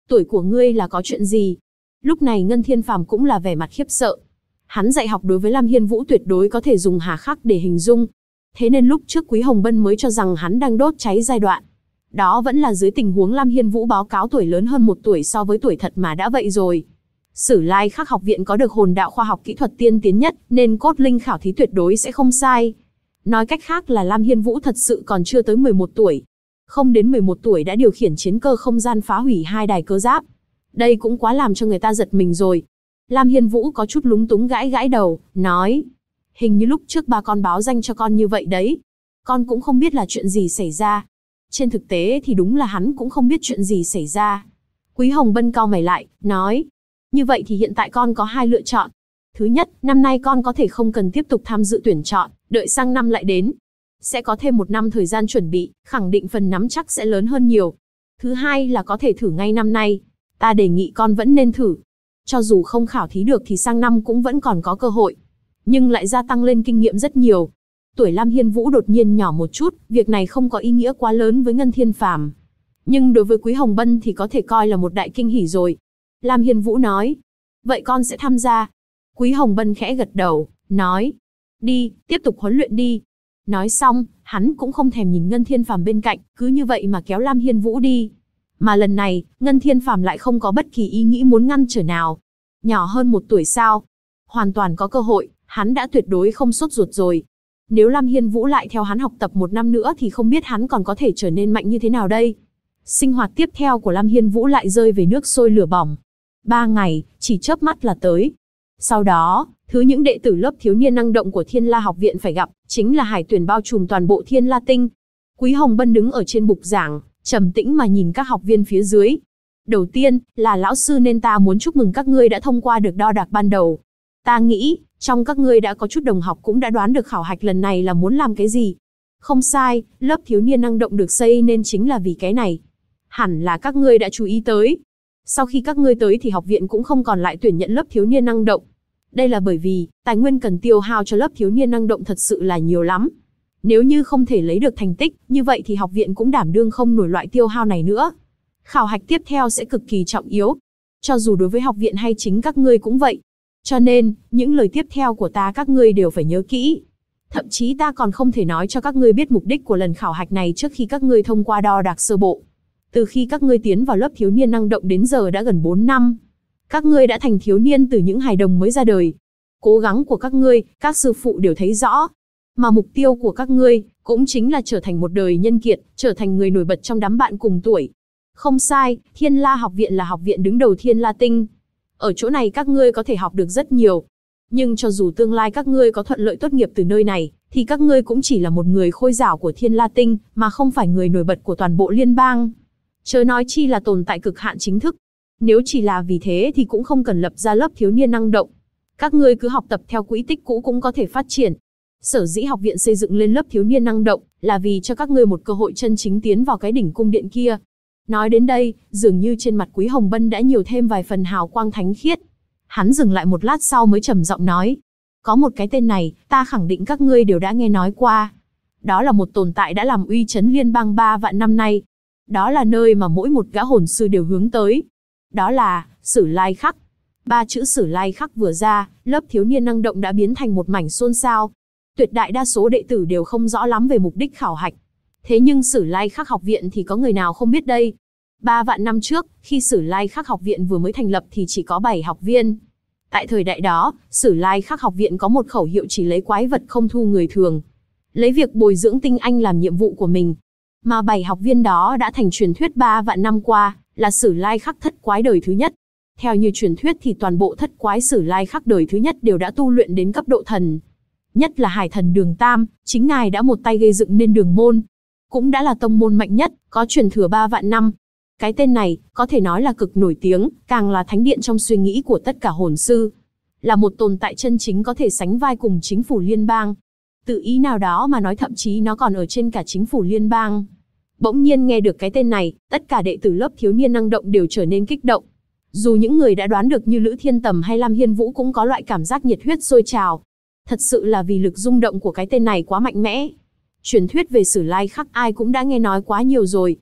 Tuổi của ngươi là có chuyện gì? Lúc này Ngân Thiên Phàm cũng là vẻ mặt khiếp sợ. Hắn dạy học đối với Lam Hiên Vũ tuyệt đối có thể dùng hà khắc để hình dung. Thế nên lúc trước Quý Hồng Bân mới cho rằng hắn đang đốt cháy giai đoạn. Đó vẫn là dưới tình huống Lam Hiên Vũ báo cáo tuổi lớn hơn 1 tuổi so với tuổi thật mà đã vậy rồi. Sử Lai Khắc học viện có được hồn đạo khoa học kỹ thuật tiên tiến nhất, nên cốt linh khảo thí tuyệt đối sẽ không sai. Nói cách khác là Lam Hiên Vũ thật sự còn chưa tới 11 tuổi. Không đến 11 tuổi đã điều khiển chiến cơ không gian phá hủy 2 đài cơ giáp. Đây cũng quá làm cho người ta giật mình rồi. Lam Hiên Vũ có chút lúng túng gãi gãi đầu, nói. Hình như lúc trước ba con báo danh cho con như vậy đấy. Con cũng không biết là chuyện gì xảy ra. Trên thực tế thì đúng là hắn cũng không biết chuyện gì xảy ra. Quý Hồng Bân cau mày lại, nói. Như vậy thì hiện tại con có 2 lựa chọn. Thứ nhất, năm nay con có thể không cần tiếp tục tham dự tuyển chọn, đợi sang năm lại đến. Sẽ có thêm 1 năm thời gian chuẩn bị, khẳng định phần nắm chắc sẽ lớn hơn nhiều. Thứ hai là có thể thử ngay năm nay. Ta đề nghị con vẫn nên thử. Cho dù không khảo thí được thì sang năm cũng vẫn còn có cơ hội. Nhưng lại gia tăng lên kinh nghiệm rất nhiều. Tuổi Lam Hiên Vũ đột nhiên nhỏ một chút, việc này không có ý nghĩa quá lớn với Ngân Thiên Phàm. Nhưng đối với Quý Hồng Bân thì có thể coi là một đại kinh hỉ rồi. Lam Hiên Vũ nói. Vậy con sẽ tham gia. Quý Hồng Bân khẽ gật đầu, nói. Đi, tiếp tục huấn luyện đi. Nói xong, hắn cũng không thèm nhìn Ngân Thiên Phàm bên cạnh, cứ như vậy mà kéo Lam Hiên Vũ đi. Mà lần này, Ngân Thiên Phàm lại không có bất kỳ ý nghĩ muốn ngăn trở nào. Nhỏ hơn 1 tuổi sao? Hoàn toàn có cơ hội, hắn đã tuyệt đối không sốt ruột rồi. Nếu Lam Hiên Vũ lại theo hắn học tập 1 năm nữa thì không biết hắn còn có thể trở nên mạnh như thế nào đây. Sinh hoạt tiếp theo của Lam Hiên Vũ lại rơi về nước sôi lửa bỏng. 3 ngày, chỉ chớp mắt là tới. Sau đó, thứ những đệ tử lớp thiếu niên năng động của Thiên La học viện phải gặp, chính là hải tuyển bao trùm toàn bộ Thiên La tinh. Quý Hồng Bân đứng ở trên bục giảng, trầm tĩnh mà nhìn các học viên phía dưới. Đầu tiên, là lão sư nên ta muốn chúc mừng các ngươi đã thông qua được đo đạc ban đầu. Ta nghĩ, trong các ngươi đã có chút đồng học cũng đã đoán được khảo hạch lần này là muốn làm cái gì. Không sai, lớp thiếu niên năng động được xây nên chính là vì cái này. Hẳn là các ngươi đã chú ý tới. Sau khi các ngươi tới thì học viện cũng không còn lại tuyển nhận lớp thiếu niên năng động. Đây là bởi vì, tài nguyên cần tiêu hao cho lớp thiếu niên năng động thật sự là nhiều lắm. Nếu như không thể lấy được thành tích, như vậy thì học viện cũng đảm đương không nổi loại tiêu hao này nữa. Khảo hạch tiếp theo sẽ cực kỳ trọng yếu. Cho dù đối với học viện hay chính các ngươi cũng vậy. Cho nên, những lời tiếp theo của ta các ngươi đều phải nhớ kỹ. Thậm chí ta còn không thể nói cho các ngươi biết mục đích của lần khảo hạch này trước khi các ngươi thông qua đo đạc sơ bộ. Từ khi các ngươi tiến vào lớp thiếu niên năng động đến giờ đã gần 4 năm. Các ngươi đã thành thiếu niên từ những hài đồng mới ra đời. Cố gắng của các ngươi, các sư phụ đều thấy rõ. Mà mục tiêu của các ngươi, cũng chính là trở thành một đời nhân kiệt, trở thành người nổi bật trong đám bạn cùng tuổi. Không sai, Thiên La học viện là học viện đứng đầu Thiên La tinh. Ở chỗ này các ngươi có thể học được rất nhiều. Nhưng cho dù tương lai các ngươi có thuận lợi tốt nghiệp từ nơi này, thì các ngươi cũng chỉ là một người khôi giảo của Thiên La tinh, mà không phải người nổi bật của toàn bộ liên bang. Chớ nói chi là tồn tại cực hạn chính thức. Nếu chỉ là vì thế thì cũng không cần lập ra lớp thiếu niên năng động. Các ngươi cứ học tập theo quỹ tích cũ cũng có thể phát triển. Sở dĩ học viện xây dựng lên lớp thiếu niên năng động, là vì cho các ngươi một cơ hội chân chính tiến vào cái đỉnh cung điện kia. Nói đến đây, dường như trên mặt Quý Hồng Bân đã nhiều thêm vài phần hào quang thánh khiết. Hắn dừng lại một lát sau mới trầm giọng nói. Có một cái tên này, ta khẳng định các ngươi đều đã nghe nói qua. Đó là một tồn tại đã làm uy chấn liên bang 3 vạn năm nay. Đó là nơi mà mỗi một gã hồn sư đều hướng tới. Đó là, Sử Lai Khắc. 3 chữ Sử Lai Khắc vừa ra, lớp thiếu niên năng động đã biến thành một mảnh xôn xao. Tuyệt đại đa số đệ tử đều không rõ lắm về mục đích khảo hạch. Thế nhưng Sử Lai Khắc học viện thì có người nào không biết đây. 3 vạn năm trước, khi Sử Lai Khắc học viện vừa mới thành lập thì chỉ có 7 học viên. Tại thời đại đó, Sử Lai Khắc học viện có một khẩu hiệu chỉ lấy quái vật không thu người thường. Lấy việc bồi dưỡng tinh anh làm nhiệm vụ của mình. Mà 7 học viên đó đã thành truyền thuyết 3 vạn năm qua, là Sử Lai Khắc thất quái đời thứ nhất. Theo như truyền thuyết thì toàn bộ thất quái Sử Lai Khắc đời thứ nhất đều đã tu luyện đến cấp độ thần. Nhất là Hải Thần Đường Tam, chính ngài đã một tay gây dựng nên đường môn. Cũng đã là tông môn mạnh nhất, có truyền thừa 3 vạn năm. Cái tên này, có thể nói là cực nổi tiếng, càng là thánh điện trong suy nghĩ của tất cả hồn sư. Là một tồn tại chân chính có thể sánh vai cùng chính phủ liên bang. Tự ý nào đó mà nói thậm chí nó còn ở trên cả chính phủ liên bang. Bỗng nhiên nghe được cái tên này, tất cả đệ tử lớp thiếu niên năng động đều trở nên kích động. Dù những người đã đoán được như Lữ Thiên Tầm hay Lam Hiên Vũ cũng có loại cảm giác nhiệt huyết sôi trào. Thật sự là vì lực rung động của cái tên này quá mạnh mẽ. Truyền thuyết về Sử Lai Khắc ai cũng đã nghe nói quá nhiều rồi.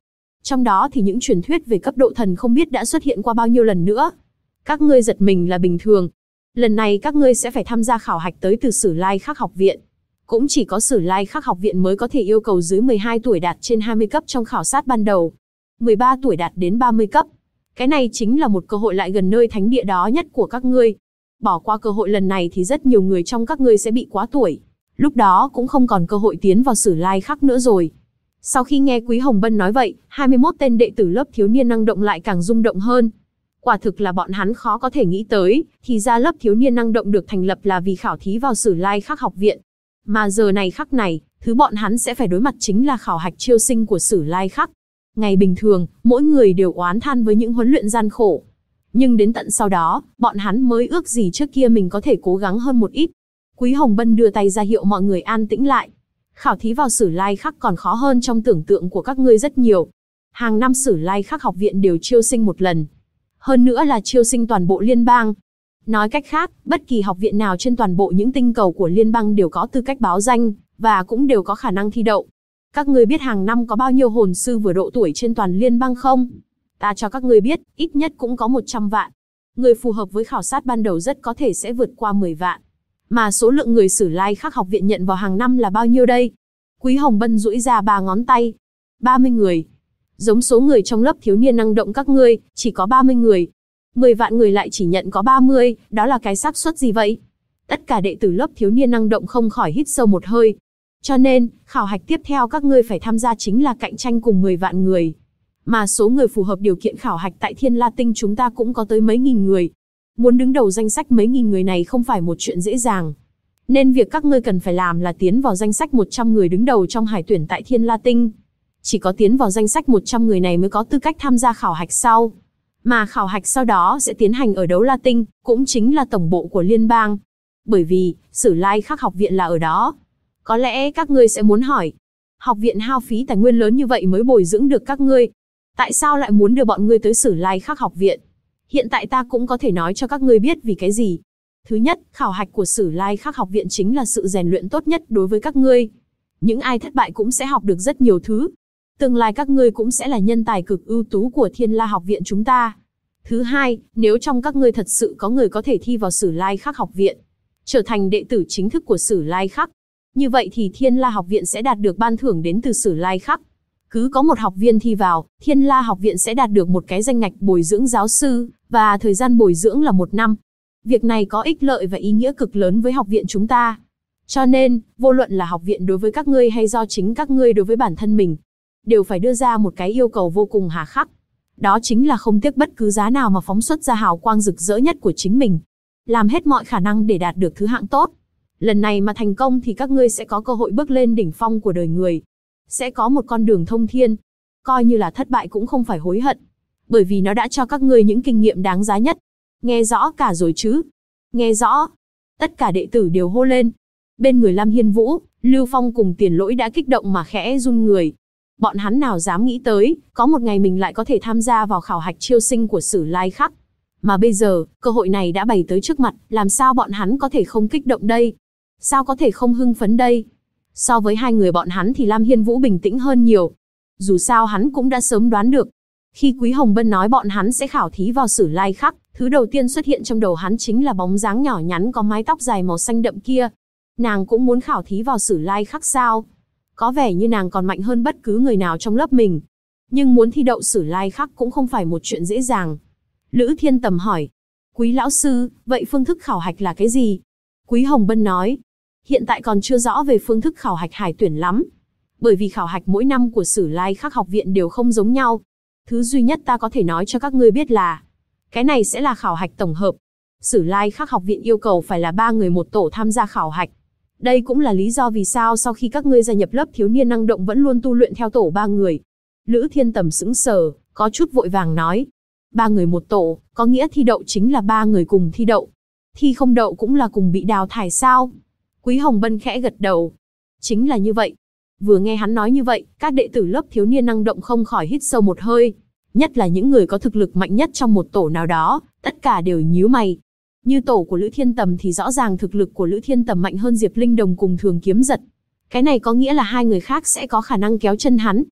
Trong đó thì những truyền thuyết về cấp độ thần không biết đã xuất hiện qua bao nhiêu lần nữa. Các ngươi giật mình là bình thường. Lần này các ngươi sẽ phải tham gia khảo hạch tới từ Sử Lai Khắc học viện. Cũng chỉ có Sử Lai Khắc học viện mới có thể yêu cầu dưới 12 tuổi đạt trên 20 cấp trong khảo sát ban đầu. 13 tuổi đạt đến 30 cấp. Cái này chính là một cơ hội lại gần nơi thánh địa đó nhất của các ngươi. Bỏ qua cơ hội lần này thì rất nhiều người trong các ngươi sẽ bị quá tuổi. Lúc đó cũng không còn cơ hội tiến vào Sử Lai Khắc nữa rồi. Sau khi nghe Quý Hồng Bân nói vậy, 21 tên đệ tử lớp thiếu niên năng động lại càng rung động hơn. Quả thực là bọn hắn khó có thể nghĩ tới, thì ra lớp thiếu niên năng động được thành lập là vì khảo thí vào Sử Lai Khắc học viện. Mà giờ này khắc này, thứ bọn hắn sẽ phải đối mặt chính là khảo hạch chiêu sinh của Sử Lai Khắc. Ngày bình thường, mỗi người đều oán than với những huấn luyện gian khổ. Nhưng đến tận sau đó, bọn hắn mới ước gì trước kia mình có thể cố gắng hơn một ít. Quý Hồng Bân đưa tay ra hiệu mọi người an tĩnh lại. Khảo thí vào Sử Lai Khắc còn khó hơn trong tưởng tượng của các ngươi rất nhiều. Hàng năm Sử Lai Khắc học viện đều chiêu sinh một lần. Hơn nữa là chiêu sinh toàn bộ liên bang. Nói cách khác, bất kỳ học viện nào trên toàn bộ những tinh cầu của liên bang đều có tư cách báo danh, và cũng đều có khả năng thi đậu. Các ngươi biết hàng năm có bao nhiêu hồn sư vừa độ tuổi trên toàn liên bang không? Ta cho các ngươi biết, ít nhất cũng có 100 vạn. Người phù hợp với khảo sát ban đầu rất có thể sẽ vượt qua 10 vạn. Mà số lượng người Sử Lai Khắc học viện nhận vào hàng năm là bao nhiêu đây? Quý Hồng Bân duỗi ra 3 ngón tay. 30 người. Giống số người trong lớp thiếu niên năng động các ngươi, chỉ có 30 người. 10 vạn người lại chỉ nhận có 30, đó là cái xác suất gì vậy? Tất cả đệ tử lớp thiếu niên năng động không khỏi hít sâu một hơi. Cho nên, khảo hạch tiếp theo các ngươi phải tham gia chính là cạnh tranh cùng 10 vạn người. Mà số người phù hợp điều kiện khảo hạch tại Thiên La Tinh chúng ta cũng có tới mấy nghìn người. Muốn đứng đầu danh sách mấy nghìn người này không phải một chuyện dễ dàng. Nên việc các ngươi cần phải làm là tiến vào danh sách 100 người đứng đầu trong hải tuyển tại Thiên La Tinh. Chỉ có tiến vào danh sách 100 người này mới có tư cách tham gia khảo hạch sau. Mà khảo hạch sau đó sẽ tiến hành ở Đấu La Tinh, cũng chính là tổng bộ của liên bang. Bởi vì, Sử Lai Khắc học viện là ở đó. Có lẽ các ngươi sẽ muốn hỏi, học viện hao phí tài nguyên lớn như vậy mới bồi dưỡng được các ngươi. Tại sao lại muốn đưa bọn ngươi tới Sử Lai Khắc học viện? Hiện tại ta cũng có thể nói cho các ngươi biết vì cái gì. Thứ nhất, khảo hạch của Sử Lai Khắc học viện chính là sự rèn luyện tốt nhất đối với các ngươi. Những ai thất bại cũng sẽ học được rất nhiều thứ. Tương lai các ngươi cũng sẽ là nhân tài cực ưu tú của Thiên La học viện chúng ta. Thứ hai, nếu trong các ngươi thật sự có người có thể thi vào Sử Lai Khắc học viện, trở thành đệ tử chính thức của Sử Lai Khắc, như vậy thì Thiên La học viện sẽ đạt được ban thưởng đến từ Sử Lai Khắc. Cứ có một học viên thi vào, Thiên La học viện sẽ đạt được một cái danh ngạch bồi dưỡng giáo sư, và thời gian bồi dưỡng là 1 năm. Việc này có ích lợi và ý nghĩa cực lớn với học viện chúng ta. Cho nên, vô luận là học viện đối với các ngươi hay do chính các ngươi đối với bản thân mình, đều phải đưa ra một cái yêu cầu vô cùng hà khắc. Đó chính là không tiếc bất cứ giá nào mà phóng xuất ra hào quang rực rỡ nhất của chính mình. Làm hết mọi khả năng để đạt được thứ hạng tốt. Lần này mà thành công thì các ngươi sẽ có cơ hội bước lên đỉnh phong của đời người. Sẽ có một con đường thông thiên. Coi như là thất bại cũng không phải hối hận. Bởi vì nó đã cho các ngươi những kinh nghiệm đáng giá nhất. Nghe rõ cả rồi chứ? Nghe rõ. Tất cả đệ tử đều hô lên. Bên người Lam Hiên Vũ, Lưu Phong cùng Tiền Lỗi đã kích động mà khẽ run người. Bọn hắn nào dám nghĩ tới, có một ngày mình lại có thể tham gia vào khảo hạch chiêu sinh của Sử Lai Khắc. Mà bây giờ, cơ hội này đã bày tới trước mặt, làm sao bọn hắn có thể không kích động đây? Sao có thể không hưng phấn đây? So với hai người bọn hắn thì Lam Hiên Vũ bình tĩnh hơn nhiều. Dù sao hắn cũng đã sớm đoán được. Khi Quý Hồng Bân nói bọn hắn sẽ khảo thí vào Sử Lai Khắc, thứ đầu tiên xuất hiện trong đầu hắn chính là bóng dáng nhỏ nhắn có mái tóc dài màu xanh đậm kia. Nàng cũng muốn khảo thí vào Sử Lai Khắc sao? Có vẻ như nàng còn mạnh hơn bất cứ người nào trong lớp mình. Nhưng muốn thi đậu Sử Lai Khắc cũng không phải một chuyện dễ dàng. Lữ Thiên Tầm hỏi. Quý lão sư, vậy phương thức khảo hạch là cái gì? Quý Hồng Bân nói. Hiện tại còn chưa rõ về phương thức khảo hạch hải tuyển lắm. Bởi vì khảo hạch mỗi năm của Sử Lai Khắc học viện đều không giống nhau. Thứ duy nhất ta có thể nói cho các ngươi biết là cái này sẽ là khảo hạch tổng hợp. Sử Lai Khắc học viện yêu cầu phải là 3 người một tổ tham gia khảo hạch. Đây cũng là lý do vì sao sau khi các ngươi gia nhập lớp thiếu niên năng động vẫn luôn tu luyện theo tổ 3 người. Lữ Thiên Tầm sững sờ, có chút vội vàng nói. 3 người một tổ, có nghĩa thi đậu chính là 3 người cùng thi đậu. Thi không đậu cũng là cùng bị đào thải sao? Quý Hồng Bân khẽ gật đầu. Chính là như vậy. Vừa nghe hắn nói như vậy, các đệ tử lớp thiếu niên năng động không khỏi hít sâu một hơi. Nhất là những người có thực lực mạnh nhất trong một tổ nào đó, tất cả đều nhíu mày. Như tổ của Lữ Thiên Tầm thì rõ ràng thực lực của Lữ Thiên Tầm mạnh hơn Diệp Linh Đồng cùng Thường Kiếm Giật. Cái này có nghĩa là hai người khác sẽ có khả năng kéo chân hắn.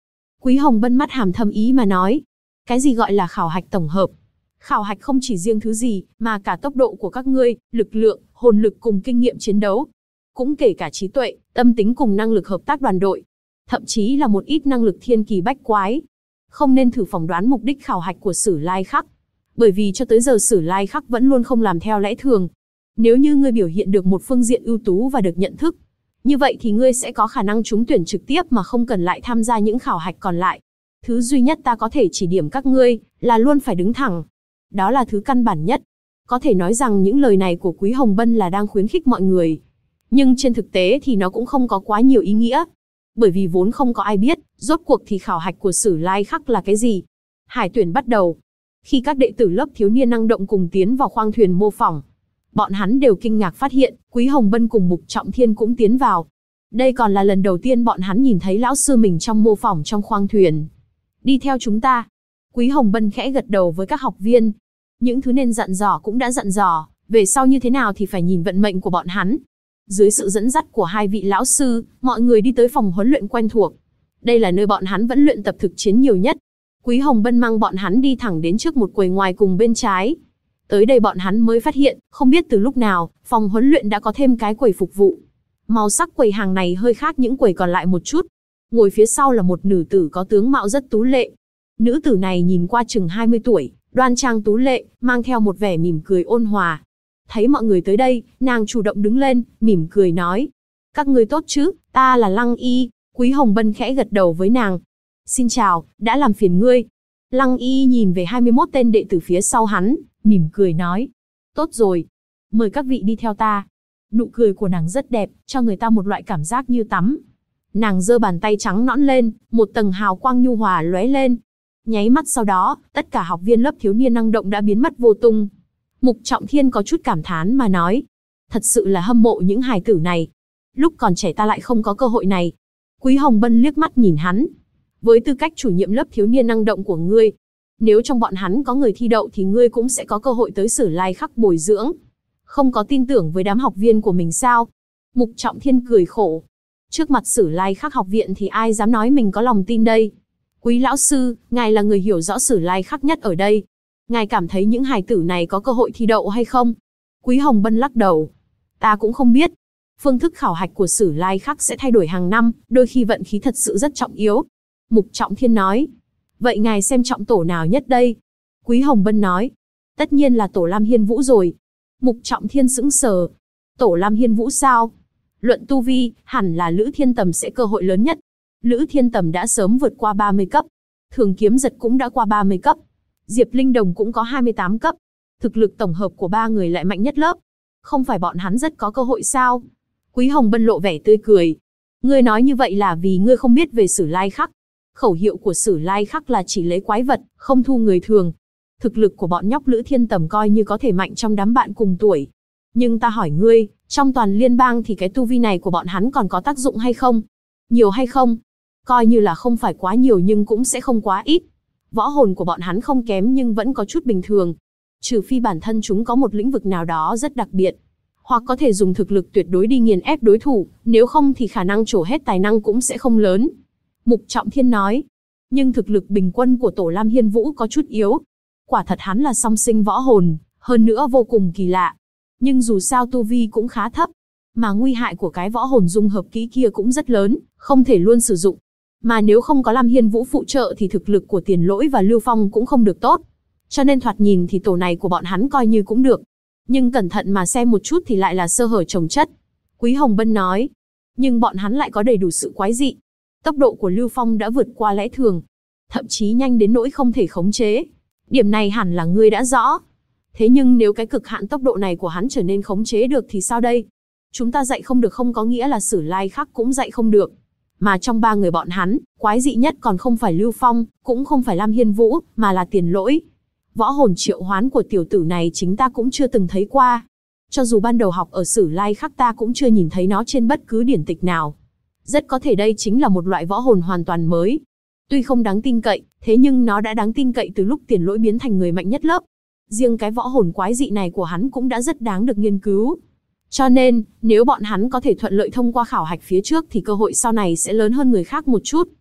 Quý Hồng Bân mắt hàm thâm ý mà nói. Cái gì gọi là khảo hạch tổng hợp? Khảo hạch không chỉ riêng thứ gì, mà cả tốc độ của các ngươi, lực lượng, hồn lực cùng kinh nghiệm chiến đấu. Cũng kể cả trí tuệ, tâm tính cùng năng lực hợp tác đoàn đội. Thậm chí là một ít năng lực thiên kỳ bách quái. Không nên thử phỏng đoán mục đích khảo hạch của Sử Lai Khắc. Bởi vì cho tới giờ Sử Lai Khắc vẫn luôn không làm theo lẽ thường. Nếu như ngươi biểu hiện được một phương diện ưu tú và được nhận thức, như vậy thì ngươi sẽ có khả năng trúng tuyển trực tiếp mà không cần lại tham gia những khảo hạch còn lại. Thứ duy nhất ta có thể chỉ điểm các ngươi là luôn phải đứng thẳng. Đó là thứ căn bản nhất. Có thể nói rằng những lời này của Quý Hồng Bân là đang khuyến khích mọi người. Nhưng trên thực tế thì nó cũng không có quá nhiều ý nghĩa. Bởi vì vốn không có ai biết, rốt cuộc thì khảo hạch của Sử Lai Khắc là cái gì. Hải tuyển bắt đầu. Khi các đệ tử lớp thiếu niên năng động cùng tiến vào khoang thuyền mô phỏng, bọn hắn đều kinh ngạc phát hiện, Quý Hồng Bân cùng Mục Trọng Thiên cũng tiến vào. Đây còn là lần đầu tiên bọn hắn nhìn thấy lão sư mình trong mô phỏng trong khoang thuyền. Đi theo chúng ta. Quý Hồng Bân khẽ gật đầu với các học viên. Những thứ nên dặn dò cũng đã dặn dò, về sau như thế nào thì phải nhìn vận mệnh của bọn hắn. Dưới sự dẫn dắt của hai vị lão sư, mọi người đi tới phòng huấn luyện quen thuộc. Đây là nơi bọn hắn vẫn luyện tập thực chiến nhiều nhất. Quý Hồng Bân mang bọn hắn đi thẳng đến trước một quầy ngoài cùng bên trái. Tới đây bọn hắn mới phát hiện, không biết từ lúc nào, phòng huấn luyện đã có thêm cái quầy phục vụ. Màu sắc quầy hàng này hơi khác những quầy còn lại một chút. Ngồi phía sau là một nữ tử có tướng mạo rất tú lệ. Nữ tử này nhìn qua chừng 20 tuổi, đoan trang tú lệ, mang theo một vẻ mỉm cười ôn hòa. Thấy mọi người tới đây, nàng chủ động đứng lên, mỉm cười nói. Các ngươi tốt chứ, ta là Lăng Y. Quý Hồng Bân khẽ gật đầu với nàng. Xin chào, đã làm phiền ngươi. Lăng Y nhìn về 21 tên đệ tử phía sau hắn, mỉm cười nói. Tốt rồi, mời các vị đi theo ta. Nụ cười của nàng rất đẹp, cho người ta một loại cảm giác như tắm. Nàng giơ bàn tay trắng nõn lên, một tầng hào quang nhu hòa lóe lên. Nháy mắt sau đó, tất cả học viên lớp thiếu niên năng động đã biến mất vô tung. Mục Trọng Thiên có chút cảm thán mà nói. Thật sự là hâm mộ những hài tử này. Lúc còn trẻ ta lại không có cơ hội này. Quý Hồng Bân liếc mắt nhìn hắn. Với tư cách chủ nhiệm lớp thiếu niên năng động của ngươi, nếu trong bọn hắn có người thi đậu thì ngươi cũng sẽ có cơ hội tới Sử Lai Khắc bồi dưỡng. Không có tin tưởng với đám học viên của mình sao? Mục Trọng Thiên cười khổ. Trước mặt Sử Lai Khắc học viện thì ai dám nói mình có lòng tin đây? Quý lão sư, ngài là người hiểu rõ Sử Lai Khắc nhất ở đây. Ngài cảm thấy những hài tử này có cơ hội thi đậu hay không? Quý Hồng Bân lắc đầu. Ta cũng không biết. Phương thức khảo hạch của Sử Lai Khắc sẽ thay đổi hàng năm, đôi khi vận khí thật sự rất trọng yếu. Mục Trọng Thiên nói. Vậy ngài xem trọng tổ nào nhất đây? Quý Hồng Bân nói. Tất nhiên là tổ Lam Hiên Vũ rồi. Mục Trọng Thiên sững sờ. Tổ Lam Hiên Vũ sao? Luận tu vi, hẳn là Lữ Thiên Tầm sẽ cơ hội lớn nhất. Lữ Thiên Tầm đã sớm vượt qua 30 cấp. Thường Kiếm Giật cũng đã qua 30 cấp. Diệp Linh Đồng cũng có 28 cấp. Thực lực tổng hợp của ba người lại mạnh nhất lớp. Không phải bọn hắn rất có cơ hội sao? Quý Hồng Bân lộ vẻ tươi cười. Ngươi nói như vậy là vì ngươi không biết về Sử Lai Khắc. Khẩu hiệu của Sử Lai Khắc là chỉ lấy quái vật, không thu người thường. Thực lực của bọn nhóc Lữ Thiên Tầm coi như có thể mạnh trong đám bạn cùng tuổi. Nhưng ta hỏi ngươi, trong toàn liên bang thì cái tu vi này của bọn hắn còn có tác dụng hay không? Nhiều hay không? Coi như là không phải quá nhiều nhưng cũng sẽ không quá ít. Võ hồn của bọn hắn không kém nhưng vẫn có chút bình thường. Trừ phi bản thân chúng có một lĩnh vực nào đó rất đặc biệt. Hoặc có thể dùng thực lực tuyệt đối đi nghiền ép đối thủ, nếu không thì khả năng trổ hết tài năng cũng sẽ không lớn. Mục Trọng Thiên nói. Nhưng thực lực bình quân của tổ Lam Hiên Vũ có chút yếu. Quả thật hắn là song sinh võ hồn, hơn nữa vô cùng kỳ lạ. Nhưng dù sao tu vi cũng khá thấp. Mà nguy hại của cái võ hồn dung hợp kỹ kia cũng rất lớn, không thể luôn sử dụng. Mà nếu không có Lam Hiên Vũ phụ trợ thì thực lực của Tiền Lỗi và Lưu Phong cũng không được tốt. Cho nên thoạt nhìn thì tổ này của bọn hắn coi như cũng được. Nhưng cẩn thận mà xem một chút thì lại là sơ hở chồng chất. Quý Hồng Bân nói. Nhưng bọn hắn lại có đầy đủ sự quái dị. Tốc độ của Lưu Phong đã vượt qua lẽ thường. Thậm chí nhanh đến nỗi không thể khống chế. Điểm này hẳn là ngươi đã rõ. Thế nhưng nếu cái cực hạn tốc độ này của hắn trở nên khống chế được thì sao đây? Chúng ta dạy không được không có nghĩa là Sử Lai Khắc cũng dạy không được. Mà trong ba người bọn hắn, quái dị nhất còn không phải Lưu Phong, cũng không phải Lam Hiên Vũ, mà là Tiền Lỗi. Võ hồn triệu hoán của tiểu tử này chính ta cũng chưa từng thấy qua. Cho dù ban đầu học ở Sử Lai Khắc ta cũng chưa nhìn thấy nó trên bất cứ điển tịch nào. Rất có thể đây chính là một loại võ hồn hoàn toàn mới. Tuy không đáng tin cậy, thế nhưng nó đã đáng tin cậy từ lúc Tiền Lỗi biến thành người mạnh nhất lớp. Riêng cái võ hồn quái dị này của hắn cũng đã rất đáng được nghiên cứu. Cho nên, nếu bọn hắn có thể thuận lợi thông qua khảo hạch phía trước thì cơ hội sau này sẽ lớn hơn người khác một chút.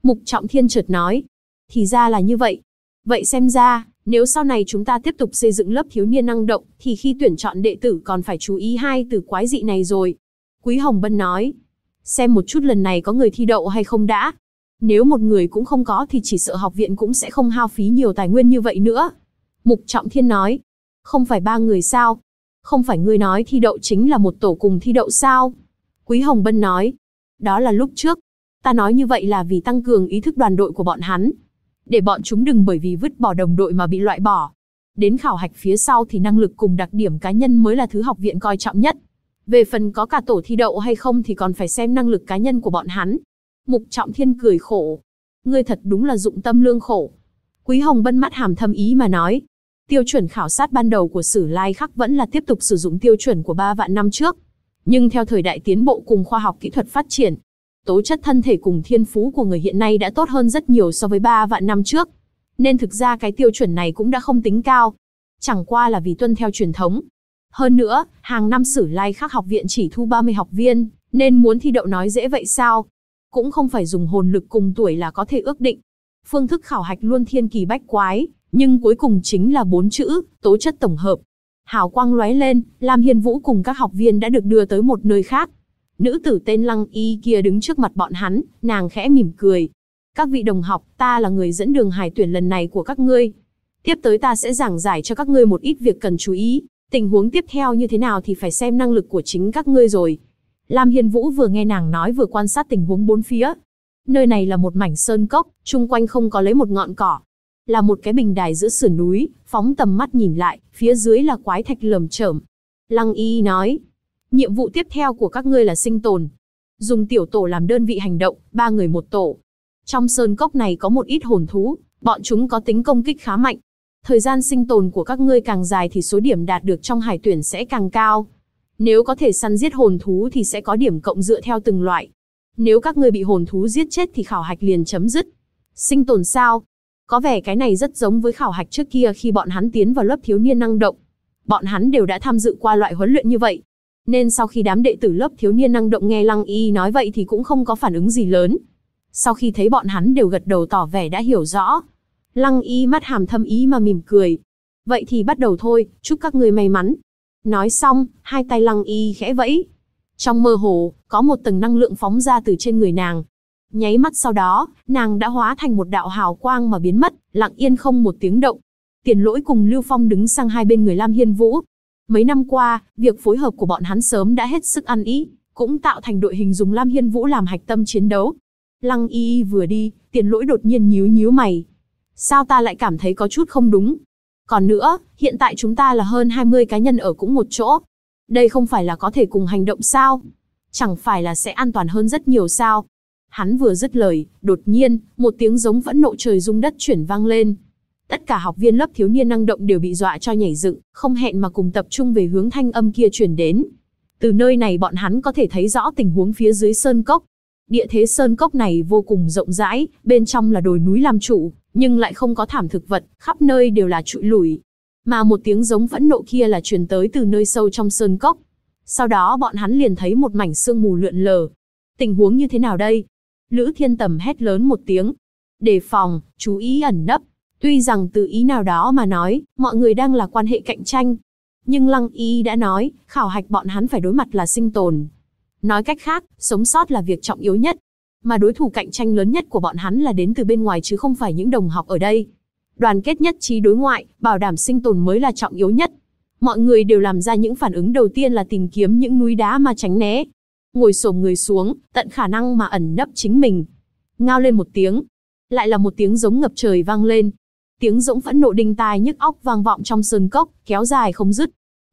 Mục Trọng Thiên chợt nói. Thì ra là như vậy. Vậy xem ra, nếu sau này chúng ta tiếp tục xây dựng lớp thiếu niên năng động, thì khi tuyển chọn đệ tử còn phải chú ý hai từ quái dị này rồi. Quý Hồng Bân nói. Xem một chút lần này có người thi đậu hay không đã. Nếu một người cũng không có thì chỉ sợ học viện cũng sẽ không hao phí nhiều tài nguyên như vậy nữa. Mục Trọng Thiên nói. Không phải 3 người sao? Không phải ngươi nói thi đậu chính là một tổ cùng thi đậu sao? Quý Hồng Bân nói. Đó là lúc trước. Ta nói như vậy là vì tăng cường ý thức đoàn đội của bọn hắn. Để bọn chúng đừng bởi vì vứt bỏ đồng đội mà bị loại bỏ. Đến khảo hạch phía sau thì năng lực cùng đặc điểm cá nhân mới là thứ học viện coi trọng nhất. Về phần có cả tổ thi đậu hay không thì còn phải xem năng lực cá nhân của bọn hắn. Mục Trọng Thiên cười khổ. Ngươi thật đúng là dụng tâm lương khổ. Quý Hồng Bân mắt hàm thâm ý mà nói. Tiêu chuẩn khảo sát ban đầu của Sử Lai Khắc vẫn là tiếp tục sử dụng tiêu chuẩn của 3 vạn năm trước. Nhưng theo thời đại tiến bộ cùng khoa học kỹ thuật phát triển, tố chất thân thể cùng thiên phú của người hiện nay đã tốt hơn rất nhiều so với 3 vạn năm trước. Nên thực ra cái tiêu chuẩn này cũng đã không tính cao. Chẳng qua là vì tuân theo truyền thống. Hơn nữa, hàng năm Sử Lai Khắc học viện chỉ thu 30 học viên, nên muốn thi đậu nói dễ vậy sao? Cũng không phải dùng hồn lực cùng tuổi là có thể ước định. Phương thức khảo hạch luôn thiên kỳ bách quái, nhưng cuối cùng chính là 4 chữ, tố chất tổng hợp. Hào quang lóe lên, Lam Hiên Vũ cùng các học viên đã được đưa tới một nơi khác. Nữ tử tên Lăng Y kia đứng trước mặt bọn hắn, nàng khẽ mỉm cười. Các vị đồng học, ta là người dẫn đường hải tuyển lần này của các ngươi. Tiếp tới ta sẽ giảng giải cho các ngươi một ít việc cần chú ý. Tình huống tiếp theo như thế nào thì phải xem năng lực của chính các ngươi rồi. Lam Hiên Vũ vừa nghe nàng nói vừa quan sát tình huống bốn phía. Nơi này là một mảnh sơn cốc, chung quanh không có lấy một ngọn cỏ. Là một cái bình đài giữa sườn núi, phóng tầm mắt nhìn lại, phía dưới là quái thạch lởm chởm. Lăng Y nói, nhiệm vụ tiếp theo của các ngươi là sinh tồn. Dùng tiểu tổ làm đơn vị hành động, 3 người một tổ. Trong sơn cốc này có một ít hồn thú, bọn chúng có tính công kích khá mạnh. Thời gian sinh tồn của các ngươi càng dài thì số điểm đạt được trong hải tuyển sẽ càng cao. Nếu có thể săn giết hồn thú thì sẽ có điểm cộng dựa theo từng loại. Nếu các ngươi bị hồn thú giết chết thì khảo hạch liền chấm dứt. Sinh tồn sao? Có vẻ cái này rất giống với khảo hạch trước kia khi bọn hắn tiến vào lớp thiếu niên năng động. Bọn hắn đều đã tham dự qua loại huấn luyện như vậy. Nên sau khi đám đệ tử lớp thiếu niên năng động nghe Lăng Y nói vậy thì cũng không có phản ứng gì lớn. Sau khi thấy bọn hắn đều gật đầu tỏ vẻ đã hiểu rõ. Lăng Y mắt hàm thâm ý mà mỉm cười. Vậy thì bắt đầu thôi, chúc các ngươi may mắn. Nói xong, hai tay Lăng Y khẽ vẫy. Trong mơ hồ, có một tầng năng lượng phóng ra từ trên người nàng. Nháy mắt sau đó, nàng đã hóa thành một đạo hào quang mà biến mất, lặng yên không một tiếng động. Tiền Lỗi cùng Lưu Phong đứng sang hai bên người Lam Hiên Vũ. Mấy năm qua, việc phối hợp của bọn hắn sớm đã hết sức ăn ý, cũng tạo thành đội hình dùng Lam Hiên Vũ làm hạch tâm chiến đấu. Lăng Y vừa đi, Tiền Lỗi đột nhiên nhíu nhíu mày. Sao ta lại cảm thấy có chút không đúng? Còn nữa, hiện tại chúng ta là hơn 20 cá nhân ở cũng một chỗ. Đây không phải là có thể cùng hành động sao? Chẳng phải là sẽ an toàn hơn rất nhiều sao? Hắn vừa dứt lời, đột nhiên, một tiếng giống phẫn nộ trời rung đất chuyển vang lên. Tất cả học viên lớp thiếu niên năng động đều bị dọa cho nhảy dựng, không hẹn mà cùng tập trung về hướng thanh âm kia chuyển đến. Từ nơi này bọn hắn có thể thấy rõ tình huống phía dưới sơn cốc. Địa thế sơn cốc này vô cùng rộng rãi, bên trong là đồi núi làm trụ, nhưng lại không có thảm thực vật, khắp nơi đều là trụi lủi. Mà một tiếng giống phẫn nộ kia là truyền tới từ nơi sâu trong sơn cốc. Sau đó bọn hắn liền thấy một mảnh sương mù lượn lờ. Tình huống như thế nào đây? Lữ Thiên Tầm hét lớn một tiếng. Đề phòng, chú ý ẩn nấp. Tuy rằng từ ý nào đó mà nói, mọi người đang là quan hệ cạnh tranh. Nhưng Lăng Y đã nói, khảo hạch bọn hắn phải đối mặt là sinh tồn. Nói cách khác, sống sót là việc trọng yếu nhất. Mà đối thủ cạnh tranh lớn nhất của bọn hắn là đến từ bên ngoài chứ không phải những đồng học ở đây. Đoàn kết nhất trí đối ngoại, bảo đảm sinh tồn mới là trọng yếu nhất. Mọi người đều làm ra những phản ứng đầu tiên là tìm kiếm những núi đá mà tránh né. Ngồi xổm người xuống, tận khả năng mà ẩn nấp chính mình. Ngao lên một tiếng. Lại là một tiếng giống ngập trời vang lên. Tiếng dỗng phẫn nộ đinh tai nhức óc vang vọng trong sơn cốc, kéo dài không dứt.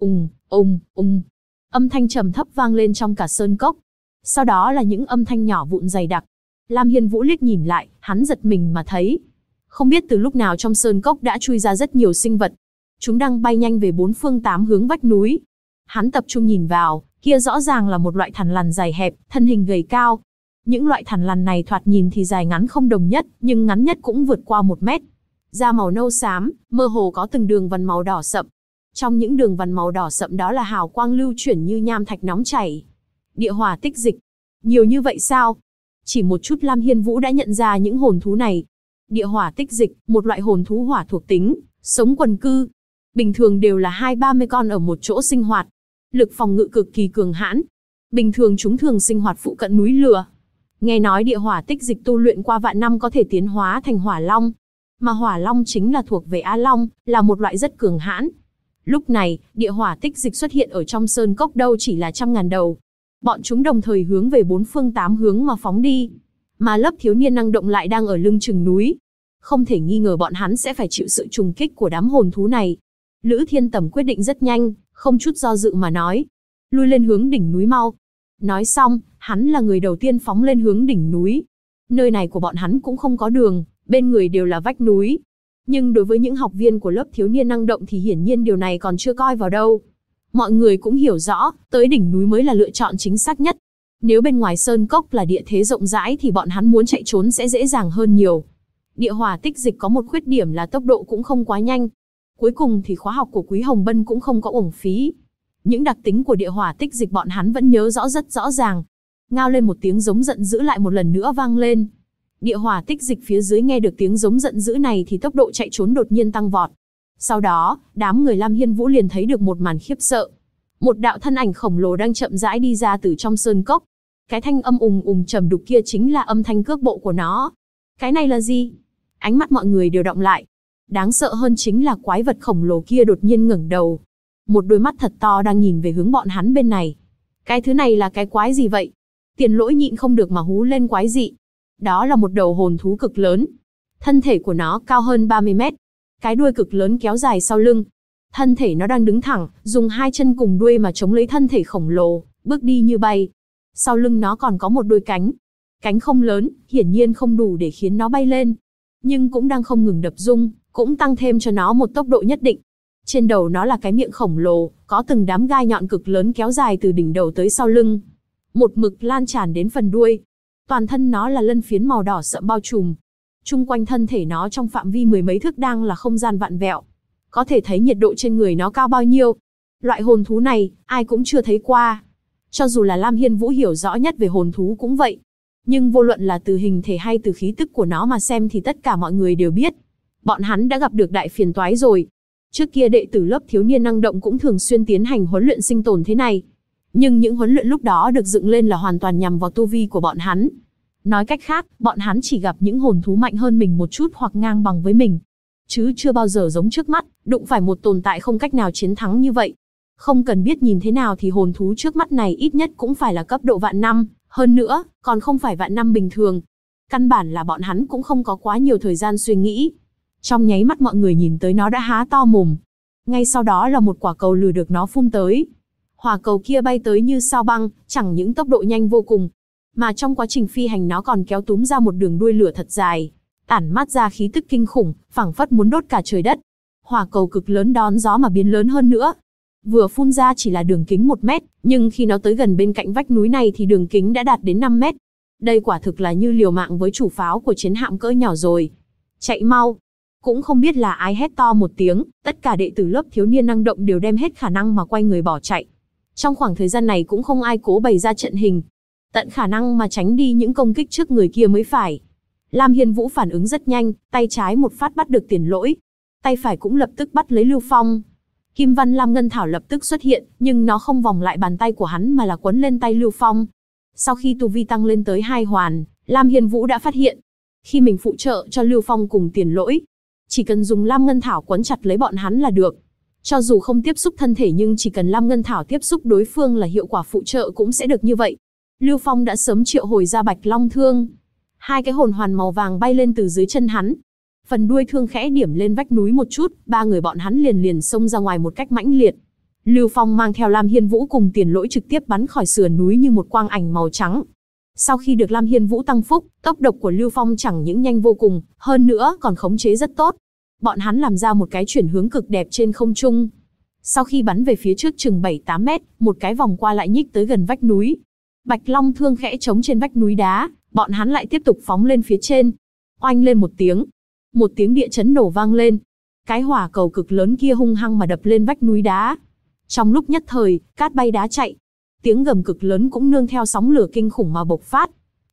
Âm thanh trầm thấp vang lên trong cả sơn cốc. Sau đó là những âm thanh nhỏ vụn dày đặc. Lam Hiên Vũ liếc nhìn lại, hắn giật mình mà thấy. Không biết từ lúc nào trong sơn cốc đã chui ra rất nhiều sinh vật. Chúng đang bay nhanh về 4 phương 8 hướng vách núi. Hắn tập trung nhìn vào, kia rõ ràng là một loại thằn lằn dài hẹp, thân hình gầy cao. Những loại thằn lằn này thoạt nhìn thì dài ngắn không đồng nhất, nhưng ngắn nhất cũng vượt qua 1 mét. Da màu nâu xám, mơ hồ có từng đường vân màu đỏ sậm. Trong những đường vân màu đỏ sậm đó là hào quang lưu chuyển như nham thạch nóng chảy. Địa hỏa tích dịch. Nhiều như vậy sao? Chỉ một chút Lam Hiên Vũ đã nhận ra những hồn thú này. Địa hỏa tích dịch, một loại hồn thú hỏa thuộc tính, sống quần cư. Bình thường đều là 20-30 con ở một chỗ sinh hoạt. Lực phòng ngự cực kỳ cường hãn. Bình thường chúng thường sinh hoạt phụ cận núi lửa. Nghe nói địa hỏa tích dịch tu luyện qua vạn năm có thể tiến hóa thành hỏa long. Mà hỏa long chính là thuộc về Á Long, là một loại rất cường hãn. Lúc này, địa hỏa tích dịch xuất hiện ở trong sơn cốc đâu chỉ là 100.000 đầu. Bọn chúng đồng thời hướng về 4 phương 8 hướng mà phóng đi. Mà lớp thiếu niên năng động lại đang ở lưng chừng núi. Không thể nghi ngờ bọn hắn sẽ phải chịu sự trùng kích của đám hồn thú này. Lữ Thiên Tầm quyết định rất nhanh, không chút do dự mà nói. Lui lên hướng đỉnh núi mau. Nói xong, hắn là người đầu tiên phóng lên hướng đỉnh núi. Nơi này của bọn hắn cũng không có đường, bên người đều là vách núi. Nhưng đối với những học viên của lớp thiếu niên năng động thì hiển nhiên điều này còn chưa coi vào đâu. Mọi người cũng hiểu rõ, tới đỉnh núi mới là lựa chọn chính xác nhất. Nếu bên ngoài sơn cốc là địa thế rộng rãi thì bọn hắn muốn chạy trốn sẽ dễ dàng hơn nhiều. Địa hỏa tích dịch có một khuyết điểm là tốc độ cũng không quá nhanh. Cuối cùng thì khóa học của Quý Hồng Bân cũng không có uổng phí. Những đặc tính của địa hỏa tích dịch bọn hắn vẫn nhớ rõ rất rõ ràng. Ngao lên một tiếng giống giận dữ lại một lần nữa vang lên. Địa hỏa tích dịch phía dưới nghe được tiếng giống giận dữ này thì tốc độ chạy trốn đột nhiên tăng vọt. Sau đó, đám người Lam Hiên Vũ liền thấy được một màn khiếp sợ. Một đạo thân ảnh khổng lồ đang chậm rãi đi ra từ trong sơn cốc. Cái thanh âm ùng ùng trầm đục kia chính là âm thanh cước bộ của nó. Cái này là gì? Ánh mắt mọi người đều đọng lại. Đáng sợ hơn chính là quái vật khổng lồ kia đột nhiên ngẩng đầu. Một đôi mắt thật to đang nhìn về hướng bọn hắn bên này. Cái thứ này là cái quái gì vậy? Tiền Lỗi nhịn không được mà hú lên quái dị. Đó là một đầu hồn thú cực lớn. Thân thể của nó cao hơn 30 mét. Cái đuôi cực lớn kéo dài sau lưng. Thân thể nó đang đứng thẳng, dùng 2 chân cùng đuôi mà chống lấy thân thể khổng lồ, bước đi như bay. Sau lưng nó còn có một đôi cánh. Cánh không lớn, hiển nhiên không đủ để khiến nó bay lên. Nhưng cũng đang không ngừng đập rung, cũng tăng thêm cho nó một tốc độ nhất định. Trên đầu nó là cái miệng khổng lồ, có từng đám gai nhọn cực lớn kéo dài từ đỉnh đầu tới sau lưng. Một mực lan tràn đến phần đuôi. Toàn thân nó là lân phiến màu đỏ sậm bao trùm. Chung quanh thân thể nó trong phạm vi 10 mấy thước đang là không gian vạn vẹo. Có thể thấy nhiệt độ trên người nó cao bao nhiêu. Loại hồn thú này, ai cũng chưa thấy qua. Cho dù là Lam Hiên Vũ hiểu rõ nhất về hồn thú cũng vậy. Nhưng vô luận là từ hình thể hay từ khí tức của nó mà xem thì tất cả mọi người đều biết. Bọn hắn đã gặp được đại phiền toái rồi. Trước kia đệ tử lớp thiếu niên năng động cũng thường xuyên tiến hành huấn luyện sinh tồn thế này. Nhưng những huấn luyện lúc đó được dựng lên là hoàn toàn nhằm vào tu vi của bọn hắn. Nói cách khác, bọn hắn chỉ gặp những hồn thú mạnh hơn mình một chút hoặc ngang bằng với mình. Chứ chưa bao giờ giống trước mắt, đụng phải một tồn tại không cách nào chiến thắng như vậy. Không cần biết nhìn thế nào thì hồn thú trước mắt này ít nhất cũng phải là cấp độ vạn năm, hơn nữa, còn không phải vạn năm bình thường. Căn bản là bọn hắn cũng không có quá nhiều thời gian suy nghĩ. Trong nháy mắt mọi người nhìn tới nó đã há to mồm. Ngay sau đó là một quả cầu lửa được nó phun tới. Hỏa cầu kia bay tới như sao băng, chẳng những tốc độ nhanh vô cùng, mà trong quá trình phi hành nó còn kéo túm ra một đường đuôi lửa thật dài, tản mát ra khí tức kinh khủng, phảng phất muốn đốt cả trời đất. Hỏa cầu cực lớn đón gió mà biến lớn hơn nữa. Vừa phun ra chỉ là đường kính 1 mét, nhưng khi nó tới gần bên cạnh vách núi này thì đường kính đã đạt đến 5 mét. Đây quả thực là như liều mạng với chủ pháo của chiến hạm cỡ nhỏ rồi. Chạy mau! Cũng không biết là ai hét to một tiếng, tất cả đệ tử lớp thiếu niên năng động đều đem hết khả năng mà quay người bỏ chạy. Trong khoảng thời gian này cũng không ai cố bày ra trận hình. Tận khả năng mà tránh đi những công kích trước người kia mới phải. Lam Hiên Vũ phản ứng rất nhanh, tay trái một phát bắt được Tiền Lỗi. Tay phải cũng lập tức bắt lấy Lưu Phong. Kim Văn Lam Ngân Thảo lập tức xuất hiện, nhưng nó không vòng lại bàn tay của hắn mà là quấn lên tay Lưu Phong. Sau khi tu vi tăng lên tới 2 hoàn, Lam Hiên Vũ đã phát hiện. Khi mình phụ trợ cho Lưu Phong cùng Tiền Lỗi, chỉ cần dùng Lam Ngân Thảo quấn chặt lấy bọn hắn là được. Cho dù không tiếp xúc thân thể nhưng chỉ cần Lam Ngân Thảo tiếp xúc đối phương là hiệu quả phụ trợ cũng sẽ được như vậy. Lưu Phong đã sớm triệu hồi ra Bạch Long Thương. 2 cái hồn hoàn màu vàng bay lên từ dưới chân hắn. Phần đuôi thương khẽ điểm lên vách núi một chút, 3 người bọn hắn liền xông ra ngoài một cách mãnh liệt. Lưu Phong mang theo Lam Hiên Vũ cùng Tiền Lỗi trực tiếp bắn khỏi sườn núi như một quang ảnh màu trắng. Sau khi được Lam Hiên Vũ tăng phúc, tốc độ của Lưu Phong chẳng những nhanh vô cùng, hơn nữa còn khống chế rất tốt. Bọn hắn làm ra một cái chuyển hướng cực đẹp trên không trung. Sau khi bắn về phía trước chừng 7-8 mét, một cái vòng qua lại nhích tới gần vách núi. Bạch Long Thương khẽ chống trên vách núi đá, bọn hắn lại tiếp tục phóng lên phía trên. Oanh lên một tiếng địa chấn nổ vang lên. Cái hỏa cầu cực lớn kia hung hăng mà đập lên vách núi đá. Trong lúc nhất thời, cát bay đá chạy. Tiếng gầm cực lớn cũng nương theo sóng lửa kinh khủng mà bộc phát.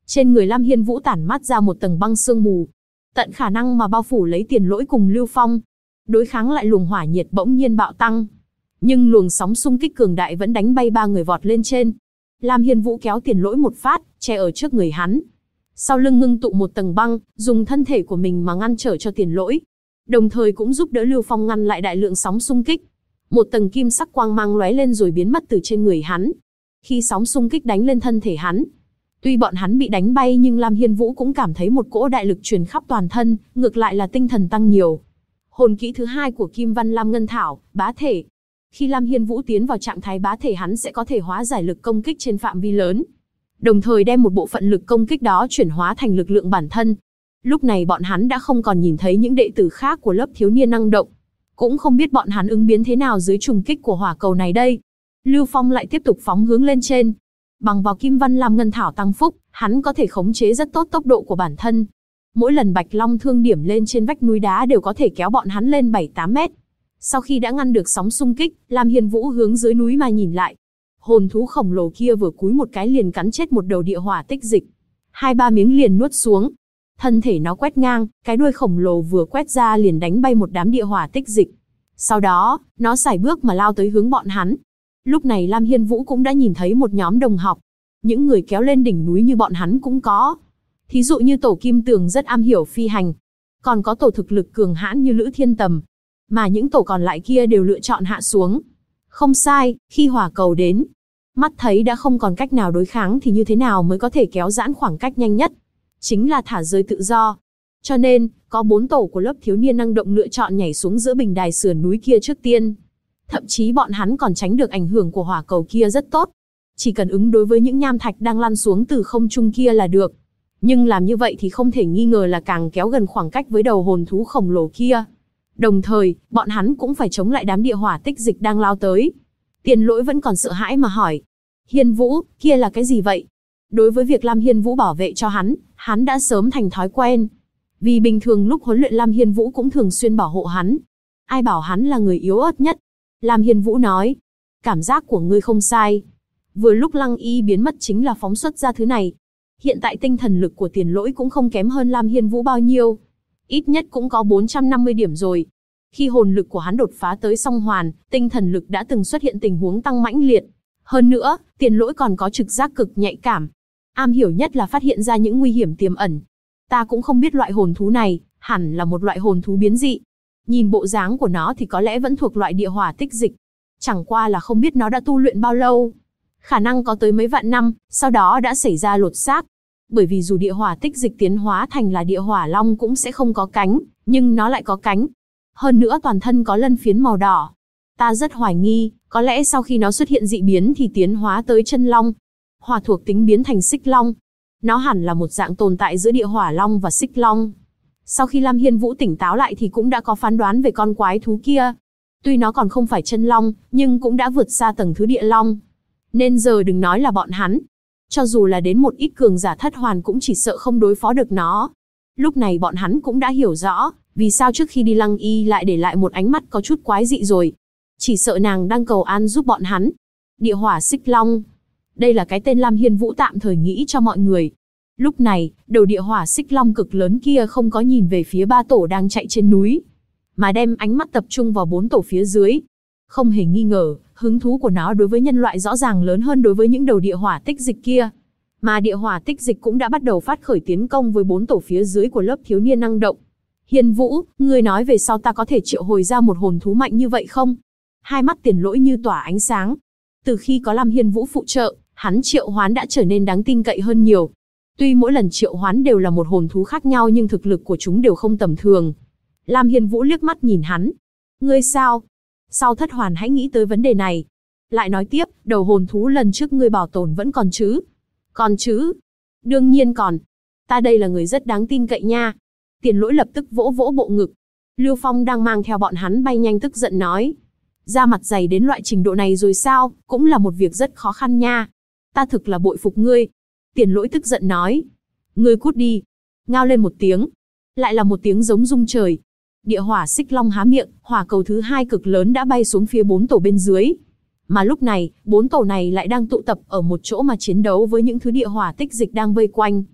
Trên người Lam Hiên Vũ tản mát ra một tầng băng sương mù, tận khả năng mà bao phủ lấy Tiền Lỗi cùng Lưu Phong. Đối kháng lại luồng hỏa nhiệt bỗng nhiên bạo tăng, nhưng luồng sóng xung kích cường đại vẫn đánh bay ba người vọt lên trên. Lam Hiên Vũ kéo Tiền Lỗi một phát, che ở trước người hắn. Sau lưng ngưng tụ một tầng băng, dùng thân thể của mình mà ngăn trở cho Tiền Lỗi, đồng thời cũng giúp đỡ Lưu Phong ngăn lại đại lượng sóng xung kích. Một tầng kim sắc quang mang lóe lên rồi biến mất từ trên người hắn. Khi sóng xung kích đánh lên thân thể hắn, tuy bọn hắn bị đánh bay nhưng Lam Hiên Vũ cũng cảm thấy một cỗ đại lực truyền khắp toàn thân, ngược lại là tinh thần tăng nhiều. Hồn kỹ thứ hai của Kim Văn Lam Ngân Thảo, bá thể. Khi Lam Hiên Vũ tiến vào trạng thái bá thể, hắn sẽ có thể hóa giải lực công kích trên phạm vi lớn, đồng thời đem một bộ phận lực công kích đó chuyển hóa thành lực lượng bản thân. Lúc này bọn hắn đã không còn nhìn thấy những đệ tử khác của lớp thiếu niên năng động, cũng không biết bọn hắn ứng biến thế nào dưới trùng kích của hỏa cầu này đây. Lưu Phong lại tiếp tục phóng hướng lên trên. Bằng vào Kim Văn Lam Ngân Thảo tăng phúc, hắn có thể khống chế rất tốt tốc độ của bản thân. Mỗi lần Bạch Long thương điểm lên trên vách núi đá đều có thể kéo bọn hắn lên 7-8 mét. Sau khi đã ngăn được sóng xung kích, Lam Hiên Vũ hướng dưới núi mà nhìn lại. Hồn thú khổng lồ kia vừa cúi một cái liền cắn chết một đầu địa hỏa tích dịch. 2-3 miếng liền nuốt xuống. Thân thể nó quét ngang, cái đuôi khổng lồ vừa quét ra liền đánh bay một đám địa hỏa tích dịch. Sau đó, nó sải bước mà lao tới hướng bọn hắn. Lúc này Lam Hiên Vũ cũng đã nhìn thấy một nhóm đồng học. Những người kéo lên đỉnh núi như bọn hắn cũng có. Thí dụ như tổ Kim Tường rất am hiểu phi hành. Còn có tổ thực lực cường hãn như Lữ Thiên Tầm. Mà những tổ còn lại kia đều lựa chọn hạ xuống. Không sai, khi hỏa cầu đến, mắt thấy đã không còn cách nào đối kháng thì như thế nào mới có thể kéo giãn khoảng cách nhanh nhất? Chính là thả rơi tự do. Cho nên, có 4 tổ của lớp thiếu niên năng động lựa chọn nhảy xuống giữa bình đài sườn núi kia trước tiên. Thậm chí bọn hắn còn tránh được ảnh hưởng của hỏa cầu kia rất tốt. Chỉ cần ứng đối với những nham thạch đang lăn xuống từ không trung kia là được. Nhưng làm như vậy thì không thể nghi ngờ là càng kéo gần khoảng cách với đầu hồn thú khổng lồ kia. Đồng thời, bọn hắn cũng phải chống lại đám địa hỏa tích dịch đang lao tới. Tiền Lỗi vẫn còn sợ hãi mà hỏi. Hiên Vũ, kia là cái gì vậy? Đối với việc Lam Hiên Vũ bảo vệ cho hắn đã sớm thành thói quen. Vì bình thường lúc huấn luyện Lam Hiên Vũ cũng thường xuyên bảo hộ hắn. Ai bảo hắn là người yếu ớt nhất? Lam Hiên Vũ nói. Cảm giác của ngươi không sai. Vừa lúc Lăng Y biến mất chính là phóng xuất ra thứ này. Hiện tại tinh thần lực của Tiền Lỗi cũng không kém hơn Lam Hiên Vũ bao nhiêu. Ít nhất cũng có 450 điểm rồi. Khi hồn lực của hắn đột phá tới song hoàn, tinh thần lực đã từng xuất hiện tình huống tăng mãnh liệt. Hơn nữa, Tiền Lỗi còn có trực giác cực nhạy cảm. Am hiểu nhất là phát hiện ra những nguy hiểm tiềm ẩn. Ta cũng không biết loại hồn thú này, hẳn là một loại hồn thú biến dị. Nhìn bộ dáng của nó thì có lẽ vẫn thuộc loại địa hỏa tích dịch. Chẳng qua là không biết nó đã tu luyện bao lâu. Khả năng có tới mấy vạn năm, sau đó đã xảy ra lột xác. Bởi vì dù địa hỏa tích dịch tiến hóa thành là địa hỏa long cũng sẽ không có cánh, nhưng nó lại có cánh. Hơn nữa toàn thân có lân phiến màu đỏ. Ta rất hoài nghi, có lẽ sau khi nó xuất hiện dị biến thì tiến hóa tới chân long. Hỏa thuộc tính biến thành xích long. Nó hẳn là một dạng tồn tại giữa địa hỏa long và xích long. Sau khi Lam Hiên Vũ tỉnh táo lại thì cũng đã có phán đoán về con quái thú kia. Tuy nó còn không phải chân long, nhưng cũng đã vượt xa tầng thứ địa long. Nên giờ đừng nói là bọn hắn. Cho dù là đến một ít cường giả thất hoàn cũng chỉ sợ không đối phó được nó. Lúc này bọn hắn cũng đã hiểu rõ, vì sao trước khi đi Lăng Y lại để lại một ánh mắt có chút quái dị rồi. Chỉ sợ nàng đang cầu an giúp bọn hắn. Địa hỏa xích long. Đây là cái tên Lam Hiên Vũ tạm thời nghĩ cho mọi người. Lúc này, đầu địa hỏa xích long cực lớn kia không có nhìn về phía 3 tổ đang chạy trên núi, mà đem ánh mắt tập trung vào 4 tổ phía dưới. Không hề nghi ngờ, hứng thú của nó đối với nhân loại rõ ràng lớn hơn đối với những đầu địa hỏa tích dịch kia. Mà địa hỏa tích dịch cũng đã bắt đầu phát khởi tiến công với 4 tổ phía dưới của lớp thiếu niên năng động. Hiên Vũ, ngươi nói về sau ta có thể triệu hồi ra một hồn thú mạnh như vậy không? Hai mắt Tiền Lỗi như tỏa ánh sáng. Từ khi có Lam Hiên Vũ phụ trợ, hắn triệu hoán đã trở nên đáng tin cậy hơn nhiều. Tuy mỗi lần triệu hoán đều là một hồn thú khác nhau nhưng thực lực của chúng đều không tầm thường. Lam Hiên Vũ liếc mắt nhìn hắn. Ngươi sao? Sau thất hoàn hãy nghĩ tới vấn đề này. Lại nói tiếp, đầu hồn thú lần trước ngươi bảo tồn vẫn còn chứ? Còn chứ? Đương nhiên còn. Ta đây là người rất đáng tin cậy nha. Tiền Lỗi lập tức vỗ vỗ bộ ngực. Lưu Phong đang mang theo bọn hắn bay nhanh tức giận nói. Da mặt dày đến loại trình độ này rồi sao, cũng là một việc rất khó khăn nha. Ta thực là bội phục ngươi. Tiền Lỗi tức giận nói. Ngươi cút đi. Ngao lên một tiếng. Lại là một tiếng giống rung trời. Địa hỏa xích long há miệng, hỏa cầu thứ 2 cực lớn đã bay xuống phía 4 tổ bên dưới. Mà lúc này, 4 tổ này lại đang tụ tập ở một chỗ mà chiến đấu với những thứ địa hỏa tích dịch đang vây quanh.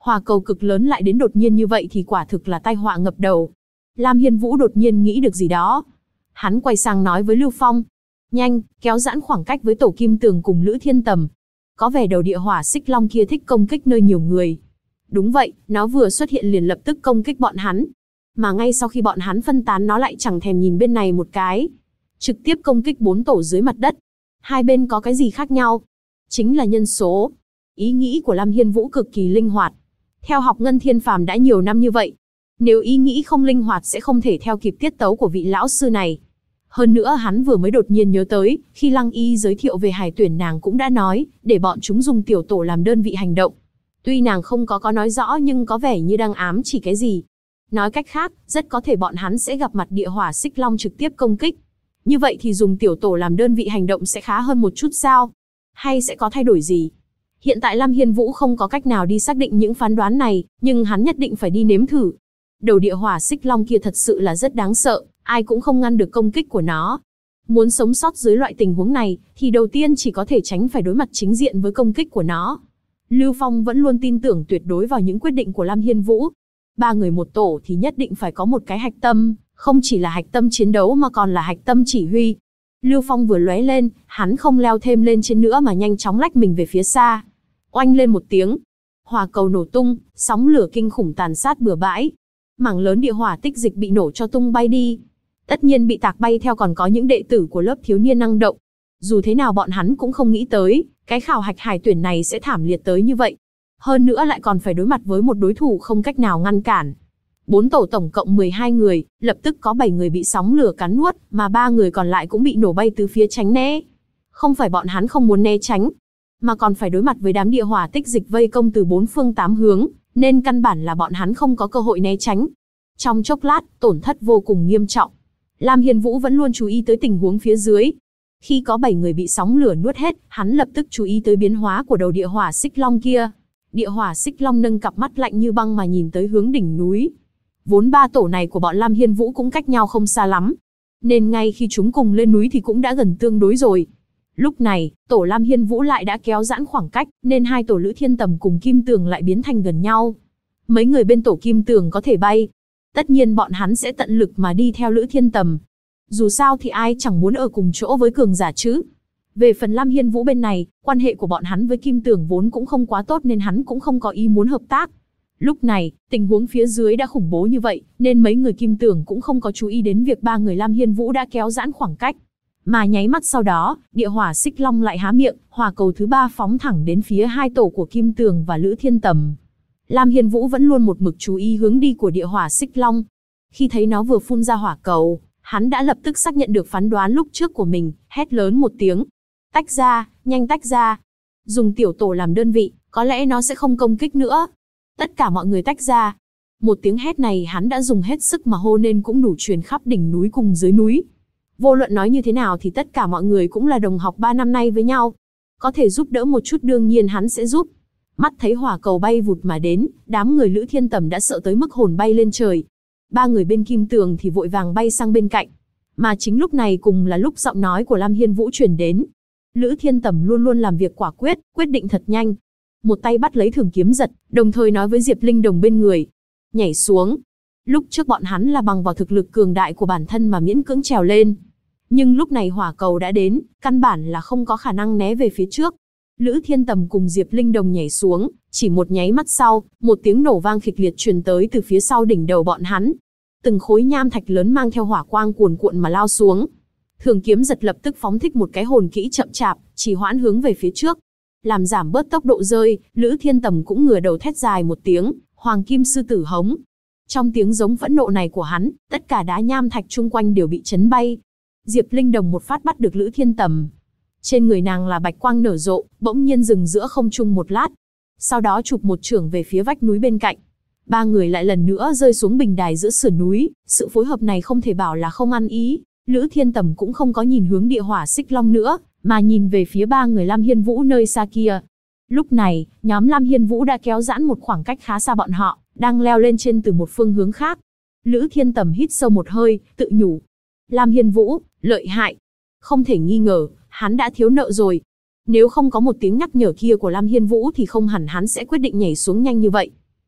Hỏa cầu cực lớn lại đến đột nhiên như vậy thì quả thực là tai họa ngập đầu. Lam Hiên Vũ đột nhiên nghĩ được gì đó. Hắn quay sang nói với Lưu Phong. Nhanh, kéo giãn khoảng cách với Tổ Kim Tường cùng Lữ Thiên Tầm. Có vẻ đầu địa hỏa xích long kia thích công kích nơi nhiều người. Đúng vậy, nó vừa xuất hiện liền lập tức công kích bọn hắn. Mà ngay sau khi bọn hắn phân tán nó lại chẳng thèm nhìn bên này một cái. Trực tiếp công kích 4 tổ dưới mặt đất. Hai bên có cái gì khác nhau? Chính là nhân số. Ý nghĩ của Lam Hiên Vũ cực kỳ linh hoạt. Theo học Ngân Thiên Phàm đã nhiều năm như vậy. Nếu ý nghĩ không linh hoạt sẽ không thể theo kịp tiết tấu của vị lão sư này. Hơn nữa hắn vừa mới đột nhiên nhớ tới, khi Lăng Y giới thiệu về hải tuyển nàng cũng đã nói, để bọn chúng dùng tiểu tổ làm đơn vị hành động. Tuy nàng không có nói rõ nhưng có vẻ như đang ám chỉ cái gì. Nói cách khác, rất có thể bọn hắn sẽ gặp mặt địa hỏa xích long trực tiếp công kích. Như vậy thì dùng tiểu tổ làm đơn vị hành động sẽ khá hơn một chút sao? Hay sẽ có thay đổi gì? Hiện tại Lam Hiên Vũ không có cách nào đi xác định những phán đoán này, nhưng hắn nhất định phải đi nếm thử. Đầu địa hỏa xích long kia thật sự là rất đáng sợ, ai cũng không ngăn được công kích của nó. Muốn sống sót dưới loại tình huống này, thì đầu tiên chỉ có thể tránh phải đối mặt chính diện với công kích của nó. Lưu Phong vẫn luôn tin tưởng tuyệt đối vào những quyết định của Lam Hiên Vũ. 3 người một tổ thì nhất định phải có một cái hạch tâm, không chỉ là hạch tâm chiến đấu mà còn là hạch tâm chỉ huy. Lưu Phong vừa lóe lên, hắn không leo thêm lên trên nữa mà nhanh chóng lách mình về phía xa. Oanh lên một tiếng, hỏa cầu nổ tung, sóng lửa kinh khủng tàn sát bừa bãi. Mảng lớn địa hỏa tích dịch bị nổ cho tung bay đi. Tất nhiên bị tạc bay theo còn có những đệ tử của lớp thiếu niên năng động. Dù thế nào bọn hắn cũng không nghĩ tới, cái khảo hạch hải tuyển này sẽ thảm liệt tới như vậy. Hơn nữa lại còn phải đối mặt với một đối thủ không cách nào ngăn cản. 4 tổ tổng cộng 12 người, lập tức có 7 người bị sóng lửa cắn nuốt, mà 3 người còn lại cũng bị nổ bay từ phía tránh né. Không phải bọn hắn không muốn né tránh, mà còn phải đối mặt với đám địa hỏa tích dịch vây công từ 4 phương 8 hướng, nên căn bản là bọn hắn không có cơ hội né tránh. Trong chốc lát, tổn thất vô cùng nghiêm trọng. Lam Hiên Vũ vẫn luôn chú ý tới tình huống phía dưới. Khi có 7 người bị sóng lửa nuốt hết, hắn lập tức chú ý tới biến hóa của đầu địa hỏa xích long kia. Địa hỏa xích long nâng cặp mắt lạnh như băng mà nhìn tới hướng đỉnh núi. Vốn 3 tổ này của bọn Lam Hiên Vũ cũng cách nhau không xa lắm, nên ngay khi chúng cùng lên núi thì cũng đã gần tương đối rồi. Lúc này, tổ Lam Hiên Vũ lại đã kéo giãn khoảng cách, nên hai tổ Lữ Thiên Tầm cùng Kim Tường lại biến thành gần nhau. Mấy người bên tổ Kim Tường có thể bay. Tất nhiên bọn hắn sẽ tận lực mà đi theo Lữ Thiên Tầm. Dù sao thì ai chẳng muốn ở cùng chỗ với cường giả chứ. Về phần Lam Hiên Vũ bên này, quan hệ của bọn hắn với Kim Tường vốn cũng không quá tốt nên hắn cũng không có ý muốn hợp tác. Lúc này, tình huống phía dưới đã khủng bố như vậy, nên mấy người Kim Tường cũng không có chú ý đến việc 3 người Lam Hiên Vũ đã kéo giãn khoảng cách. Mà nháy mắt sau đó, địa hỏa xích long lại há miệng, hỏa cầu thứ 3 phóng thẳng đến phía hai tổ của Kim Tường và Lữ Thiên Tầm. Lam Hiên Vũ vẫn luôn một mực chú ý hướng đi của địa hỏa xích long. Khi thấy nó vừa phun ra hỏa cầu, hắn đã lập tức xác nhận được phán đoán lúc trước của mình, hét lớn một tiếng. Tách ra, nhanh tách ra. Dùng tiểu tổ làm đơn vị, có lẽ nó sẽ không công kích nữa. Tất cả mọi người tách ra. Một tiếng hét này hắn đã dùng hết sức mà hô nên cũng đủ truyền khắp đỉnh núi cùng dưới núi. Vô luận nói như thế nào thì tất cả mọi người cũng là đồng học 3 năm nay với nhau. Có thể giúp đỡ một chút đương nhiên hắn sẽ giúp. Mắt thấy hỏa cầu bay vụt mà đến, đám người Lữ Thiên Tầm đã sợ tới mức hồn bay lên trời. 3 người bên Kim Tường thì vội vàng bay sang bên cạnh. Mà chính lúc này cùng là lúc giọng nói của Lam Hiên Vũ truyền đến. Lữ Thiên Tầm luôn luôn làm việc quả quyết, quyết định thật nhanh. Một tay bắt lấy Thường Kiếm Giật, đồng thời nói với Diệp Linh Đồng bên người. Nhảy xuống. Lúc trước bọn hắn là bằng vào thực lực cường đại của bản thân mà miễn cưỡng trèo lên. Nhưng lúc này hỏa cầu đã đến, căn bản là không có khả năng né về phía trước. Lữ Thiên Tầm cùng Diệp Linh Đồng nhảy xuống, chỉ một nháy mắt sau, một tiếng nổ vang kịch liệt truyền tới từ phía sau đỉnh đầu bọn hắn. Từng khối nham thạch lớn mang theo hỏa quang cuồn cuộn mà lao xuống. Thường Kiếm Giật lập tức phóng thích một cái hồn kỹ chậm chạp, chỉ hoãn hướng về phía trước. Làm giảm bớt tốc độ rơi, Lữ Thiên Tầm cũng ngửa đầu thét dài một tiếng, Hoàng Kim Sư Tử hống. Trong tiếng giống phẫn nộ này của hắn, tất cả đá nham thạch chung quanh đều bị chấn bay. Diệp Linh Đồng một phát bắt được Lữ Thiên Tầm. Trên người nàng là bạch quang nở rộ, bỗng nhiên dừng giữa không trung một lát. Sau đó chụp một chưởng về phía vách núi bên cạnh. 3 người lại lần nữa rơi xuống bình đài giữa sườn núi, sự phối hợp này không thể bảo là không ăn ý. Lữ Thiên Tầm cũng không có nhìn hướng địa hỏa xích long nữa, mà nhìn về phía 3 người Lam Hiên Vũ nơi xa kia. Lúc này, nhóm Lam Hiên Vũ đã kéo giãn một khoảng cách khá xa bọn họ, đang leo lên trên từ một phương hướng khác. Lữ Thiên Tầm hít sâu một hơi, tự nhủ. Lam Hiên Vũ, lợi hại. Không thể nghi ngờ, hắn đã thiếu nợ rồi. Nếu không có một tiếng nhắc nhở kia của Lam Hiên Vũ thì không hẳn hắn sẽ quyết định nhảy xuống nhanh như vậy.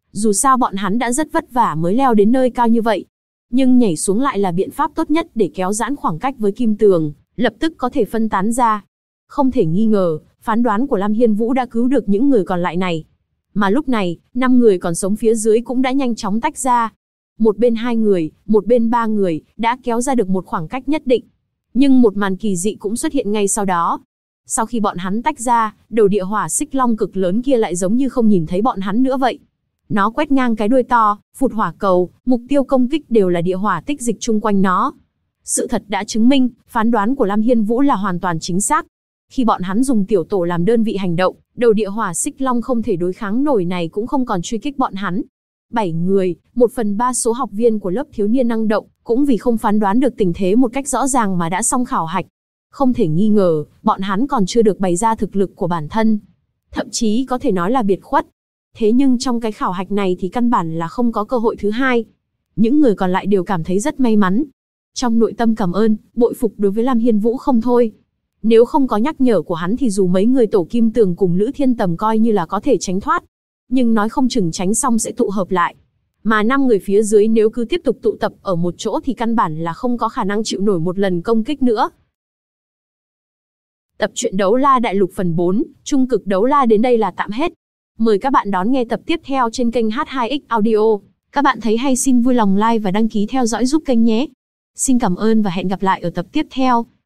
Dù sao bọn hắn đã rất vất vả mới leo đến nơi cao như vậy. Nhưng nhảy xuống lại là biện pháp tốt nhất để kéo giãn khoảng cách với Kim Tường, lập tức có thể phân tán ra. Không thể nghi ngờ, phán đoán của Lam Hiên Vũ đã cứu được những người còn lại này. Mà lúc này, 5 người còn sống phía dưới cũng đã nhanh chóng tách ra. Một bên 2 người, một bên 3 người, đã kéo ra được một khoảng cách nhất định. Nhưng một màn kỳ dị cũng xuất hiện ngay sau đó. Sau khi bọn hắn tách ra, đầu địa hỏa xích long cực lớn kia lại giống như không nhìn thấy bọn hắn nữa vậy. Nó quét ngang cái đuôi to, phụt hỏa cầu, mục tiêu công kích đều là địa hỏa tích dịch chung quanh nó. Sự thật đã chứng minh, phán đoán của Lam Hiên Vũ là hoàn toàn chính xác. Khi bọn hắn dùng tiểu tổ làm đơn vị hành động, đầu địa hỏa xích long không thể đối kháng nổi này cũng không còn truy kích bọn hắn. 7 người, 1/3 số học viên của lớp thiếu niên năng động, cũng vì không phán đoán được tình thế một cách rõ ràng mà đã xong khảo hạch. Không thể nghi ngờ, bọn hắn còn chưa được bày ra thực lực của bản thân. Thậm chí có thể nói là biệt khuất. Thế nhưng trong cái khảo hạch này thì căn bản là không có cơ hội thứ hai. Những người còn lại đều cảm thấy rất may mắn. Trong nội tâm cảm ơn, bội phục đối với Lam Hiên Vũ không thôi. Nếu không có nhắc nhở của hắn thì dù mấy người tổ Kim Tường cùng Lữ Thiên Tầm coi như là có thể tránh thoát. Nhưng nói không chừng tránh xong sẽ tụ hợp lại. Mà 5 người phía dưới nếu cứ tiếp tục tụ tập ở một chỗ thì căn bản là không có khả năng chịu nổi một lần công kích nữa. Tập truyện Đấu La Đại Lục phần 4, Trung cực Đấu La đến đây là tạm hết. Mời các bạn đón nghe tập tiếp theo trên kênh H2X Audio. Các bạn thấy hay xin vui lòng like và đăng ký theo dõi giúp kênh nhé. Xin cảm ơn và hẹn gặp lại ở tập tiếp theo.